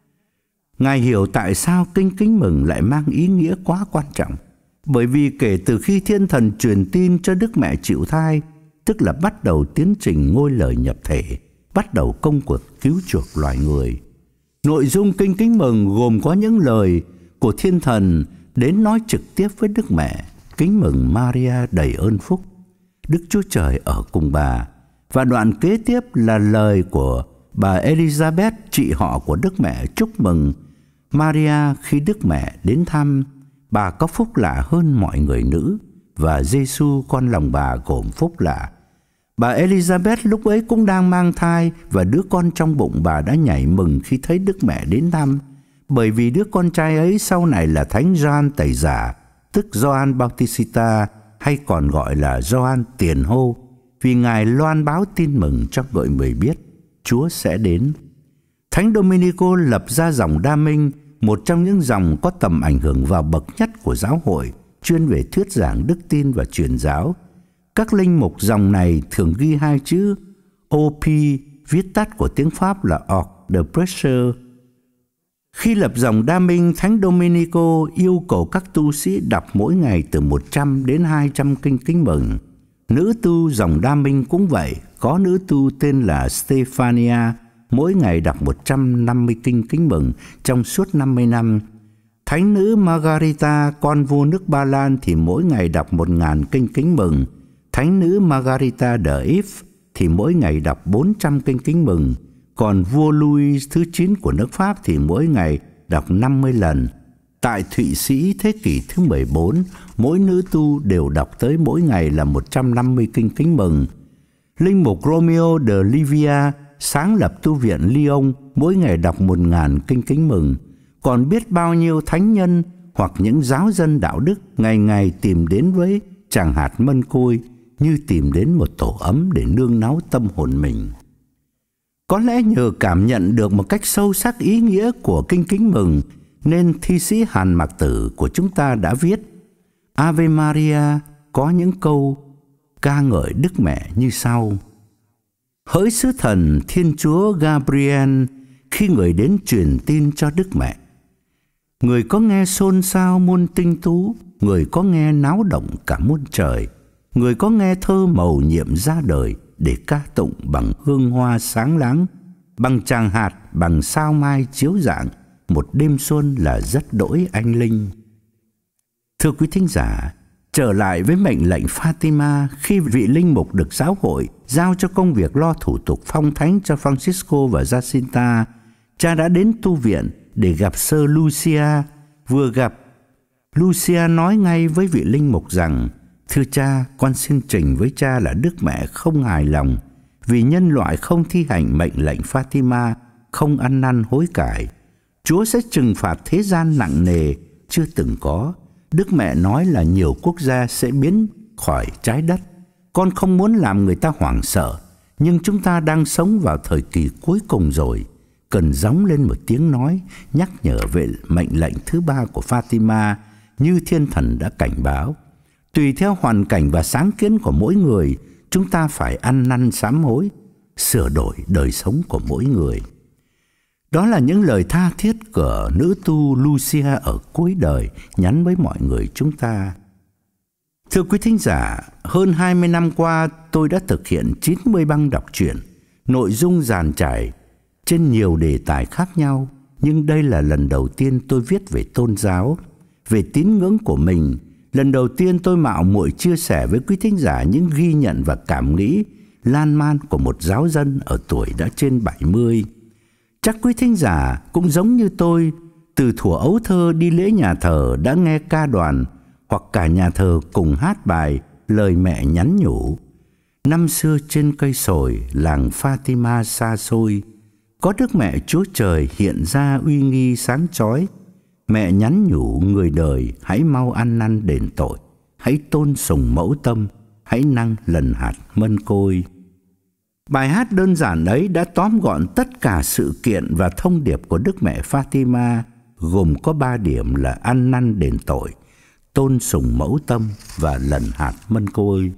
Ngài hiểu tại sao kinh Kính Mừng lại mang ý nghĩa quá quan trọng. Bởi vì kể từ khi Thiên Thần truyền tin cho Đức Mẹ chịu thai, tức là bắt đầu tiến trình ngôi lời nhập thể, bắt đầu công cuộc cứu chuộc loài người. Nội dung kinh Kính Mừng gồm có những lời của Thiên Thần đến nói trực tiếp với Đức Mẹ: kính mừng Maria đầy ơn phúc, Đức Chúa Trời ở cùng bà. Và đoạn kế tiếp là lời của bà Elizabeth, chị họ của Đức Mẹ, chúc mừng Maria khi Đức Mẹ đến thăm. Bà có phúc lạ hơn mọi người nữ, và Giêsu con lòng bà gồm phúc lạ. Bà Elizabeth lúc ấy cũng đang mang thai, và đứa con trong bụng bà đã nhảy mừng khi thấy Đức Mẹ đến thăm, bởi vì đứa con trai ấy sau này là Thánh Gioan Tẩy Giả, tức Gioan Bautista, hay còn gọi là Gioan Tiền Hô, vì Ngài loan báo tin mừng cho mọi người biết Chúa sẽ đến. Thánh Domenico lập ra dòng Đa Minh, một trong những dòng có tầm ảnh hưởng vào bậc nhất của giáo hội, chuyên về thuyết giảng đức tin và truyền giáo. Các linh mục dòng này thường ghi hai chữ O P, viết tắt của tiếng Pháp là Orgue de Prêcheur. Khi lập dòng Đa Minh, Thánh Domenico yêu cầu các tu sĩ đọc mỗi ngày từ một trăm đến hai trăm kinh Kính Mừng. Nữ tu dòng Đa Minh cũng vậy, có nữ tu tên là Stefania, mỗi ngày đọc một trăm năm mươi kinh Kính Mừng trong suốt năm mươi năm. Thánh nữ Margarita, con vua nước Ba Lan, thì mỗi ngày đọc một nghìn kinh Kính Mừng. Thánh nữ Margarita de If thì mỗi ngày đọc bốn trăm kinh Kính Mừng. Còn vua Louis thứ chín của nước Pháp thì mỗi ngày đọc năm mươi lần. Tại Thụy Sĩ thế kỷ thứ mười bốn, mỗi nữ tu đều đọc tới mỗi ngày là một trăm năm mươi kinh Kính Mừng. Linh mục Romeo de Livia sáng lập tu viện Lyon, mỗi ngày đọc một nghìn kinh Kính Mừng. Còn biết bao nhiêu thánh nhân hoặc những giáo dân đạo đức ngày ngày tìm đến với tràng hạt mân côi như tìm đến một tổ ấm để nương náu tâm hồn mình. Có lẽ nhờ cảm nhận được một cách sâu sắc ý nghĩa của kinh Kính Mừng, nên thi sĩ Hàn Mạc Tử của chúng ta đã viết Ave Maria có những câu ca ngợi Đức Mẹ như sau: hỡi sứ thần Thiên Chúa Gabriel, khi người đến truyền tin cho Đức Mẹ, người có nghe xôn xao muôn tinh tú, người có nghe náo động cả muôn trời, người có nghe thơ mầu nhiệm ra đời để ca tụng bằng hương hoa sáng láng, bằng tràng hạt, bằng sao mai chiếu rạng, một đêm xuân là rất đỗi anh linh. Thưa quý thính giả, trở lại với mệnh lệnh Fatima, khi vị linh mục được giáo hội giao cho công việc lo thủ tục phong thánh cho Francisco và Jacinta, cha đã đến tu viện để gặp sơ Lucia. Vừa gặp, Lucia nói ngay với vị linh mục rằng: thưa cha, con xin trình với cha là Đức Mẹ không hài lòng vì nhân loại không thi hành mệnh lệnh Fatima, không ăn năn hối cải. Chúa sẽ trừng phạt thế gian nặng nề chưa từng có. Đức Mẹ nói là nhiều quốc gia sẽ biến khỏi trái đất. Con không muốn làm người ta hoảng sợ, nhưng chúng ta đang sống vào thời kỳ cuối cùng rồi, cần gióng lên một tiếng nói nhắc nhở về mệnh lệnh thứ ba của Fatima như Thiên Thần đã cảnh báo. Tùy theo hoàn cảnh và sáng kiến của mỗi người, chúng ta phải ăn năn sám hối. sửa đổi đời sống của mỗi người. Đó là những lời tha thiết của nữ tu Lucia ở cuối đời nhắn với mọi người chúng ta. Thưa quý thính giả, hơn hai mươi năm qua tôi đã thực hiện chín mươi băng đọc truyện, nội dung dàn trải trên nhiều đề tài khác nhau, nhưng đây là lần đầu tiên tôi viết về tôn giáo, về tín ngưỡng của mình. Lần đầu tiên tôi mạo muội chia sẻ với quý thính giả những ghi nhận và cảm nghĩ lan man của một giáo dân ở tuổi đã trên bảy mươi. Chắc quý thính giả cũng giống như tôi, từ thuở ấu thơ đi lễ nhà thờ đã nghe ca đoàn hoặc cả nhà thờ cùng hát bài lời mẹ nhắn nhủ. Năm xưa trên cây sồi làng Fatima xa xôi, có Đức Mẹ Chúa Trời hiện ra uy nghi sáng chói. Mẹ nhắn nhủ người đời hãy mau ăn năn đền tội, hãy tôn sùng mẫu tâm, hãy năng lần hạt mân côi. Bài hát đơn giản ấy đã tóm gọn tất cả sự kiện và thông điệp của Đức Mẹ Fatima, gồm có ba điểm là ăn năn đền tội, tôn sùng mẫu tâm và lần hạt mân côi.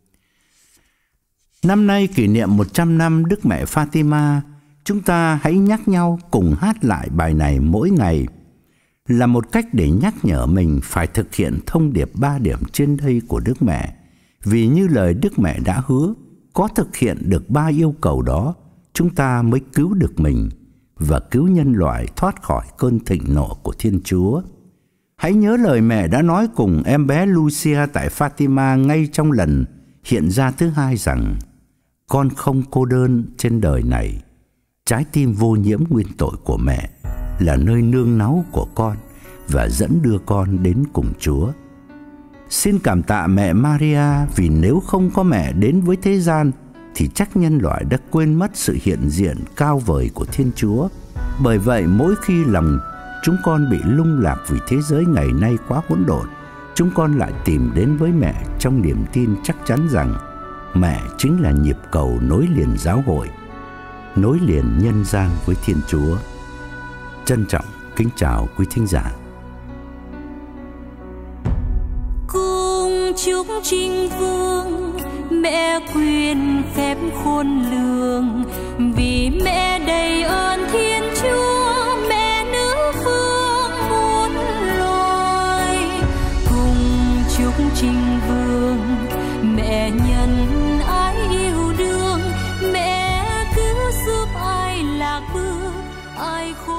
Năm nay kỷ niệm một trăm năm Đức Mẹ Fatima, chúng ta hãy nhắc nhau cùng hát lại bài này mỗi ngày, là một cách để nhắc nhở mình phải thực hiện thông điệp ba điểm trên đây của Đức Mẹ. Vì như lời Đức Mẹ đã hứa, có thực hiện được ba yêu cầu đó, chúng ta mới cứu được mình và cứu nhân loại thoát khỏi cơn thịnh nộ của Thiên Chúa. Hãy nhớ lời mẹ đã nói cùng em bé Lucia tại Fatima ngay trong lần hiện ra thứ hai rằng: con không cô đơn trên đời này. Trái tim vô nhiễm nguyên tội của mẹ là nơi nương náu của con và dẫn đưa con đến cùng Chúa. Xin cảm tạ mẹ Maria, vì nếu không có mẹ đến với thế gian thì chắc nhân loại đã quên mất sự hiện diện cao vời của Thiên Chúa. Bởi vậy mỗi khi lòng chúng con bị lung lạc vì thế giới ngày nay quá hỗn độn, chúng con lại tìm đến với mẹ trong niềm tin chắc chắn rằng mẹ chính là nhịp cầu nối liền giáo hội, nối liền nhân gian với Thiên Chúa. Trân trọng kính chào quý thính giả. Cung chúc Trinh Vương, mẹ quyền phép khôn lường, vì mẹ đầy ơn Thiên Chúa, mẹ nữ vương muôn loài. Cùng chúc Trinh Vương, mẹ nhân ái yêu đương, mẹ cứu giúp ai lạc bước, ai khổ